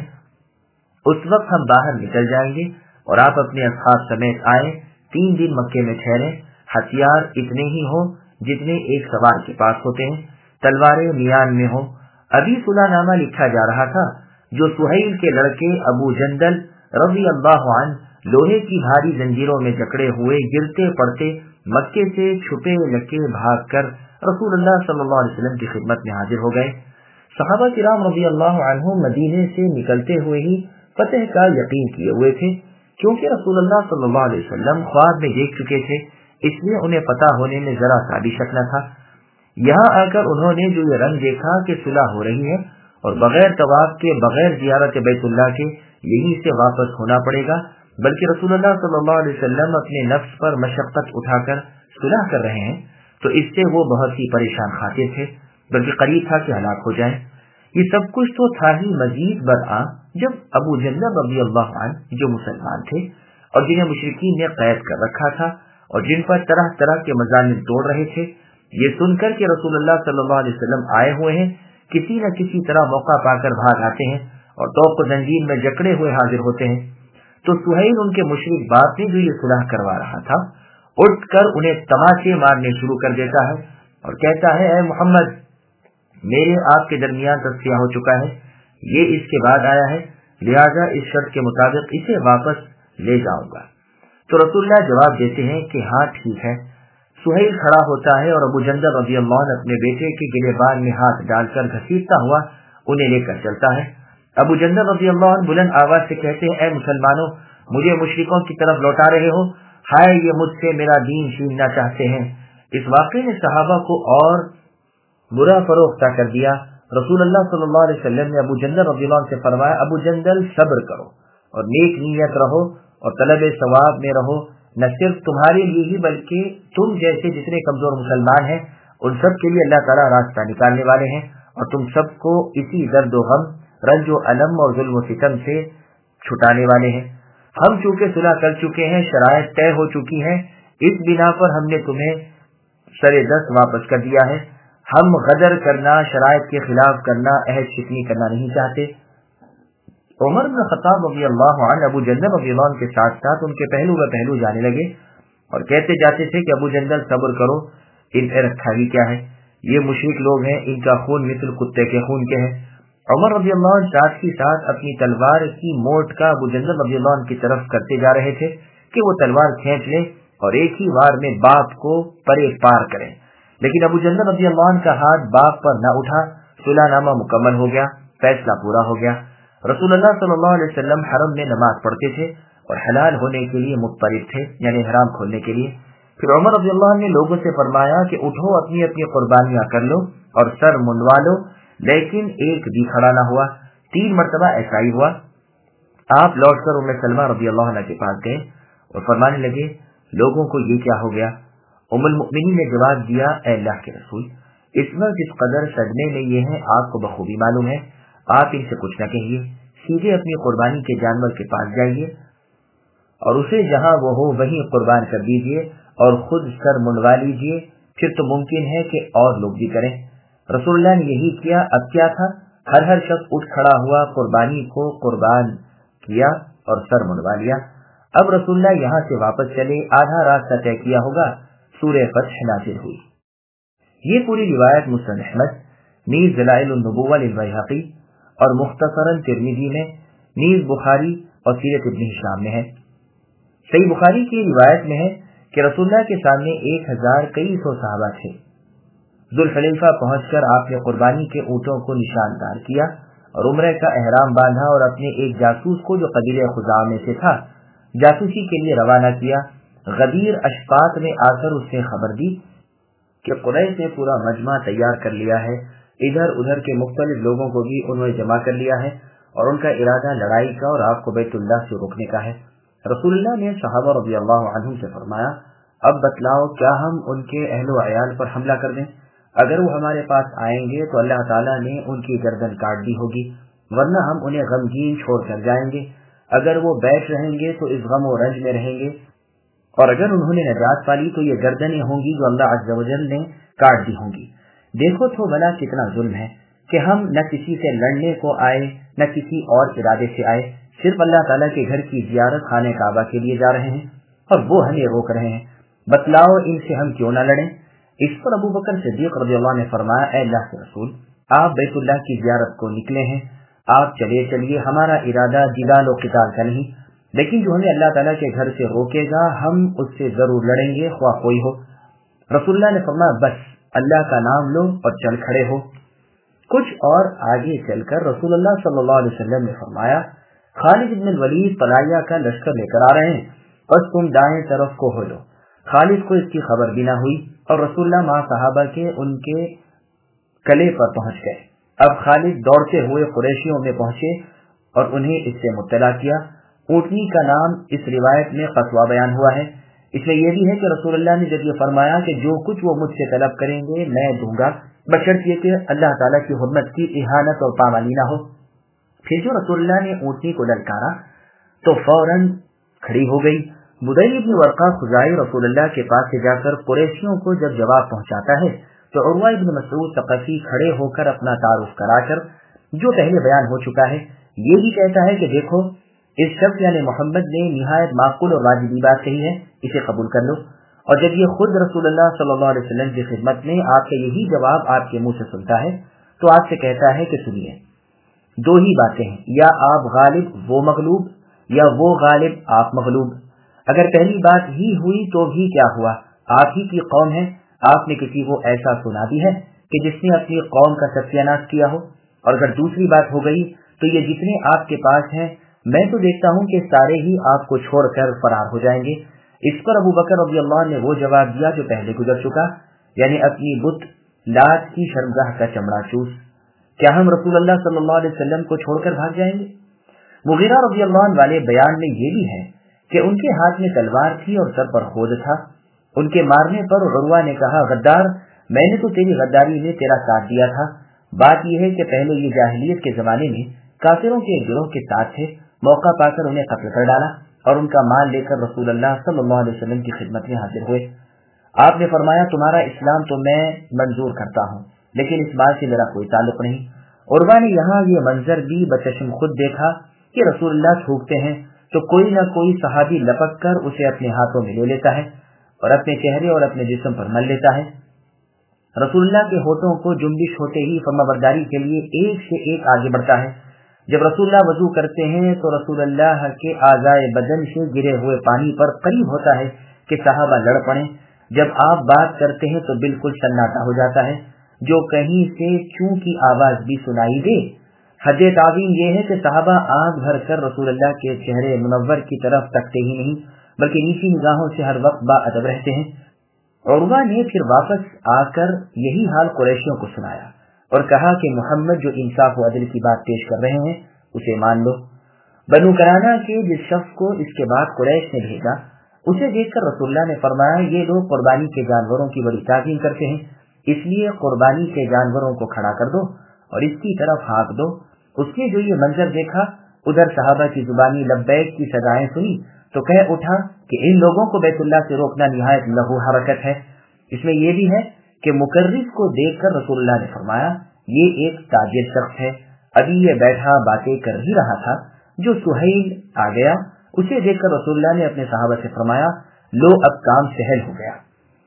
उस वक्त हम बाहर निकल जाएंगे और आप अपने असहाब समेत आए, 3 दिन मक्के में ठहरे, हथियार इतने ही हो जितने एक सवार के पास होते हैं, तलवारें मियान में हो। अभी सुलहनामा लिखा जा रहा था। जो सुहैल के लड़के अबू जंदल रज़ी अल्लाहु अन्हु लोहे की भारी जंजीरों में जकड़े हुए गिरते पड़ते मक्के से छुपे लके भागकर रसूलुल्लाह सल्लल्लाहु अलैहि वसल्लम की खिदमत में हाजिर हो गए। सहाबा किराम रज़ी अल्लाहु अन्हुम मदीने से निकलते हुए ही फतह का यकीन किए हुए थे, क्योंकि रसूलुल्लाह सल्लल्लाहु अलैहि वसल्लम ख्वाब में देख चुके थे, इसलिए उन्हें पता होने में जरा सा भी शक न था। यहाँ आकर उन्होंने जो ये रंग देखा कि सुलह हो रही है और बगैर तवाफ के, बगैर जियारत बैतुल्लाह के यहीं से वापस होना पड़ेगा, बल्कि रसूलुल्लाह सल्लल्लाहु अलैहि वसल्लम अपने नफ्स पर मशक्कत उठाकर सुलह कर रहे हैं, तो इससे वो बहुत ही परेशान खातिर थे, बल्कि करीब था कि हलाक हो जाएं। ये सब कुछ तो था ही, मजीद बरआ जब अबू जंदल रज़ी अल्लाहु अन्हु जो मुसलमान थे और जिन्हें मुशरिकीन ने कैद कर रखा था और जिन पर तरह तरह के मज़ालिम तोड़ रहे थे, ये सुनकर कि रसूलुल्लाह सल्लल्लाहु अलैहि वसल्लम आए हुए हैं, किसी न किसी तरह मौका पाकर भाग आते हैं और तौक जंजीर में जकड़े हुए हाजिर होते हैं। तो सुहैल उनके मुशरिक बाप ने जो ये सुलह करवा रहा था, उठकर उन्हें तमाचे मारने शुरू कर देता है और कहता है, ऐ मोहम्मद, मेरे आपके दरमियान तस्फिया हो चुका है, ये इसके बाद आया है, लिहाजा इस शर्त के मुताबिक इसे वापस ले जाऊंगा। तो रसूलुल्लाह जवाब देते हैं कि हाँ ठीक है। सुहैल खड़ा होता है और अबू जंदल रज़ी अल्लाहु अन्हु अपने बेटे के गिरेबान में हाथ डालकर घसीटता हुआ उन्हें लेकर चलता है। अबू जंदल रज़ी अल्लाहु अन्हु बुलंद आवाज से कहते हैं, ऐ मुसलमानों, मुझे मुशरिकों की तरफ लौटा रहे हो, हाय ये मुझसे मेरा दीन छीनना चाहते हैं। इस वाक़े ने सहाबा को और बुरा फरोख्ता कर दिया। रसूलुल्लाह सल्लल्लाहु अलैहि वसल्लम ने अबू जंदल रज़ी अल्लाहु अन्हु से फरमाया, अबू जंदल सब्र करो और नेक नीयत रहो और तलब सवाब में रहो, न सिर्फ तुम्हारे लिए ही बल्कि तुम जैसे जितने कमजोर मुसलमान हैं उन सब के लिए अल्लाह ताला रास्ता निकालने वाले हैं, और तुम सबको इसी दर्द व गम, रंज व अलम और जुल्म व सितम से छुटाने वाले हैं। हम चूंकि सुलह कर चुके हैं, शराइत तय हो चुकी हैं, इस बिना पर हमने तुम्हें सरे दस्त वापस कर दिया है। हम गदर करना, शराइत के खिलाफ करना, अहद शिकनी करना नहीं चाहते। उमर इब्न खत्ताब रज़ी अल्लाहु अन्हु अबू जंदल रज़ी अल्लाहु अन्हु के साथ साथ उनके पहलू व पहलू जाने लगे और कहते जाते थे कि अबू जंदल सब्र करो, इन पे रखा ही क्या है, ये मुशरिक लोग हैं, इनका खून मिस्ल कुत्ते के खून के है। उमर रज़ी अल्लाहु अन्हु साथ ही साथ अपनी तलवार की मोट का अबू जंदल रज़ी अल्लाहु अन्हु की तरफ करते जा रहे थे कि वो तलवार खींच ले और एक ही वार में बाप को परे पार करें, लेकिन अबू जंदल रज़ी अल्लाहु अन्हु का हाथ बाप पर न उठा। सुलहनामा मुकम्मल हो गया, फैसला पूरा हो गया। रसूलुल्लाह सल्लल्लाहु अलैहि वसल्लम हरम में नमाज पढ़ते थे और हलाल होने के लिए मुत्तरिब थे, यानी हराम खोलने के लिए। फिर उमर रज़ी अल्लाहु अन्हु ने लोगों से फरमाया कि उठो, अपनी अपनी कुर्बानियां कर लो और सर मुंडवा लो, लेकिन एक भी खड़ा न हुआ। 3 मरतबा ऐसा ही हुआ। आप लौटकर उम्मे सलमा रज़ी अल्लाहु अन्हा के पास गए और फरमाने लगे, लोगों को ये क्या हो गया? उम्मुल मुमिनीन ने जवाब दिया, ऐ अल्लाह के रसूल, इस वक्त जिस कदर सदमे में ये हैं आपको बखूबी मालूम है, आप इनसे कुछ न कहिए, सीधे अपनी कुर्बानी के जानवर के पास जाइए और उसे जहां वो हो वहीं कुर्बान कर दीजिए और खुद सर मुंडवा लीजिए, फिर तो मुमकिन है कि और लोग भी करें। रसूलुल्लाह ने यही किया। अब क्या था, हर शख्स उठ खड़ा हुआ, कुर्बानी को कुर्बान किया और सर मुंडवा लिया। अब रसूलुल्लाह यहाँ से वापस चले, आधा रास्ता तय किया होगा, सूरह फतह नाज़िल हुई। ये पूरी रिवायत मुस्नद अहमद, नीज़ दलाइल अन्नुबुव्वा लिल बैहक़ी और मुख्तसरन तिर्मिज़ी में, नीज़ बुखारी और सीरत इब्न हिशाम में है। सही बुखारी की रिवायत में है कि रसूलुल्लाह के सामने 1000 कई सौ सहाबा थे। जुल्हुलैफा पहुंचकर आपने कुर्बानी के ऊँटों को निशानदार किया और उम्रे का एहराम बांधा और अपने एक जासूस को जो कबीले खुज़ा में से था जासूसी के लिए रवाना किया। गदीर अशपात में आकर उसने खबर दी کہ कुरैश ने पूरा मजमा तैयार कर लिया है, इधर उधर के मुख्तलिफ लोगों को भी उन्होंने जमा कर लिया है और उनका इरादा लड़ाई का और आपको बैतुल्लाह से रोकने का है। रसूलुल्लाह ने सहाबा रज़ियल्लाहु अन्हुम से फरमाया, अब बतलाओ क्या हम उनके अहलो अयाल पर हमला कर दें? अगर वो हमारे पास आएंगे तो अल्लाह ताला ने उनकी गर्दन काट दी होगी, वरना हम उन्हें गमगीन छोड़ कर जाएंगे। अगर वो बैठ रहेंगे तो इस गम और रंज में रहेंगे, और अगर उन्होंने नजात पाली तो ये गर्दनें होंगी जो अल्लाह अज़्ज़ व जल ने काट दी होंगी। देखो तो भला कितना जुल्म है कि हम न किसी से लड़ने को आए न किसी और इरादे से आए, सिर्फ अल्लाह ताला के घर की जियारत खाने काबा के लिए जा रहे हैं और वो हमें रोक रहे हैं। बतलाओ इनसे हम क्यों न लड़ें? इस पर अबू बकर सिद्दीक रज़ियल्लाहु अन्हु ने फरमाया, ऐ अल्लाह के रसूल, आप बैतुल्लाह की जियारत को निकले हैं, आप चलिए, हमारा इरादा जिलाल और क़िताल का नहीं, लेकिन जो हमें अल्लाह ताला के घर से रोकेगा हम उससे जरूर लड़ेंगे, ख्वाह कोई हो। रसूलुल्लाह ने फरमाया, बस अल्लाह का नाम लो और चल खड़े हो। कुछ और आगे चलकर रसूलुल्लाह सल्लल्लाहु अलैहि वसल्लम ने फरमाया, खालिद इब्न वलीद तलाया का लश्कर लेकर आ रहे हैं, बस तुम दाएं तरफ को हो लो। खालिद को इसकी खबर भी न हुई और रसूलुल्लाह मां सहाबा के उनके कले पर पहुंच गए। अब खालिद दौड़ते हुए कुरैशियों में पहुंचे और उन्हें इससे मुत्तला किया। ऊँटनी का नाम इस रिवायत में क़स्वा बयान हुआ है। इसमें यह भी है कि रसूलुल्लाह ने जब ये फरमाया कि जो कुछ वो मुझसे तलब करेंगे मैं दूंगा, बशर्त ये कि अल्लाह ताला की हुर्मत की इहानत और पामाली ना हो। फिर जो रसूलुल्लाह ने ऊँटनी को ललकारा तो फौरन खड़ी हो गई। बुदैल इब्न वर्का खुजाई रसूलुल्लाह के पास से जाकर कुरैशियों को जब जवाब पहुंचाता है तो उर्वा इब्न मसऊद तक़फ़ी खड़े होकर अपना तारुफ कराकर, जो पहले बयान हो चुका है, ये भी कहता है कि देखो इस शख्स यानी मोहम्मद ने निहायत माक़ूल और वाजिबी बात कही है, इसे कबूल कर लो। और जब ये खुद रसूलुल्लाह सल्लल्लाहु अलैहि वसल्लम की खिदमत में आपके यही जवाब आपके मुंह से सुनता है तो आपसे कहता है कि सुनिए, दो ही बातें हैं, या आप गालिब वो मगलूब या वो गालिब आप मगलूब। अगर पहली बात ही हुई तो भी क्या हुआ, आप ही की कौम है, आपने किसी को ऐसा सुना दी है कि जिसने अपनी कौम का सत्यानाश किया हो। और अगर दूसरी बात हो गई तो ये जितने आपके पास हैं मैं तो देखता हूँ कि सारे ही आपको छोड़कर फरार हो जाएंगे। इस पर अबू बकर रज़ियल्लाहु अन्हु ने वो जवाब दिया जो पहले गुजर चुका, यानी अपनी बुत लात की शर्मगाह का चमड़ा चूस। क्या हम रसूलुल्लाह सल्लल्लाहु अलैहि वसल्लम को छोड़कर भाग जाएंगे? मुगीरा रज़ियल्लाहु अन्हु वाले बयान में ये भी है कि उनके हाथ में तलवार थी और सर पर खोद था। उनके मारने पर उर्वा ने कहा, गद्दार, मैंने तो तेरी गद्दारी में तेरा साथ दिया था। बात यह है कि पहले ये जाहिलियत के जमाने में काफिरों के गिरोह के साथ थे, मौका पाकर उन्हें कत्ल कर डाला और उनका माल लेकर रसूलुल्लाह सल्लल्लाहु अलैहि वसल्लम की खिदमत में हाजिर हुए। आपने फरमाया, तुम्हारा इस्लाम तो मैं मंजूर करता हूँ, लेकिन इस बात से मेरा कोई ताल्लुक नहीं। उर्वा ने यहाँ ये मंजर भी बचशम खुद देखा कि रसूलुल्लाह थूकते हैं तो कोई न कोई सहाबी लपक कर उसे अपने हाथों में ले लेता है और अपने चेहरे और अपने जिस्म पर मल लेता है। रसूलुल्लाह के होठों को जुम्बिश होते ही फर्माबरदारी के लिए एक से एक आगे बढ़ता है। जब रसूलुल्लाह वजू करते हैं तो रसूलुल्लाह के आज़ाए बदन से गिरे हुए पानी पर करीब होता है कि सहाबा लड़ पड़े। जब आप बात करते हैं तो बिल्कुल सन्नाटा हो जाता है, जो कहीं से चूं की आवाज भी सुनाई दे। हद ताज़ीम ये है कि सहाबा आंख भर कर रसूलुल्लाह के चेहरे मुनव्वर की तरफ तकते ही नहीं, बल्कि नीची निगाहों से हर वक्त बाअदब रहते हैं। उर्वा ने फिर वापस आकर यही हाल कुरैशियों को सुनाया और कहा कि मोहम्मद जो इंसाफ व अदल की बात पेश कर रहे हैं उसे मान लो। बनु कराना के जिस शख्स को इसके बाद कुरैश ने भेजा उसे देखकर रसूलुल्लाह ने फरमाया, ये लोग कुर्बानी के जानवरों की बड़ी ताज़ीम करते हैं, इसलिए कुर्बानी के जानवरों को खड़ा कर दो और इसकी तरफ हाँक दो। उसने जो ये मंजर देखा, उधर सहाबा की जुबानी लब्बैक की सदाएं सुनी तो कह उठा कि इन लोगों को बैतुल्लाह से रोकना निहायत लघु हरकत है। इसमें यह भी है कि मुकर्रिस को देखकर रसूलुल्लाह ने फरमाया, ये एक ताजिर शख्स है, अभी ये बैठा बातें कर ही रहा था, जो सुहैल आ गया। उसे देखकर रसूलुल्लाह ने अपने सहाबा से फरमाया, लो अब काम सहल हो गया।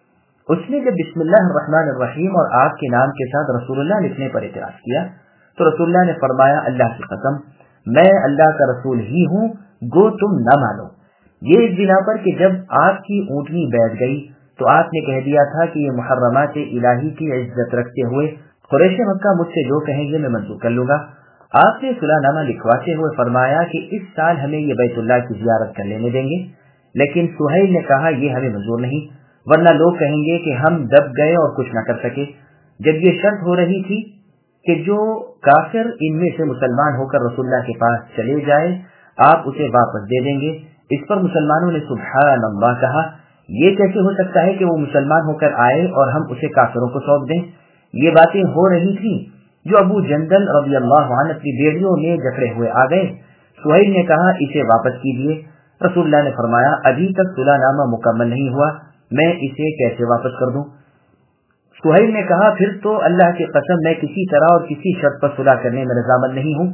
उसने जब बिस्मिल्लाहिर्रहमानिर्रहीम और आपके नाम के साथ रसूलुल्लाह लिखने पर इतराज किया तो रसूलुल्लाह ने फरमाया, अल्लाह की कसम, मैं अल्लाह का रसूल ही हूँ, गो तुम न मानो। ये इस बिना पर कि जब आपकी ऊँटनी बैठ गई तो आपने कह दिया था कि ये मुहर्रमात इलाही की इज्जत रखते हुए कुरैश मक्का मुझसे जो कहेंगे मैं मंजूर कर लूंगा। आपने सुलहनामा लिखवाते हुए फरमाया कि इस साल हमें ये बैतुल्लाह की जियारत कर लेने देंगे, लेकिन सुहैल ने कहा ये हमें मंजूर नहीं, ورنہ لوگ کہیں گے کہ ہم دب گئے اور کچھ نہ کر سکے۔ جب یہ شرط ہو رہی تھی کہ جو کافر ان میں سے مسلمان ہو کر رسول اللہ کے پاس چلے جائے آپ اسے واپس دے دیں گے، اس پر مسلمانوں نے سبحان اللہ کہا، یہ کیسے ہو سکتا ہے کہ وہ مسلمان ہو کر آئے اور ہم اسے کافروں کو سونپ دیں؟ یہ باتیں ہو رہی تھی جو ابو جندل رضی اللہ عنہ اپنی بیڑیوں میں جکڑے ہوئے آ گئے۔ سہیل نے کہا اسے واپس کیجیے۔ رسول اللہ نے فرمایا ابھی تک صلح نامہ مکمل نہیں ہوا، میں اسے کیسے واپس کر دوں؟ سہیل نے کہا پھر تو اللہ کی قسم میں کسی طرح اور کسی شرط پر صلح کرنے میں رضامند نہیں ہوں۔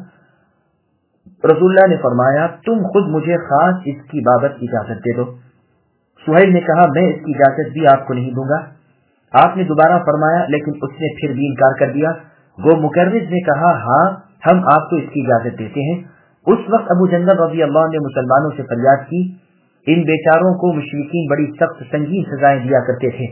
رسول اللہ نے فرمایا تم خود مجھے خاص اس کی بابت اجازت دے دو۔ سہیل نے کہا میں اس کی اجازت بھی آپ کو نہیں دوں گا۔ آپ نے دوبارہ فرمایا لیکن اس نے پھر بھی انکار کر دیا۔ گو مکرز نے کہا ہاں ہم آپ کو اس کی اجازت دیتے ہیں۔ اس وقت ابو جندل رضی اللہ عنہ نے مسلمانوں سے فریاد کی، ان بیچاروں کو مشرکین بڑی سخت سنگین سزائیں دیا کرتے تھے۔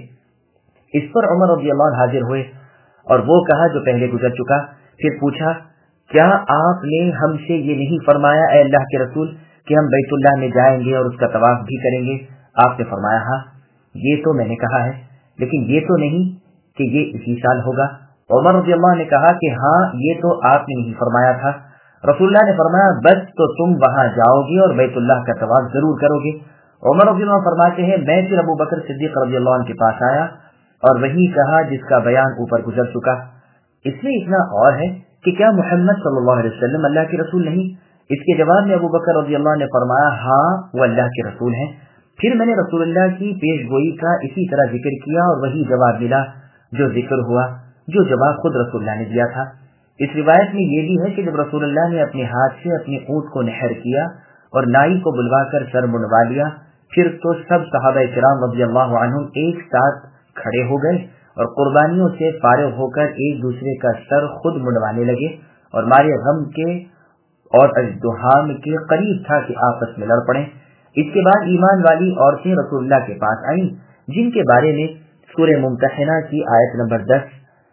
اس پر عمر رضی اللہ عنہ حاضر ہوئے اور وہ کہا جو پہلے گزر چکا، پھر پوچھا کیا آپ نے ہم سے یہ نہیں فرمایا اے اللہ کے رسول کہ ہم بیت اللہ میں جائیں گے اور اس کا طواف بھی کریں گے؟ آپ نے فرمایا ہاں یہ تو میں نے کہا ہے، لیکن یہ تو نہیں کہ یہ اسی سال ہوگا۔ عمر رضی اللہ عنہ نے کہا کہ ہاں یہ تو آپ نے نہیں فرمایا تھا۔ رسول اللہ نے فرمایا بس تو تم وہاں جاؤ گے اور بیت اللہ کا طواف ضرور کرو گے۔ عمر رضی اللہ عنہ فرماتے ہیں میں پھر ابو بکر صدیق رضی اللہ عنہ کے پاس آیا اور وہی کہا جس کا بیان اوپر گزر چکا۔ اس میں اتنا اور ہے کہ کیا محمد صلی اللہ علیہ وسلم اللہ کے رسول نہیں؟ اس کے جواب میں ابو بکر رضی اللہ عنہ نے فرمایا ہاں وہ اللہ کے رسول ہیں۔ پھر میں نے رسول اللہ کی پیش گوئی کا اسی طرح ذکر کیا اور وہی جواب ملا جو ذکر ہوا، جو جواب خود رسول اللہ نے دیا تھا۔ اس روایت میں یہ بھی ہے کہ جب رسول اللہ نے اپنے ہاتھ سے اپنے اونٹ کو نحر کیا اور نائی کو بلوا کر سر منڈوا لیا، پھر تو سب صحابہ کرام رضی اللہ عنہم ایک ساتھ کھڑے ہو گئے اور قربانیوں سے فارغ ہو کر ایک دوسرے کا سر خود منڈوانے لگے اور مارے غم کے اور ازدحام کے قریب تھا کہ آپس میں لڑ پڑیں۔ اس کے بعد ایمان والی عورتیں رسول اللہ کے پاس آئیں جن کے بارے میں سورہ ممتحنہ کی آیت نمبر 10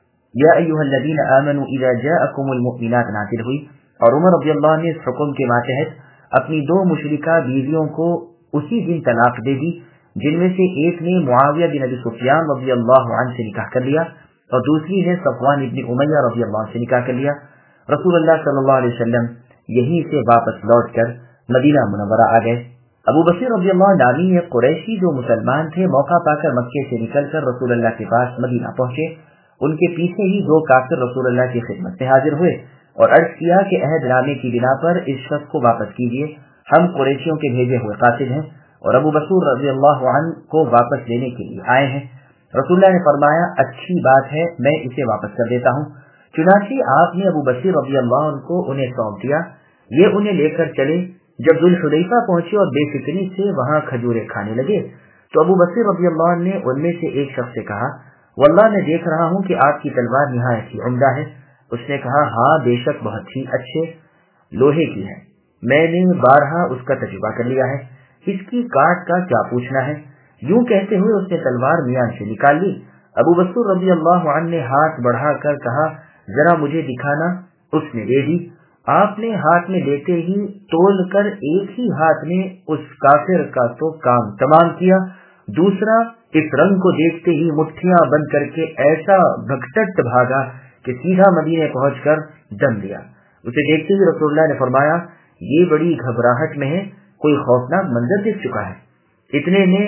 یا ایھا الذین آمنوا اذا جاءکم المؤمنات نازل ہوئی، اور عمر رضی اللہ عنہ نے اس حکم کے ماتحت اپنی 2 مشرکہ بیویوں کو اسی دن طلاق دے دی، جن میں سے ایک نے معاویہ بن ابی سفیان رضی اللہ عنہ سے نکاح کر لیا اور دوسری نے صفوان ابن امیہ رضی اللہ عنہ سے نکاح کر لیا۔ رسول اللہ صلی اللہ علیہ وسلم یہیں سے واپس لوٹ کر مدینہ منورہ آ گئے۔ ابو بصیر رضی اللہ عنہ نامی ایک قریشی جو مسلمان تھے موقع پا کر مکے سے نکل کر رسول اللہ کے پاس مدینہ پہنچے۔ ان کے پیچھے ہی 2 کافر رسول اللہ کی خدمت میں حاضر ہوئے اور عرض کیا کہ عہد نامے کی بنا پر اس شخص کو واپس کیجیے، ہم قریشیوں کے بھیجے ہوئے قاصد ہیں اور ابو بصیر رضی اللہ عنہ کو واپس لینے کے لیے آئے ہیں۔ رسول اللہ نے فرمایا اچھی بات ہے میں اسے واپس کر دیتا ہوں۔ چنانچہ آپ نے ابو بصیر رضی اللہ عنہ کو انہیں سونپ دیا، یہ انہیں لے کر چلے۔ جب ذوالحلیفہ پہنچے اور بے فکری سے وہاں کھجورے کھانے لگے تو ابو بصیر رضی اللہ عنہ نے ان میں سے ایک شخص سے کہا واللہ میں دیکھ رہا ہوں کہ آپ کی تلوار نہایت ہی عمدہ ہے۔ اس نے کہا ہاں بے شک بہت ہی اچھے لوہے کی ہے، میں نے بارہا اس کا تجربہ کر لیا ہے، اس کی کاٹ کا کیا پوچھنا ہے۔ یوں کہتے ہوئے اس نے تلوار میان سے نکال لی۔ ابو بصیر رضی اللہ عنہ نے ہاتھ بڑھا کر کہا ذرا مجھے دکھانا، اس نے دے دی۔ آپ نے ہاتھ میں لیتے ہی تول کر ایک ہی ہاتھ میں اس کافر کا تو کام تمام کیا، دوسرا اس رنگ کو دیکھتے ہی مٹھیاں بند کر کے ایسا بھگٹٹ بھاگا کہ سیدھا مدینے پہنچ کر دم لیا۔ اسے دیکھتے ہی رسول اللہ نے فرمایا یہ بڑی گھبراہٹ میں ہے، کوئی خوفناک منظر دیکھ چکا ہے۔ اتنے میں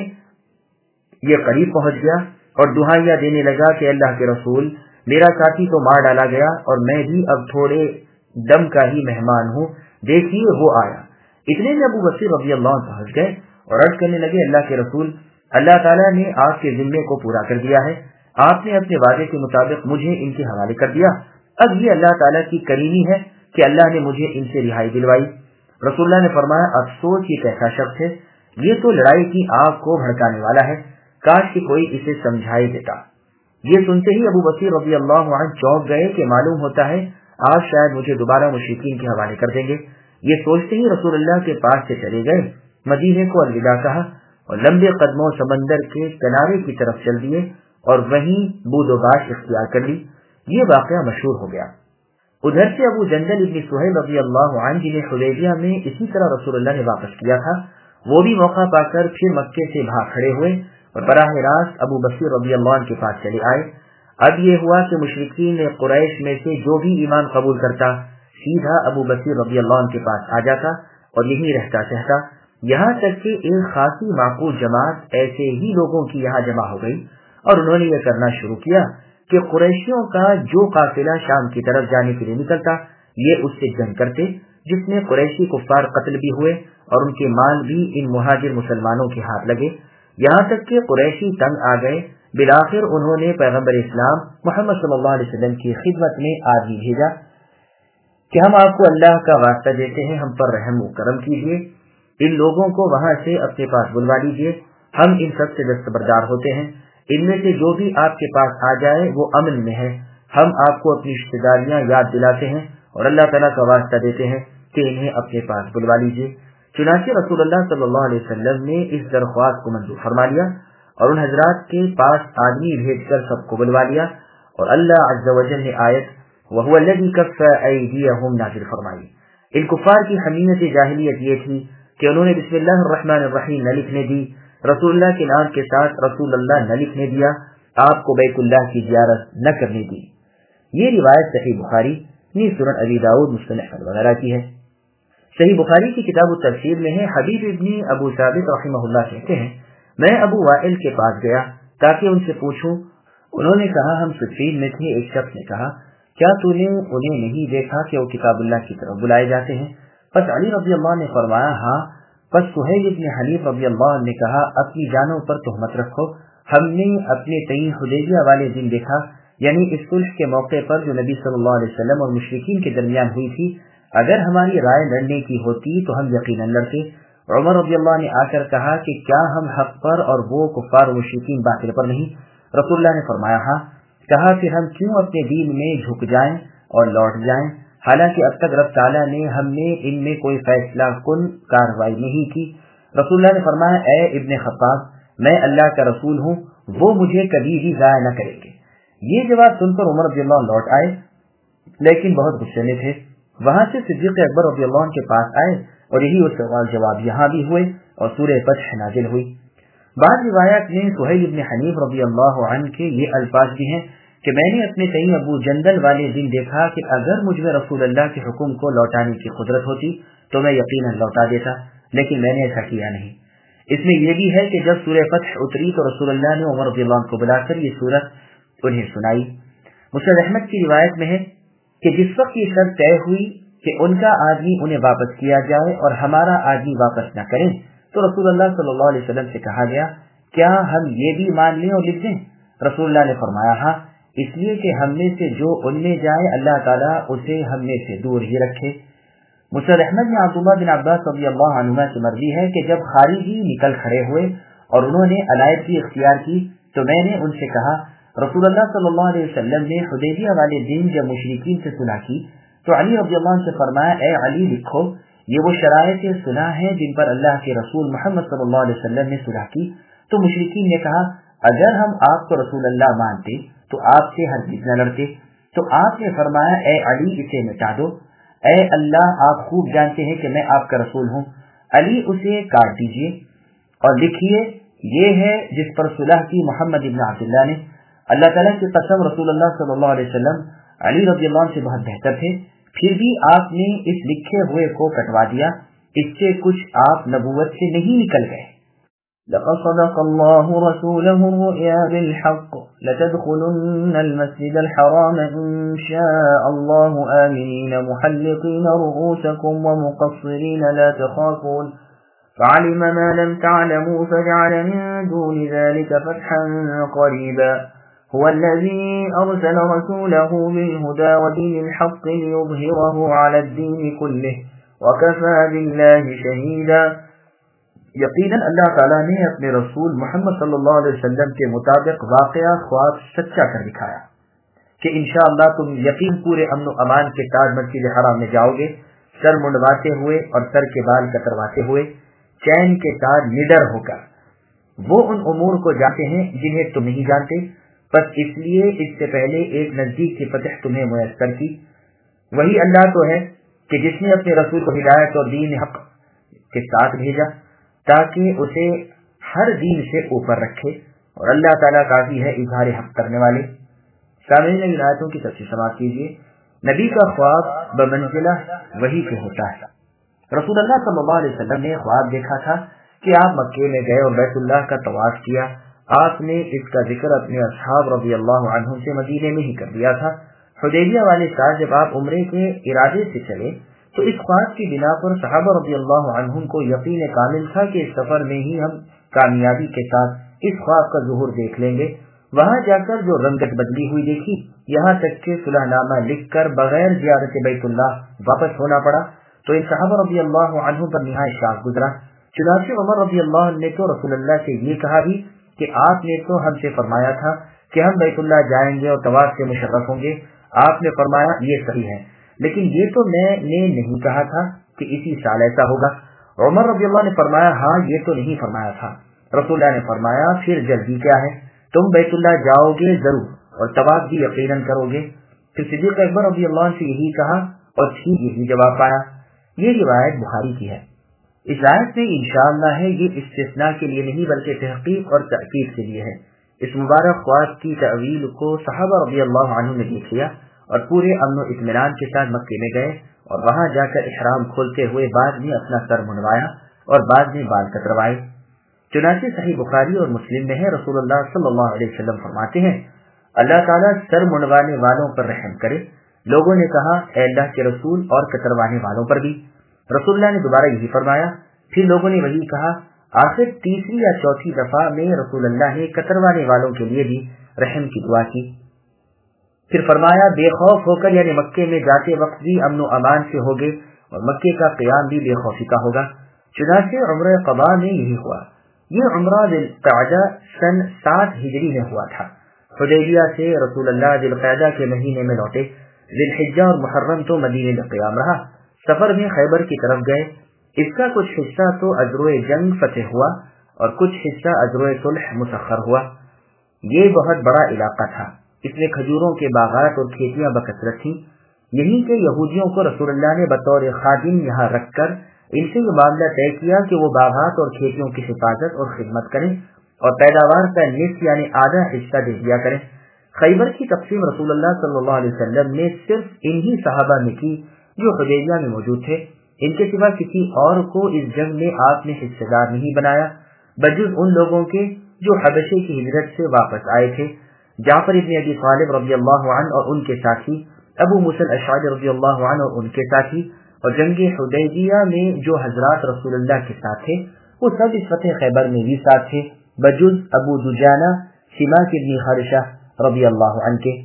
یہ قریب پہنچ گیا اور دعائیاں دینے لگا کہ اللہ کے رسول میرا ساتھی تو مار ڈالا گیا اور میں بھی اب تھوڑے دم کا ہی مہمان ہوں، دیکھیے وہ آیا۔ اتنے میں ابو بصیر رضی اللہ عنہ پہنچ گئے اور عرض کرنے لگے اللہ کے رسول اللہ تعالیٰ نے آپ کے ذمے کو پورا کر دیا ہے، آپ نے اپنے وعدے کے مطابق مجھے ان کے حوالے کر دیا، اب یہ اللہ تعالیٰ کی کریمی ہے کہ اللہ نے مجھے ان سے رہائی دلوائی۔ رسول اللہ نے فرمایا افسوس یہ کیسا شخص ہے، یہ تو لڑائی کی آگ کو بھڑکانے والا ہے، کاش کہ کوئی اسے سمجھائی دیتا۔ یہ سنتے ہی ابو بصیر رضی اللہ عنہ چونک گئے کہ معلوم ہوتا ہے آج شاید مجھے دوبارہ مشرکین کے حوالے کر دیں گے۔ یہ سوچتے ہی رسول اللہ کے پاس سے چلے گئے، مدینے کو الوداع کہا اور لمبے قدموں سمندر کے کنارے کی طرف چل دیے اور وہیں بود و باش اختیار کر لی۔ یہ واقعہ مشہور ہو گیا۔ ادھر سے ابو جندل ابن سہیل رضی اللہ عنہ جنہیں حدیبیہ میں اسی طرح رسول اللہ نے واپس کیا تھا، وہ بھی موقع پا کر پھر مکے سے بھاگ کھڑے ہوئے اور براہ راست ابو بصیر رضی اللہ عنہ کے پاس چلے آئے۔ اب یہ ہوا کہ مشرکین قریش میں سے جو بھی ایمان قبول کرتا سیدھا ابو بصیر رضی اللہ عنہ کے پاس آ جاتا اور یہی رہتا سہتا، یہاں تک کہ ایک خاصی معقول جماعت ایسے ہی لوگوں کی یہاں جمع ہو گئی اور انہوں نے یہ کرنا شروع کیا کہ قریشیوں کا جو قافلہ شام کی طرف جانے کے لیے نکلتا یہ اس سے جنگ کرتے، جس میں قریشی کفار قتل بھی ہوئے اور ان کے مال بھی ان مہاجر مسلمانوں کے ہاتھ لگے، یہاں تک کہ قریشی تنگ آ گئے۔ بالآخر انہوں نے پیغمبر اسلام محمد صلی اللہ علیہ وسلم کی خدمت میں آدمی بھیجا کہ ہم آپ کو اللہ کا واسطہ دیتے ہیں، ہم پر رحم و کرم کیجیے، ان لوگوں کو وہاں سے اپنے پاس بلوا لیجیے، ہم ان سب سے دستبردار ہوتے ہیں، ان میں سے جو بھی آپ کے پاس آ جائے وہ امن میں ہے، ہم آپ کو اپنی رشتے داریاں یاد دلاتے ہیں اور اللہ تعالیٰ کا واسطہ دیتے ہیں کہ انہیں اپنے پاس بلوا لیجیے۔ چنانچہ رسول اللہ صلی اللہ علیہ وسلم نے اس درخواست کو منظور فرما لیا اور ان حضرات کے پاس آدمی بھیج کر سب کو بلوا لیا، اور اللہ عز و جل نے آیت وَهُوَ الَّذِي كَفَّ أَيْدِيَهُمْ نازل فرمائی۔ ان کفار کی حمیت جاہلیت یہ تھی کہ انہوں نے بسم اللہ الرحمن الرحیم نہ لکھنے دی، رسول اللہ کے نام کے ساتھ رسول اللہ نہ لکھنے دیا، آپ کو بیت اللہ کی زیارت نہ کرنے دی۔ یہ روایت صحیح بخاری، سنن ابی داؤد، مسند احمد وغیرہ کی ہے۔ صحیح بخاری کی کتاب التفسیر میں ہے، حبیب ابن ابو ثابت رحمہ اللہ کہتے ہیں میں ابو وائل کے پاس گیا تاکہ ان سے پوچھوں، انہوں نے کہا ہم صفین میں تھے۔ ایک شخص نے کہا کیا تو نے انہیں نہیں دیکھا کہ وہ کتاب اللہ کی طرف بلائے جاتے ہیں؟ پس علی رضی اللہ نے فرمایا ہاں۔ پس سہیل ابن حنیف رضی اللہ عنہ نے کہا اپنی جانوں پر تہمت رکھو، ہم نے اپنے تئیں حدیبیہ والے دن دیکھا، یعنی اس صلح کے موقع پر جو نبی صلی اللہ علیہ وسلم اور مشرکین کے درمیان ہوئی تھی، اگر ہماری رائے لڑنے کی ہوتی تو ہم یقیناً لڑتے۔ عمر رضی اللہ نے آ کر کہا کہ کیا ہم حق پر اور وہ کفار و مشرکین باطل پر نہیں؟ رسول اللہ نے فرمایا ہاں۔ کہا پھر ہم کیوں اپنے دین میں جھک جائیں اور لوٹ جائیں، حالانکہ اب تک رب تعالیٰ نے ہم نے ان میں کوئی فیصلہ کن کارروائی نہیں کی۔ رسول اللہ نے فرمایا اے ابن خطاب، میں اللہ کا رسول ہوں، وہ مجھے کبھی بھی ضائع نہ کریں گے۔ یہ جواب سن کر عمر رضی اللہ لوٹ آئے، لیکن بہت غصے میں تھے۔ وہاں سے صدیق اکبر رضی اللہ عنہ کے پاس آئے اور یہی اس سوال جواب یہاں بھی ہوئے اور سورہ فتح نازل ہوئی۔ بعض روایات میں سہیل ابن حنیف رضی اللہ عنہ کے یہ الفاظ بھی ہیں کہ میں نے اپنے تئیں ابو جندل والے دن دیکھا کہ اگر مجھ میں رسول اللہ کے حکم کو لوٹانے کی قدرت ہوتی تو میں یقیناً لوٹا دیتا، لیکن میں نے ایسا کیا نہیں۔ اس میں یہ بھی ہے کہ جب سورہ فتح اتری تو رسول اللہ نے عمر رضی اللہ عنہ کو بلا کر یہ سورت انہیں سنائی۔ مسند احمد کی روایت میں ہے کہ جس وقت یہ شرط طے ہوئی کہ ان کا آدمی انہیں واپس کیا جائے اور ہمارا آدمی واپس نہ کریں، تو رسول اللہ صلی اللہ علیہ وسلم سے کہا گیا کیا ہم یہ بھی مان لیں اور لکھ دیں؟ رسول اللہ نے فرمایا ہاں، اس لیے کہ ہم میں سے جو ان میں جائے اللہ تعالیٰ اسے ہم میں سے دور ہی رکھے۔ مسند احمد میں عبداللہ بن عباس رضی اللہ عنہما سے مروی ہے کہ جب خارجی نکل کھڑے ہوئے اور انہوں نے علیحدگی اختیار کی تو میں نے ان سے کہا رسول اللہ صلی اللہ علیہ وسلم نے حدیبیہ والے دن جب مشرکین سے صلح کی تو علی رضی اللہ عنہ سے فرمایا اے علی لکھو، یہ وہ شرائط صلح ہیں جن پر اللہ کے رسول محمد صلی اللہ علیہ وسلم نے صلح کی۔ تو مشرکین نے کہا اگر ہم آپ کو رسول اللہ مانتے تو آپ سے ہرگز نہ لڑتے۔ تو آپ نے فرمایا اے علی اسے مٹا دو، اے اللہ آپ خوب جانتے ہیں کہ میں آپ کا رسول ہوں، علی اسے کاٹ دیجئے اور لکھیے یہ ہے جس پر صلح کی محمد ابن عبداللہ نے۔ اللہ تعالیٰ کی قسم رسول اللہ صلی اللہ علیہ وسلم علی رضی اللہ عنہ سے بہت بہتر تھے، پھر بھی آپ نے اس لکھے ہوئے کو کٹوا دیا، اس سے کچھ آپ نبوت سے نہیں نکل گئے۔ لقد صدق الله رسوله الرؤيا بالحق لتدخلن المسجد الحرام إن شاء الله آمنين محلقين رؤوسكم ومقصرين لا تخافون فعلم ما لم تعلموا فجعل من دون ذلك فتحا قريبا هو الذي أرسل رسوله بالهدى ودين الحق ليظهره على الدين كله وكفى بالله شهيدا۔ یقیناً اللہ تعالیٰ نے اپنے رسول محمد صلی اللہ علیہ وسلم کے مطابق واقعہ خواب سچا کر دکھایا کہ انشاءاللہ تم یقین پورے امن و امان کے ساتھ مسجد حرام میں جاؤ گے، سر منڈواتے ہوئے اور سر کے بال کترواتے ہوئے، چین کے ساتھ نڈر ہو کر۔ وہ ان امور کو جانتے ہیں جنہیں تم نہیں جانتے، بس اس لیے اس سے پہلے ایک نزدیک کی فتح تمہیں میسر کی۔ وہی اللہ تو ہے کہ جس نے اپنے رسول کو ہدایت اور دین حق کے ساتھ بھیجا تاکہ اسے ہر دین سے اوپر رکھے، اور اللہ تعالیٰ کافی ہے اظہار حق کرنے والے۔ سامعین ان آیتوں کی تفسیر سماعت کیجیے۔ نبی کا خواب بمنزلہ وحی کے ہوتا ہے۔ رسول اللہ صلی اللہ علیہ وسلم نے خواب دیکھا تھا کہ آپ مکے میں گئے اور بیت اللہ کا طواف کیا۔ آپ نے اس کا ذکر اپنے اصحاب رضی اللہ عنہم سے مدینے میں ہی کر دیا تھا۔ حدیبیہ والے سال جب آپ عمرے کے ارادے سے چلے تو اس خواب کی بنا پر صحابہ رضی اللہ عنہم کو یقین کامل تھا کہ اس سفر میں ہی ہم کامیابی کے ساتھ اس خواب کا ظہور دیکھ لیں گے۔ وہاں جا کر جو رنگت بدلی ہوئی دیکھی، یہاں تک کہ صلح نامہ لکھ کر بغیر زیارت بیت اللہ واپس ہونا پڑا، تو ان صحابہ رضی اللہ عنہ پر نہایت شاق گزرا۔ چنانچہ عمر رضی اللہ عنہ نے تو رسول اللہ سے یہ کہا بھی کہ آپ نے تو ہم سے فرمایا تھا کہ ہم بیت اللہ جائیں گے اور طواف سے مشرف ہوں گے، آپ نے فرمایا یہ صحیح ہے، لیکن یہ تو میں نے نہیں کہا تھا کہ اسی سال ایسا ہوگا۔ عمر رضی اللہ نے فرمایا ہاں یہ تو نہیں فرمایا تھا۔ رسول اللہ نے فرمایا پھر جلدی کیا ہے، تم بیت اللہ جاؤ گے ضرور اور طواف بھی یقیناً کرو گے۔ پھر صدیق اکبر رضی اللہ عنہ سے یہی کہا اور ٹھیک یہی جواب پایا۔ یہ روایت بخاری کی ہے۔ اس آیت میں انشاءاللہ ہے یہ استثناء کے لیے نہیں بلکہ تحقیق اور تأکید کے لیے ہے۔ اس مبارک خواب کی تعویل کو صحابہ رضی اللہ عنہ نے دیکھ لیا اور پورے امن و اطمینان کے ساتھ مکے میں گئے اور وہاں جا کر احرام کھولتے ہوئے بعد میں اپنا سر منڈوایا اور بعد میں بال کتروائے۔ چنانچہ صحیح بخاری اور مسلم میں ہے، رسول اللہ صلی اللہ علیہ وسلم فرماتے ہیں اللہ تعالیٰ سر منڈوانے والوں پر رحم کرے۔ لوگوں نے کہا اے اللہ کے رسول اور کتروانے والوں پر بھی؟ رسول اللہ نے دوبارہ یہی فرمایا۔ پھر لوگوں نے وہی کہا۔ آخر تیسری یا چوتھی دفعہ میں رسول اللہ نے کتروانے والوں کے لیے بھی رحم کی دعا کی۔ پھر فرمایا بے خوف ہو کر، یعنی مکے میں جاتے وقت بھی امن و امان سے ہوگے اور مکے کا قیام بھی بے خوفی کا ہوگا۔ چنانچہ عمرہ قضاء میں یہی ہوا۔ یہ عمرہ ذوالقعدہ سن 7 ہجری میں ہوا تھا۔ حدیبیہ سے رسول اللہ ذوالقعدہ کے مہینے میں لوٹے۔ ذوالحجہ اور محرم تو مدینے میں قیام رہا۔ سفر میں خیبر کی طرف گئے۔ اس کا کچھ حصہ تو اذروئے جنگ فتح ہوا اور کچھ حصہ اذروئے صلح مسخر ہوا۔ یہ بہت بڑا علاقہ تھا، اس میں کھجوروں کے باغات اور کھیتیاں بکثرت تھیں۔ یہیں کے یہودیوں کو رسول اللہ نے بطور خادم یہاں رکھ کر ان سے یہ معاملہ طے کیا کہ وہ باغات اور کھیتیوں کی حفاظت اور خدمت کریں اور پیداوار کا نصف یعنی آدھا حصہ دے دیا کریں۔ خیبر کی تقسیم رسول اللہ صلی اللہ علیہ وسلم نے صرف انہی صحابہ میں کی جو حدیبیہ میں موجود تھے۔ ان کے سوا کسی اور کو اس جنگ میں آپ نے حصہ دار نہیں بنایا بجز ان لوگوں کے جو حبشے کی ہجرت سے واپس آئے تھے، جعفر ابن ابی طالب رضی اللہ عنہ اور ان کے ساتھی، ابو موسیٰ الاشعری رضی اللہ عنہ اور ان کے ساتھی، اور جنگ حدیبیہ میں جو حضرات رسول اللہ کے ساتھ تھے وہ سب اس فتح خیبر میں بھی ساتھ تھے بجز ابو دجانہ سماک ابن حارثہ رضی اللہ عنہ کے۔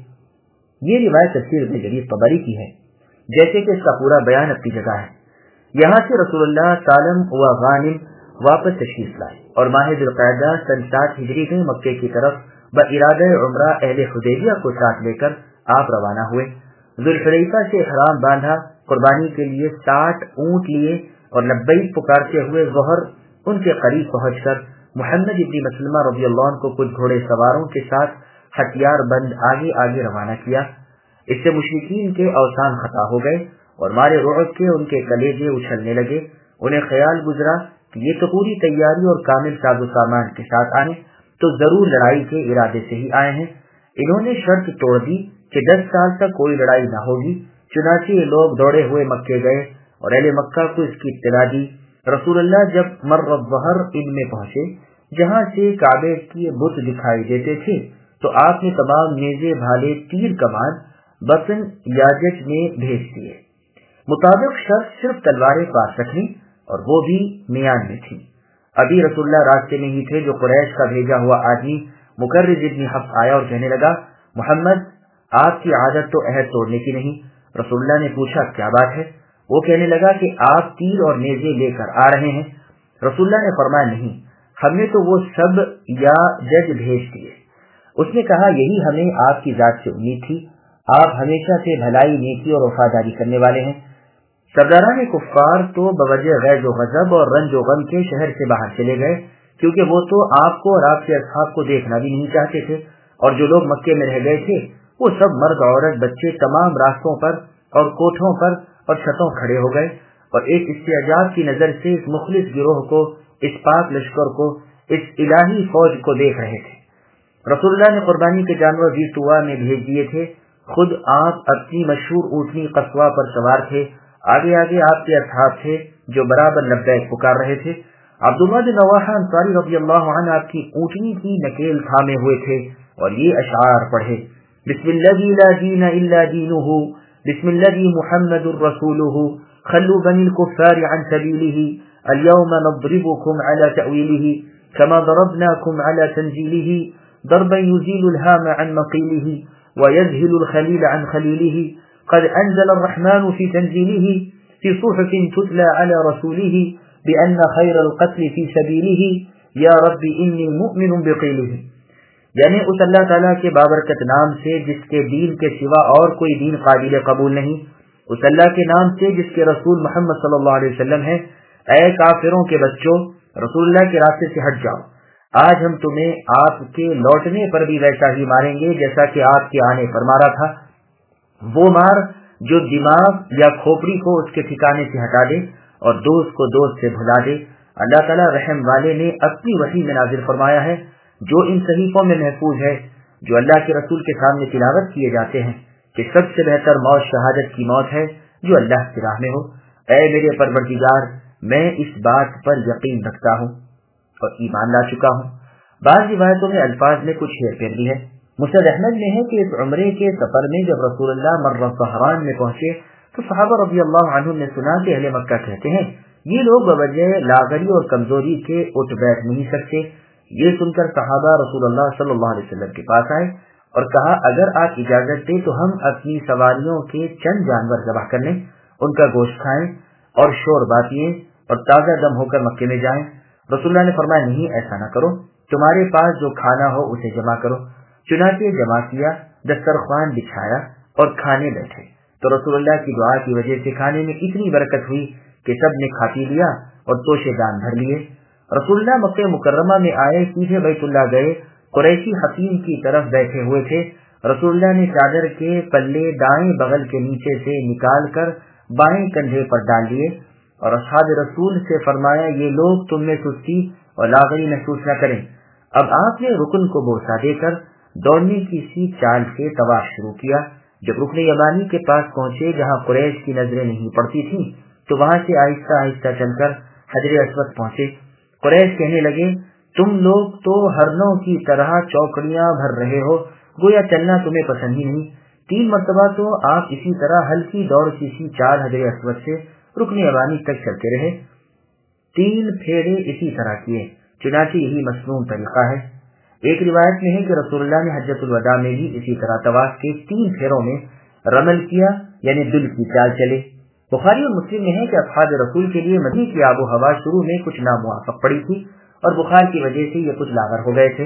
یہ روایت تفسیر ابن جریر طبری کی ہے، جیسے کہ اس کا پورا بیان اپنی جگہ ہے۔ یہاں سے رسول اللہ سالم و غانم واپس تشریف لائے اور ماہ ذوالقعدہ سن 7 ہجری میں مکے کی طرف بارادہ عمرہ اہل حدیبیہ کو ساتھ لے کر آپ روانہ ہوئے۔ ذوالحلیفہ سے احرام باندھا، قربانی کے لیے 60 اونٹ لیے اور لبیک پکارتے ہوئے ظہر ان کے قریب پہنچ کر محمد ابن مسلمہ رضی اللہ عنہ کو کچھ گھوڑے سواروں کے ساتھ ہتھیار بند آگے آگے روانہ کیا۔ اس سے مشرکین کے اوثان خطا ہو گئے اور مارے رعب کے ان کے کلیجے اچھلنے لگے۔ انہیں خیال گزرا کہ یہ تو پوری تیاری اور کامل ساز و سامان کے ساتھ آئے تو ضرور لڑائی کے ارادے سے ہی آئے ہیں۔ انہوں نے شرط توڑ دی کہ 10 سال تک کوئی لڑائی نہ ہوگی۔ چنانچہ یہ لوگ دوڑے ہوئے مکے گئے اور اہل مکہ کو اس کی اطلاع دی۔ رسول اللہ جب مر الظہر ان میں پہنچے جہاں سے کعبے کے بت دکھائی دیتے تھے تو آپ نے تمام نیزے بھالے تیر کمان بطن یاجج میں بھیج دیے۔ مطابق شرط صرف تلواریں پاس رکھنی اور وہ بھی میان میں تھی۔ ابھی رسول اللہ راستے میں ہی تھے جو قریش کا بھیجا ہوا آدمی مکرز ابن حفص آیا اور کہنے لگا محمد آپ کی عادت تو عہد توڑنے کی نہیں۔ رسول اللہ نے پوچھا کیا بات ہے؟ وہ کہنے لگا کہ آپ تیر اور نیزے لے کر آ رہے ہیں۔ رسول اللہ نے فرمایا نہیں، ہم نے تو وہ سب یا جج بھیج دیے۔ اس نے کہا یہی ہمیں آپ کی ذات سے امید تھی، آپ ہمیشہ سے بھلائی نیکی اور وفاداری کرنے والے ہیں۔ سرداران کفار تو بوجہ غیظ و غضب اور رنج و غم کے شہر سے باہر چلے گئے کیونکہ وہ تو آپ کو اور آپ کے اصحاب کو دیکھنا بھی نہیں چاہتے تھے، اور جو لوگ مکے میں رہ گئے تھے وہ سب مرد عورت بچے تمام راستوں پر اور کوٹھوں پر اور چھتوں کھڑے ہو گئے اور ایک استعجاب کی نظر سے اس مخلص گروہ کو، اس پاک لشکر کو اس الہی فوج کو دیکھ رہے تھے۔ رسول اللہ نے قربانی کے جانور ذی طویٰ میں بھیج دیے تھے۔ خود آپ اپنی مشہور اونٹنی قصوہ پر سوار تھے، آگے آگے آپ کے اصحاب تھے جو برابر لبیک پکار رہے تھے۔ عبداللہ بن رواحہ انصاری رضی اللہ عنہ آپ کی اونٹنی کی نکیل تھامے ہوئے تھے اور یہ اشعار پڑھے: بسم الذی لا دین الا دینہ، بسم الذی محمد رسولہ، خلوا بنی الکفار عن سبیلہ، اليوم نضربکم علی تأویلہ، کما ضربناکم علی تنزیلہ، ضربا یزیل الہام عن مقیلہ، ویذہل الخلیل عن خلیلہ، قد انزل الرحمن فی تنزیلہ، فی صحف تتلی علی رسولہ، بأن خیر القتل فی سبیلہ، یا رب انی مؤمن بقیلہ۔ یعنی اس اللہ تعالیٰ کے بابرکت نام سے جس کے دین کے سوا اور کوئی دین قابل قبول نہیں، اس اللہ کے نام سے جس کے رسول محمد صلی اللہ علیہ وسلم ہے، اے کافروں کے بچوں، رسول اللہ کے راستے سے ہٹ جاؤ، آج ہم تمہیں آپ کے لوٹنے پر بھی ویسا ہی ماریں گے جیسا کہ آپ کے آنے پر مارا تھا، وہ مار جو دماغ یا کھوپڑی کو اس کے ٹھکانے سے ہٹا دے اور دوست کو دوست سے بھلا دے۔ اللہ تعالیٰ رحم والے نے اپنی وحی میں نازل فرمایا ہے جو ان صحیفوں میں محفوظ ہے، جو اللہ کے رسول کے سامنے تلاوت کیے جاتے ہیں، کہ سب سے بہتر موت شہادت کی موت ہے جو اللہ کی راہ میں ہو۔ اے میرے پروردگار، میں اس بات پر یقین رکھتا ہوں اور ایمان لا چکا ہوں۔ بعض روایتوں میں الفاظ میں کچھ ہیر پھیر بھی ہے۔ مسند احمد میں ہے کہ اس عمرے کے سفر میں جب رسول اللہ مرہ صحران میں پہنچے تو صحابہ رضی اللہ عنہم نے سنا کہ اہل مکہ کہتے ہیں یہ لوگ بوجہ لاغری اور کمزوری کے اٹھ بیٹھ نہیں سکتے۔ یہ سن کر صحابہ رسول اللہ صلی اللہ علیہ وسلم کے پاس آئے اور کہا اگر آپ اجازت دیں تو ہم اپنی سواریوں کے چند جانور ذبح کر لیں، ان کا گوشت کھائیں اور شوربا پیئیں اور تازہ دم ہو کر مکے میں جائیں۔ رسول اللہ نے فرمایا نہیں، ایسا نہ کرو، تمہارے پاس جو کھانا ہو اسے جمع کرو۔ چنانچہ جمع کیا، دسترخوان بچھایا اور کھانے بیٹھے تو رسول اللہ کی دعا کی وجہ سے کھانے میں اتنی برکت ہوئی کہ سب نے کھا پی لیا اور توشے دان بھر لیے۔ رسول اللہ مکہ مکرمہ میں آئے، سیدھے بیت اللہ گئے، قریشی حکیم کی طرف بیٹھے ہوئے تھے۔ رسول اللہ نے چادر کے پلے دائیں بغل کے نیچے سے نکال کر بائیں کندھے پر ڈال لیے اور اصحاب رسول سے فرمایا یہ لوگ تم میں سستی اور لاغری محسوس نہ کریں۔ اب آپ نے رکن کو بوسہ دے کر دوڑنے کی سی چال سے طواف شروع کیا۔ جب رکن یمانی کے پاس پہنچے جہاں قریش کی نظریں نہیں پڑتی تھیں تو وہاں سے آہستہ آہستہ چل کر حجر اسود پہنچے۔ قریش کہنے لگے تم لوگ تو ہرنوں کی طرح چوکڑیاں بھر رہے ہو، گویا چلنا تمہیں پسند ہی نہیں۔ 3 مرتبہ تو آپ اسی طرح ہلکی دوڑ کی سی چال حجر اسود سے رکن یمانی تک چلتے رہے، 3 پھیرے اسی طرح کیے، چنانچہ یہی مسنون طریقہ ہے۔ ایک روایت میں ہے کہ رسول اللہ نے حجۃ الوداع میں بھی اسی طرح طواف کے 3 پھیروں میں رمل کیا، یعنی دل کی چال چلے۔ بخاری اور مسلم میں ہے کہ اصحاب رسول کے لیے مدینہ کی آب و ہوا شروع میں کچھ ناموافق پڑی تھی اور بخار کی وجہ سے یہ کچھ لاغر ہو گئے تھے۔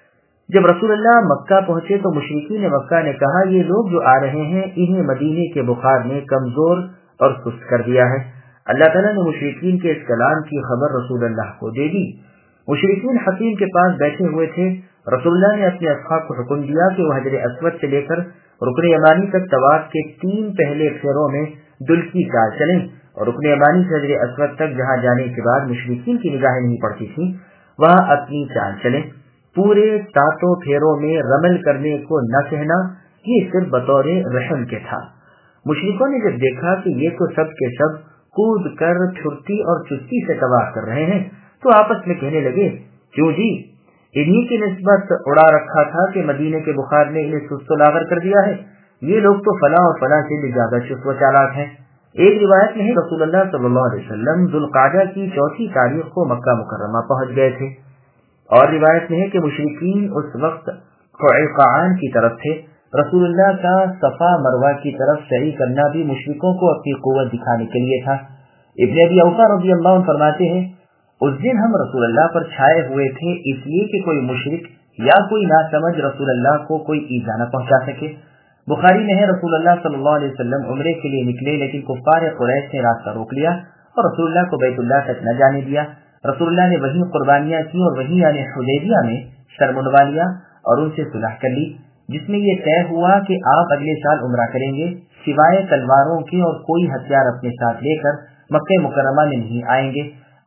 جب رسول اللہ مکہ پہنچے تو مشرکین مکہ نے کہا یہ لوگ جو آ رہے ہیں انہیں مدینے کے بخار نے کمزور اور سست کر دیا ہے۔ اللہ تعالیٰ نے مشرکین کے اس کلام کی خبر رسول اللہ کو دے دی۔ مشرکین حکیم کے پاس بیٹھے ہوئے تھے۔ رسول اللہ نے اپنے اصحاب کو حکم دیا کہ وہ حجر اسود سے لے کر رکن یمانی تک طواف کے 3 پہلے پھیروں میں دل کی چال چلیں اور رکن یمانی سے حجر اسود تک جہاں جانے کے بعد مشرکین کی نگاہیں نہیں پڑتی تھیں وہاں اپنی چال چلیں۔ پورے 7 پھیروں میں رمل کرنے کو نہ کہنا یہ صرف بطور رحم کے تھا۔ مشرکوں نے جب دیکھا کہ یہ تو سب کے سب کود کر پھرتی اور چستی سے طواف کر رہے ہیں تو آپس میں کہنے لگے کیوں جی، انہی کی نسبت اڑا رکھا تھا کہ مدینے کے بخار نے انہیں سست و لاغر کر دیا ہے، یہ لوگ تو فلاں اور فلاں سے بھی زیادہ چست و چالاک ہیں۔ ایک روایت میں رسول اللہ صلی اللہ علیہ وسلم ذوالقعدہ کی 4 تاریخ کو مکہ مکرمہ پہنچ گئے تھے، اور روایت میں ہے کہ مشرکین اس وقت قعقاعان کی طرف تھے۔ رسول اللہ کا صفا مروہ کی طرف سعی کرنا بھی مشرکوں کو اپنی قوت دکھانے کے لیے تھا۔ ابن ابی اوفا رضی اللہ عنہ فرماتے ہیں اس دن ہم رسول اللہ پر چھائے ہوئے تھے اس لیے کہ کوئی مشرک یا کوئی ناسمجھ رسول اللہ کو کوئی ایذا نہ پہنچا سکے۔ بخاری میں ہے رسول اللہ صلی اللہ علیہ وسلم عمرے کے لیے نکلے لیکن کفار قریش نے راستہ روک لیا اور رسول اللہ کو بیت اللہ تک نہ جانے دیا۔ رسول اللہ نے وہیں قربانیاں کی اور وہیں یعنی حدیبیہ میں سر منڈوا لیا اور ان سے صلح کر لی، جس میں یہ طے ہوا کہ آپ اگلے سال عمرہ کریں گے، سوائے تلواروں کے اور کوئی ہتھیار اپنے ساتھ لے کر مکہ مکرمہ میں نہیں آئیں گے۔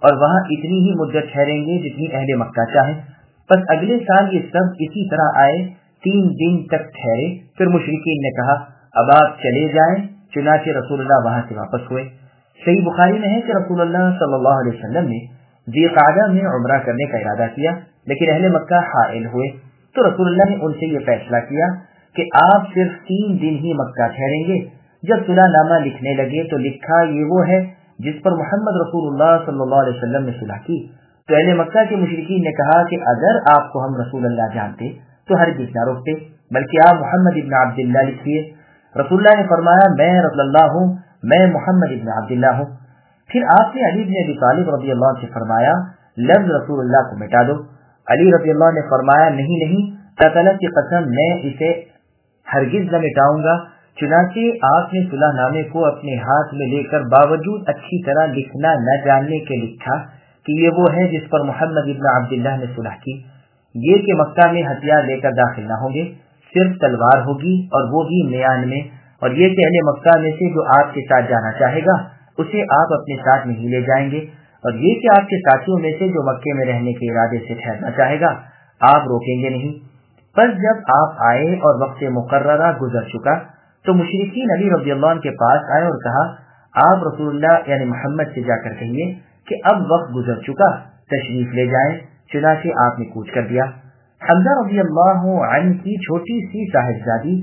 اور وہاں اتنی ہی مدت ٹھہریں گے جتنی اہل مکہ چاہیں۔ پس اگلے سال یہ سب اسی طرح آئے، 3 دن تک ٹھہرے۔ پھر مشرکین نے کہا اب آپ چلے جائیں، چنانچہ رسول اللہ وہاں سے واپس ہوئے۔ صحیح بخاری میں ہے کہ رسول اللہ صلی اللہ علیہ وسلم نے ذی قعدہ میں عمرہ کرنے کا ارادہ کیا، لیکن اہل مکہ حائل ہوئے، تو رسول اللہ نے ان سے یہ فیصلہ کیا کہ آپ صرف 3 دن ہی مکہ ٹھہریں گے۔ جب صلح نامہ لکھنے لگے تو لکھا یہ وہ ہے جس پر محمد رسول اللہ صلی اللہ علیہ وسلم نے صلح کی۔ تو اہل مکہ کے مشرکین نے کہا کہ اگر آپ کو ہم رسول اللہ جانتے تو ہرگز نہ روکتے، بلکہ آپ محمد ابن عبداللہ لکھیے۔ رسول اللہ نے فرمایا میں رضی اللہ ہوں، میں محمد ابن عبداللہ ہوں۔ پھر آپ نے علی بن ابی طالب رضی اللہ عنہ سے فرمایا لفظ رسول اللہ کو مٹا دو۔ علی رضی اللہ نے فرمایا نہیں نہیں، اللہ تعالیٰ کی قسم میں اسے ہرگز نہ مٹاؤں گا۔ چنانچہ آپ نے صلح نامے کو اپنے ہاتھ میں لے کر باوجود اچھی طرح لکھنا نہ جاننے کے لکھا کہ یہ وہ ہے جس پر محمد ابن عبداللہ نے صلح کی، یہ کہ مکہ میں ہتھیار لے کر داخل نہ ہوں گے، صرف تلوار ہوگی اور وہ بھی میان میں، اور یہ کہ اہل مکہ میں سے جو آپ کے ساتھ جانا چاہے گا اسے آپ اپنے ساتھ نہیں لے جائیں گے، اور یہ کہ آپ کے ساتھیوں میں سے جو مکے میں رہنے کے ارادے سے ٹھہرنا چاہے گا آپ روکیں گے نہیں۔ پس جب آپ آئے اور وقت مقررہ گزر چکا تو مشرکین علی رضی اللہ عنہ کے پاس آئے اور کہا آپ رسول اللہ یعنی محمد سے جا کر کہیے کہ اب وقت گزر چکا، تشریف لے جائیں۔ چنانچہ آپ نے کوچ کر دیا۔ حمزہ رضی اللہ عنہ کی چھوٹی سی صاحبزادی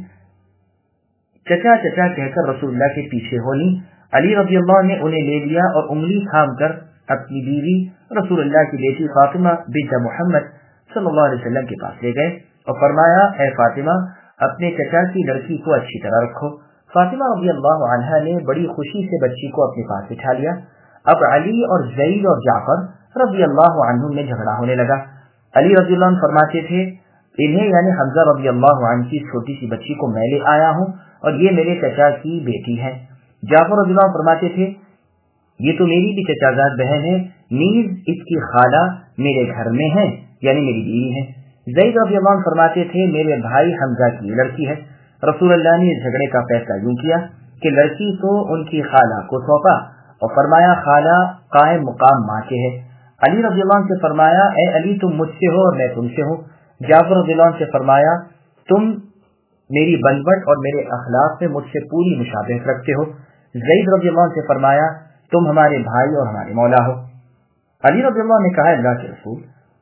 چچا چچا کہہ کر رسول اللہ کے پیچھے ہو لی۔ علی رضی اللہ نے انہیں لے لیا اور انگلی تھام کر اپنی بیوی رسول اللہ کی بیٹی فاطمہ بنت محمد صلی اللہ علیہ وسلم کے پاس لے گئے اور فرمایا اے فاطمہ اپنے چچا کی لڑکی کو اچھی طرح رکھو۔ فاطمہ رضی اللہ عنہا نے بڑی خوشی سے بچی کو اپنے پاس بٹھا لیا۔ اب علی اور زید اور جعفر رضی اللہ عنہ میں جھگڑا ہونے لگا۔ علی رضی اللہ عنہ فرماتے تھے انہیں یعنی حمزہ رضی اللہ عنہ کی چھوٹی سی بچی کو میں لے آیا ہوں اور یہ میرے چچا کی بیٹی ہے۔ جعفر رضی اللہ عنہ فرماتے تھے یہ تو میری بھی چچا زاد بہن ہے، نیز اس کی خالہ میرے گھر میں ہے یعنی میری بیوی ہے۔ زید رضی اللہ عنہ فرماتے تھے میرے بھائی حمزہ کی لڑکی ہے۔ رسول اللہ نے اس جھگڑے کا فیصلہ یوں کیا کہ لڑکی کو ان کی خالہ کو سونپا اور فرمایا خالہ قائم مقام ماں کے ہے۔ علی رضی اللہ عنہ سے فرمایا اے علی تم مجھ سے ہو اور میں تم سے ہوں۔ جعفر رضی اللہ عنہ سے فرمایا تم میری بنوٹ اور میرے اخلاق میں مجھ سے پوری مشابہت رکھتے ہو۔ زید رضی اللہ عنہ سے فرمایا تم ہمارے بھائی اور ہمارے مولا ہو۔ علی رضی اللہ عنہ نے کہا اللہ کے رسول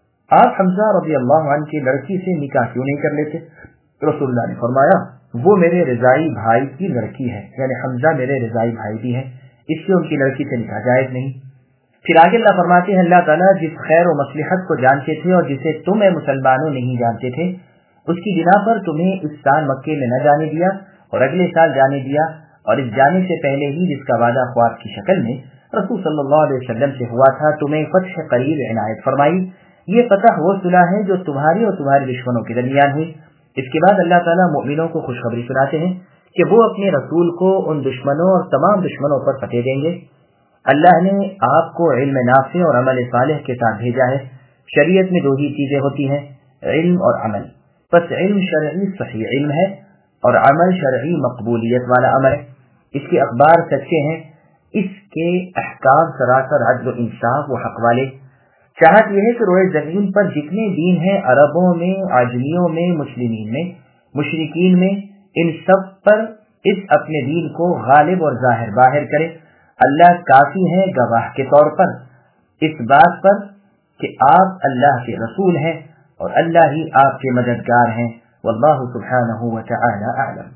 آپ حمزہ رضی اللہ عنہ کی لڑکی سے نکاح کیوں نہیں کر لیتے؟ رسول اللہ نے فرمایا وہ میرے رضائی بھائی کی لڑکی ہے، یعنی حمزہ میرے رضائی بھائی بھی ہے، اس لیے ان کی لڑکی سے نکاح جائز نہیں۔ پھر آگے اللہ فرماتے ہیں اللہ تعالیٰ جس خیر و مصلحت کو جانتے تھے اور جسے تم اے مسلمانوں نہیں جانتے تھے اس کی بنا پر تمہیں اس سال مکے میں نہ جانے دیا اور اگلے سال جانے دیا، اور اس جانے سے پہلے ہی جس کا وعدہ خواب کی شکل میں رسول صلی اللہ علیہ وسلم سے ہوا تھا تمہیں فتح قریب عنایت فرمائی۔ یہ فتح وہ صلح ہے جو تمہاری اور تمہارے دشمنوں کے درمیان ہوئی۔ اس کے بعد اللہ تعالیٰ مومنوں کو خوشخبری سناتے ہیں کہ وہ اپنے رسول کو ان دشمنوں اور تمام دشمنوں پر فتح دیں گے۔ اللہ نے آپ کو علم نافع اور عمل صالح کے ساتھ بھیجا ہے۔ شریعت میں 2 ہی چیزیں ہوتی ہیں، علم اور عمل۔ پس علم شرعی صحیح علم ہے اور عمل شرعی مقبولیت والا عمل ہے۔ اس کے اخبار سچے ہیں، اس کے احکام سراسر عدل و انصاف و حق والے۔ چاہت یہ ہے کہ روئے زمین پر جتنے دین ہیں عربوں میں، عجمیوں میں، مسلمین میں، مشرکین میں، ان سب پر اس اپنے دین کو غالب اور ظاہر باہر کرے۔ اللہ کافی ہے گواہ کے طور پر اس بات پر کہ آپ اللہ کے رسول ہیں اور اللہ ہی آپ کے مددگار ہیں۔ واللہ سبحانہ وتعالی اعلم۔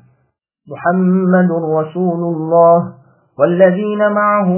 محمد رسول اللہ والذین معه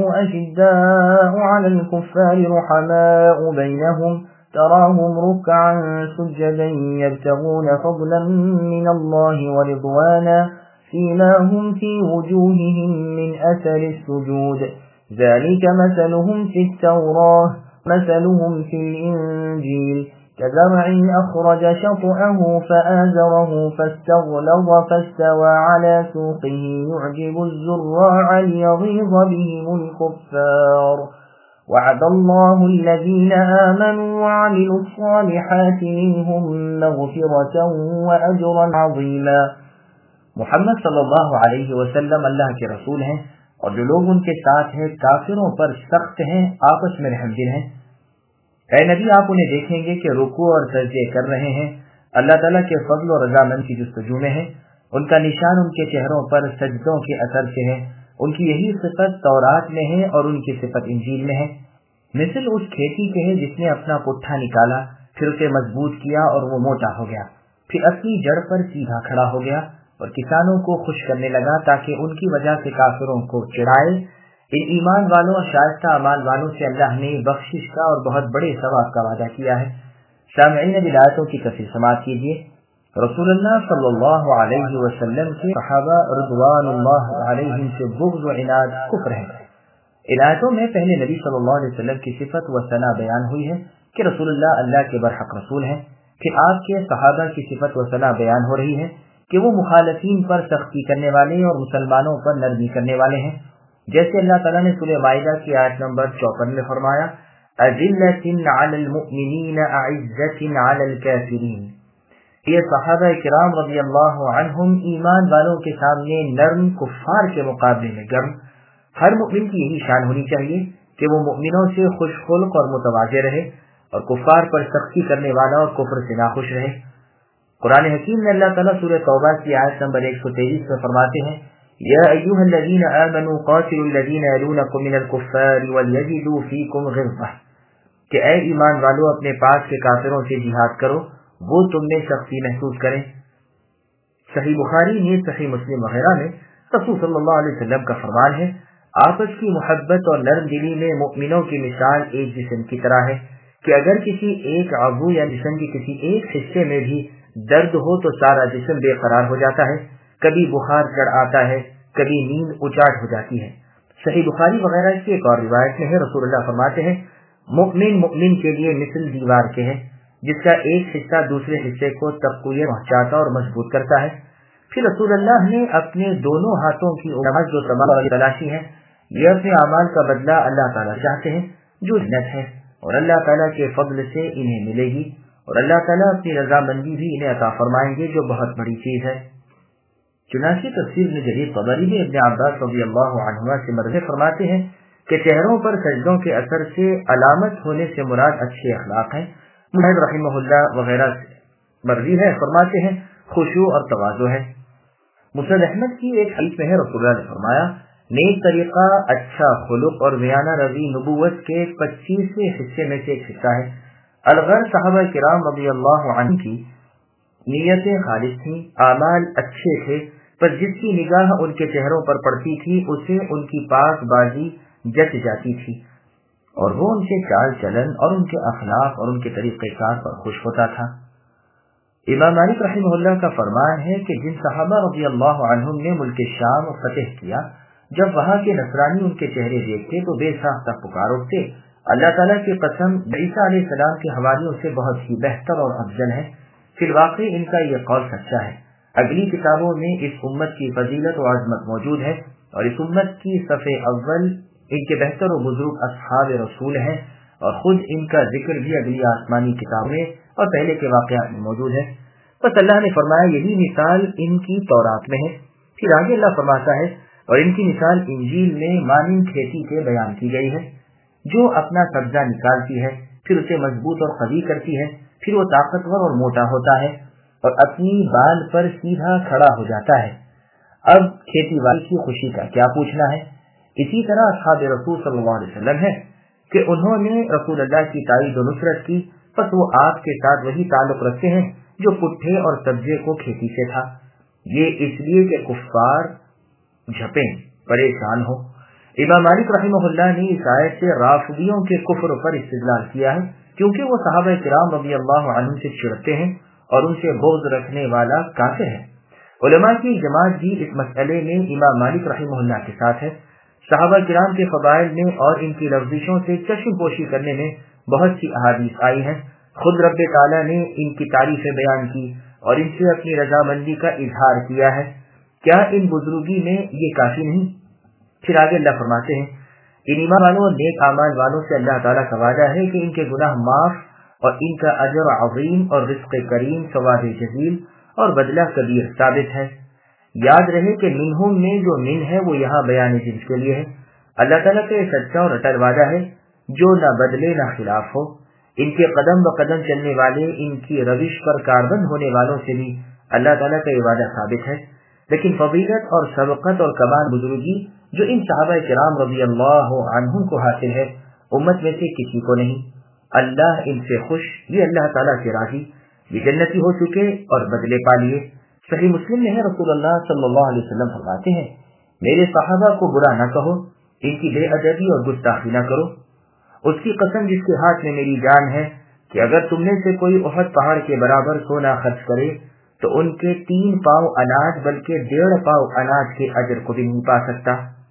أشداء على الكفار رحماء بينهم تراهم ركعا سجدا يبتغون فضلا من الله ورضوانا فيما هم في وجوههم من أثر السجود ذلك مثلهم في التوراة مثلهم في الإنجيل كزرع أخرج شطأه فآزره فاستغلظ فاستوى على سوقه يعجب الزراع ليغيظ بهم الكفار وعد الله الذين آمنوا وعملوا الصالحات منهم مغفرة وأجرا عظيما۔ محمد صلی اللہ علیہ وسلم اللہ کے رسول ہیں اور جو لوگ ان کے ساتھ ہیں کافروں پر سخت ہیں، آپس میں رحم دل ہیں۔ اے نبی آپ انہیں دیکھیں گے کہ رکوع اور سجدے کر رہے ہیں، اللہ تعالیٰ کے فضل و رضامند کی جستجو میں ہیں، ان کا نشان ان کے چہروں پر سجدوں کے اثر سے ہے، ان کی یہی صفت تورات میں ہے اور ان کی صفت انجیل میں ہے۔ مثل اس کھیتی کے ہے جس نے اپنا پٹھا نکالا، پھر اسے مضبوط کیا اور وہ موٹا ہو گیا، پھر اپنی جڑ پر سیدھا کھڑا ہو گیا اور کسانوں کو خوش کرنے لگا تاکہ ان کی وجہ سے کافروں کو چڑھائے۔ ان ایمان والوں اور شائستہ اعمال والوں سے اللہ نے بخشش کا اور بہت بڑے ثواب کا وعدہ کیا ہے۔ سامعین اب آیتوں کی تفصیل سماعت کیجیے۔ رسول اللہ صلی اللہ علیہ وسلم کے صحابہ رضوان اللہ علیہم سے بغض و عناد کفر ہے۔ ان آیتوں میں پہلے نبی صلی اللہ علیہ وسلم کی صفت و ثنا بیان ہوئی ہے کہ رسول اللہ کے برحق رسول ہیں، پھر آپ کے صحابہ کی صفت و ثنا بیان ہو رہی ہے کہ وہ مخالفین پر سختی کرنے والے اور مسلمانوں پر نرمی کرنے والے ہیں، جیسے اللہ تعالیٰ نے سورہ مائدہ کی آیت نمبر 54 میں فرمایا اذلۃ علی المؤمنین اعزۃ علی الکافرین۔ یہ صحابہ کرام رضی اللہ عنہم ایمان والوں کے سامنے نرم، کفار کے مقابلے میں گرم۔ ہر مؤمن کی یہی شان ہونی چاہیے کہ وہ مؤمنوں سے خوش خلق اور متواضع رہے اور کفار پر سختی کرنے والا اور کفر سے ناخوش رہے۔ قرآن حکیم میں اللہ تعالیٰ سورہ توبہ کی آیت نمبر 123 میں فرماتے ہیں یا ایھا الذین آمنوا قاتلوا الذین یلونکم من الکفار ولیجدوا فیکم غلظہ، کہ اے ایمان والو اپنے پاس کے کافروں سے جہاد کرو، وہ تم میں سختی محسوس کریں۔ صحیح بخاری میں، صحیح مسلم وغیرہ میں رسول صلی اللہ علیہ وسلم کا فرمان ہے آپس کی محبت اور نرم دلی میں مومنوں کی مثال ایک جسم کی طرح ہے کہ اگر کسی ایک عضو یا جسم کے کسی ایک حصے میں بھی درد ہو تو سارا جسم بے قرار ہو جاتا ہے، کبھی بخار چڑھ آتا ہے، کبھی نیند اچاٹ ہو جاتی ہے۔ صحیح بخاری وغیرہ کی ایک اور روایت میں ہے رسول اللہ فرماتے ہیں مومن کے لیے مثل دیوار کے ہے جس کا ایک حصہ دوسرے حصے کو تقویت پہنچاتا اور مضبوط کرتا ہے۔ پھر رسول اللہ نے اپنے دونوں ہاتھوں کی نماز جو تمام تلاشی ہے، یہ اپنے اعمال کا بدلہ اللہ تعالیٰ چاہتے ہیں جو جنت ہے، اور اللہ تعالیٰ کے فضل سے انہیں ملے گی، اور اللہ تعالیٰ اپنی رضامندی بھی انہیں عطا فرمائیں گے جو بہت بڑی چیز ہے۔ چنانچہ تفسیر ابن جریر طبری میں ابن عباس رضی اللہ عنہما سے مروی فرماتے ہیں کہ چہروں پر سجدوں کے اثر سے علامت ہونے سے مراد اچھے اخلاق ہیں۔ مجاہد رحمہ اللہ وغیرہ سے مروی ہے، فرماتے ہیں خشوع اور تواضع ہے۔ مسند احمد کی ایک حدیث میں ہے رسول اللہ نے فرمایا نیک طریقہ، اچھا خلق اور میانہ روی نبوت کے 25ویں حصے میں سے ایک حصہ ہے۔ الغرض صحابہ کرام رضی اللہ عنہ کی نیتیں خالص تھیں، اعمال اچھے تھے، پر جس کی نگاہ ان کے چہروں پر پڑتی تھی اسے ان کی پاک بازی جچ جاتی تھی، اور وہ ان کے چال چلن اور ان کے اخلاق اور ان کے طریقہ کار پر خوش ہوتا تھا۔ امام مالک رحمہ اللہ کا فرمان ہے کہ جن صحابہ رضی اللہ عنہم نے ملک شام فتح کیا، جب وہاں کے نصرانی ان کے چہرے دیکھتے تو بے ساختہ پکار اٹھتے اللہ تعالیٰ کی قسم عیسیٰ علیہ السلام کے حوالیوں سے بہت ہی بہتر اور افضل ہے۔ فی الواقع ان کا یہ قول سچا ہے۔ اگلی کتابوں میں اس امت کی فضیلت و عظمت موجود ہے، اور اس امت کی صف اول ان کے بہتر و بزرگ اصحاب رسول ہیں، اور خود ان کا ذکر بھی اگلی آسمانی کتابوں میں اور پہلے کے واقعات میں موجود ہے۔ بس اللہ نے فرمایا یہی مثال ان کی تورات میں ہے۔ پھر آگے اللہ فرماتا ہے اور ان کی مثال انجیل میں مانند کھیتی کے بیان کی گئی ہے، جو اپنا سبزہ نکالتی ہے، پھر اسے مضبوط اور قوی کرتی ہے، پھر وہ طاقتور اور موٹا ہوتا ہے اور اپنی بال پر سیدھا کھڑا ہو جاتا ہے۔ اب کھیتی باڑی کی خوشی کا کیا پوچھنا ہے؟ اسی طرح اصحاب رسول صلی اللہ علیہ وسلم ہے کہ انہوں نے رسول اللہ کی تائید و نصرت کی، پس وہ آپ کے ساتھ وہی تعلق رکھتے ہیں جو پٹھے اور سبزے کو کھیتی سے تھا، یہ اس لیے کہ کفار جھپیں پریشان ہو۔ امام مالک رحمہ اللہ نے اس آیت سے رافضیوں کے کفر پر استدلال کیا ہے، کیونکہ وہ صحابہ کرام رضی اللہ عنہم سے چڑھتے ہیں اور ان سے بغض رکھنے والا کافر ہے۔ علماء کی جماعت بھی اس مسئلے میں امام مالک رحمہ اللہ کے ساتھ ہے۔ صحابہ کرام کے فضائل میں اور ان کی لفظشوں سے چشم پوشی کرنے میں بہت سی احادیث آئی ہیں۔ خود رب تعالیٰ نے ان کی تعریفیں بیان کی اور ان سے اپنی رضامندی کا اظہار کیا ہے۔ کیا ان بزرگی میں یہ کافی نہیں؟ پھر آگے اللہ فرماتے ہیں ان ایمان والوں اور نیک اعمال والوں سے اللہ تعالیٰ کا وعدہ ہے کہ ان کے گناہ معاف اور ان کا اجر عظیم اور رزق کریم، ثواب جزیل اور بدلہ کبیر ثابت ہے۔ یاد رہے کہ منہم میں جو من ہے وہ یہاں بیان جنس کے لیے ہے۔ اللہ تعالیٰ کا یہ سچا اور اٹل وعدہ ہے جو نہ بدلے نہ خلاف ہو۔ ان کے قدم بقدم چلنے والے، ان کی روش پر کاربند ہونے والوں سے بھی اللہ تعالیٰ کا یہ وعدہ ثابت ہے۔ لیکن فضیلت اور سبقت اور کمال بزرگی جو ان صحابہ کرام رضی اللہ عنہم کو حاصل ہے، امت میں سے کسی کو نہیں۔ اللہ ان سے خوش، یہ اللہ تعالیٰ سے راضی، یہ جنتی ہو چکے اور بدلے پا لیے۔ صحیح مسلم میں ہے، رسول اللہ صلی اللہ علیہ وسلم فرماتے ہیں، میرے صحابہ کو برا نہ کہو، ان کی بے ادبی اور گستاخی نہ کرو۔ اس کی قسم جس کے ہاتھ میں میری جان ہے کہ اگر تم میں سے کوئی احد پہاڑ کے برابر سونا خرچ کرے تو ان کے 3 پاؤں اناج بلکہ 1.5 پاؤں اناج کے اجر کو بھی نہیں پا سکتا۔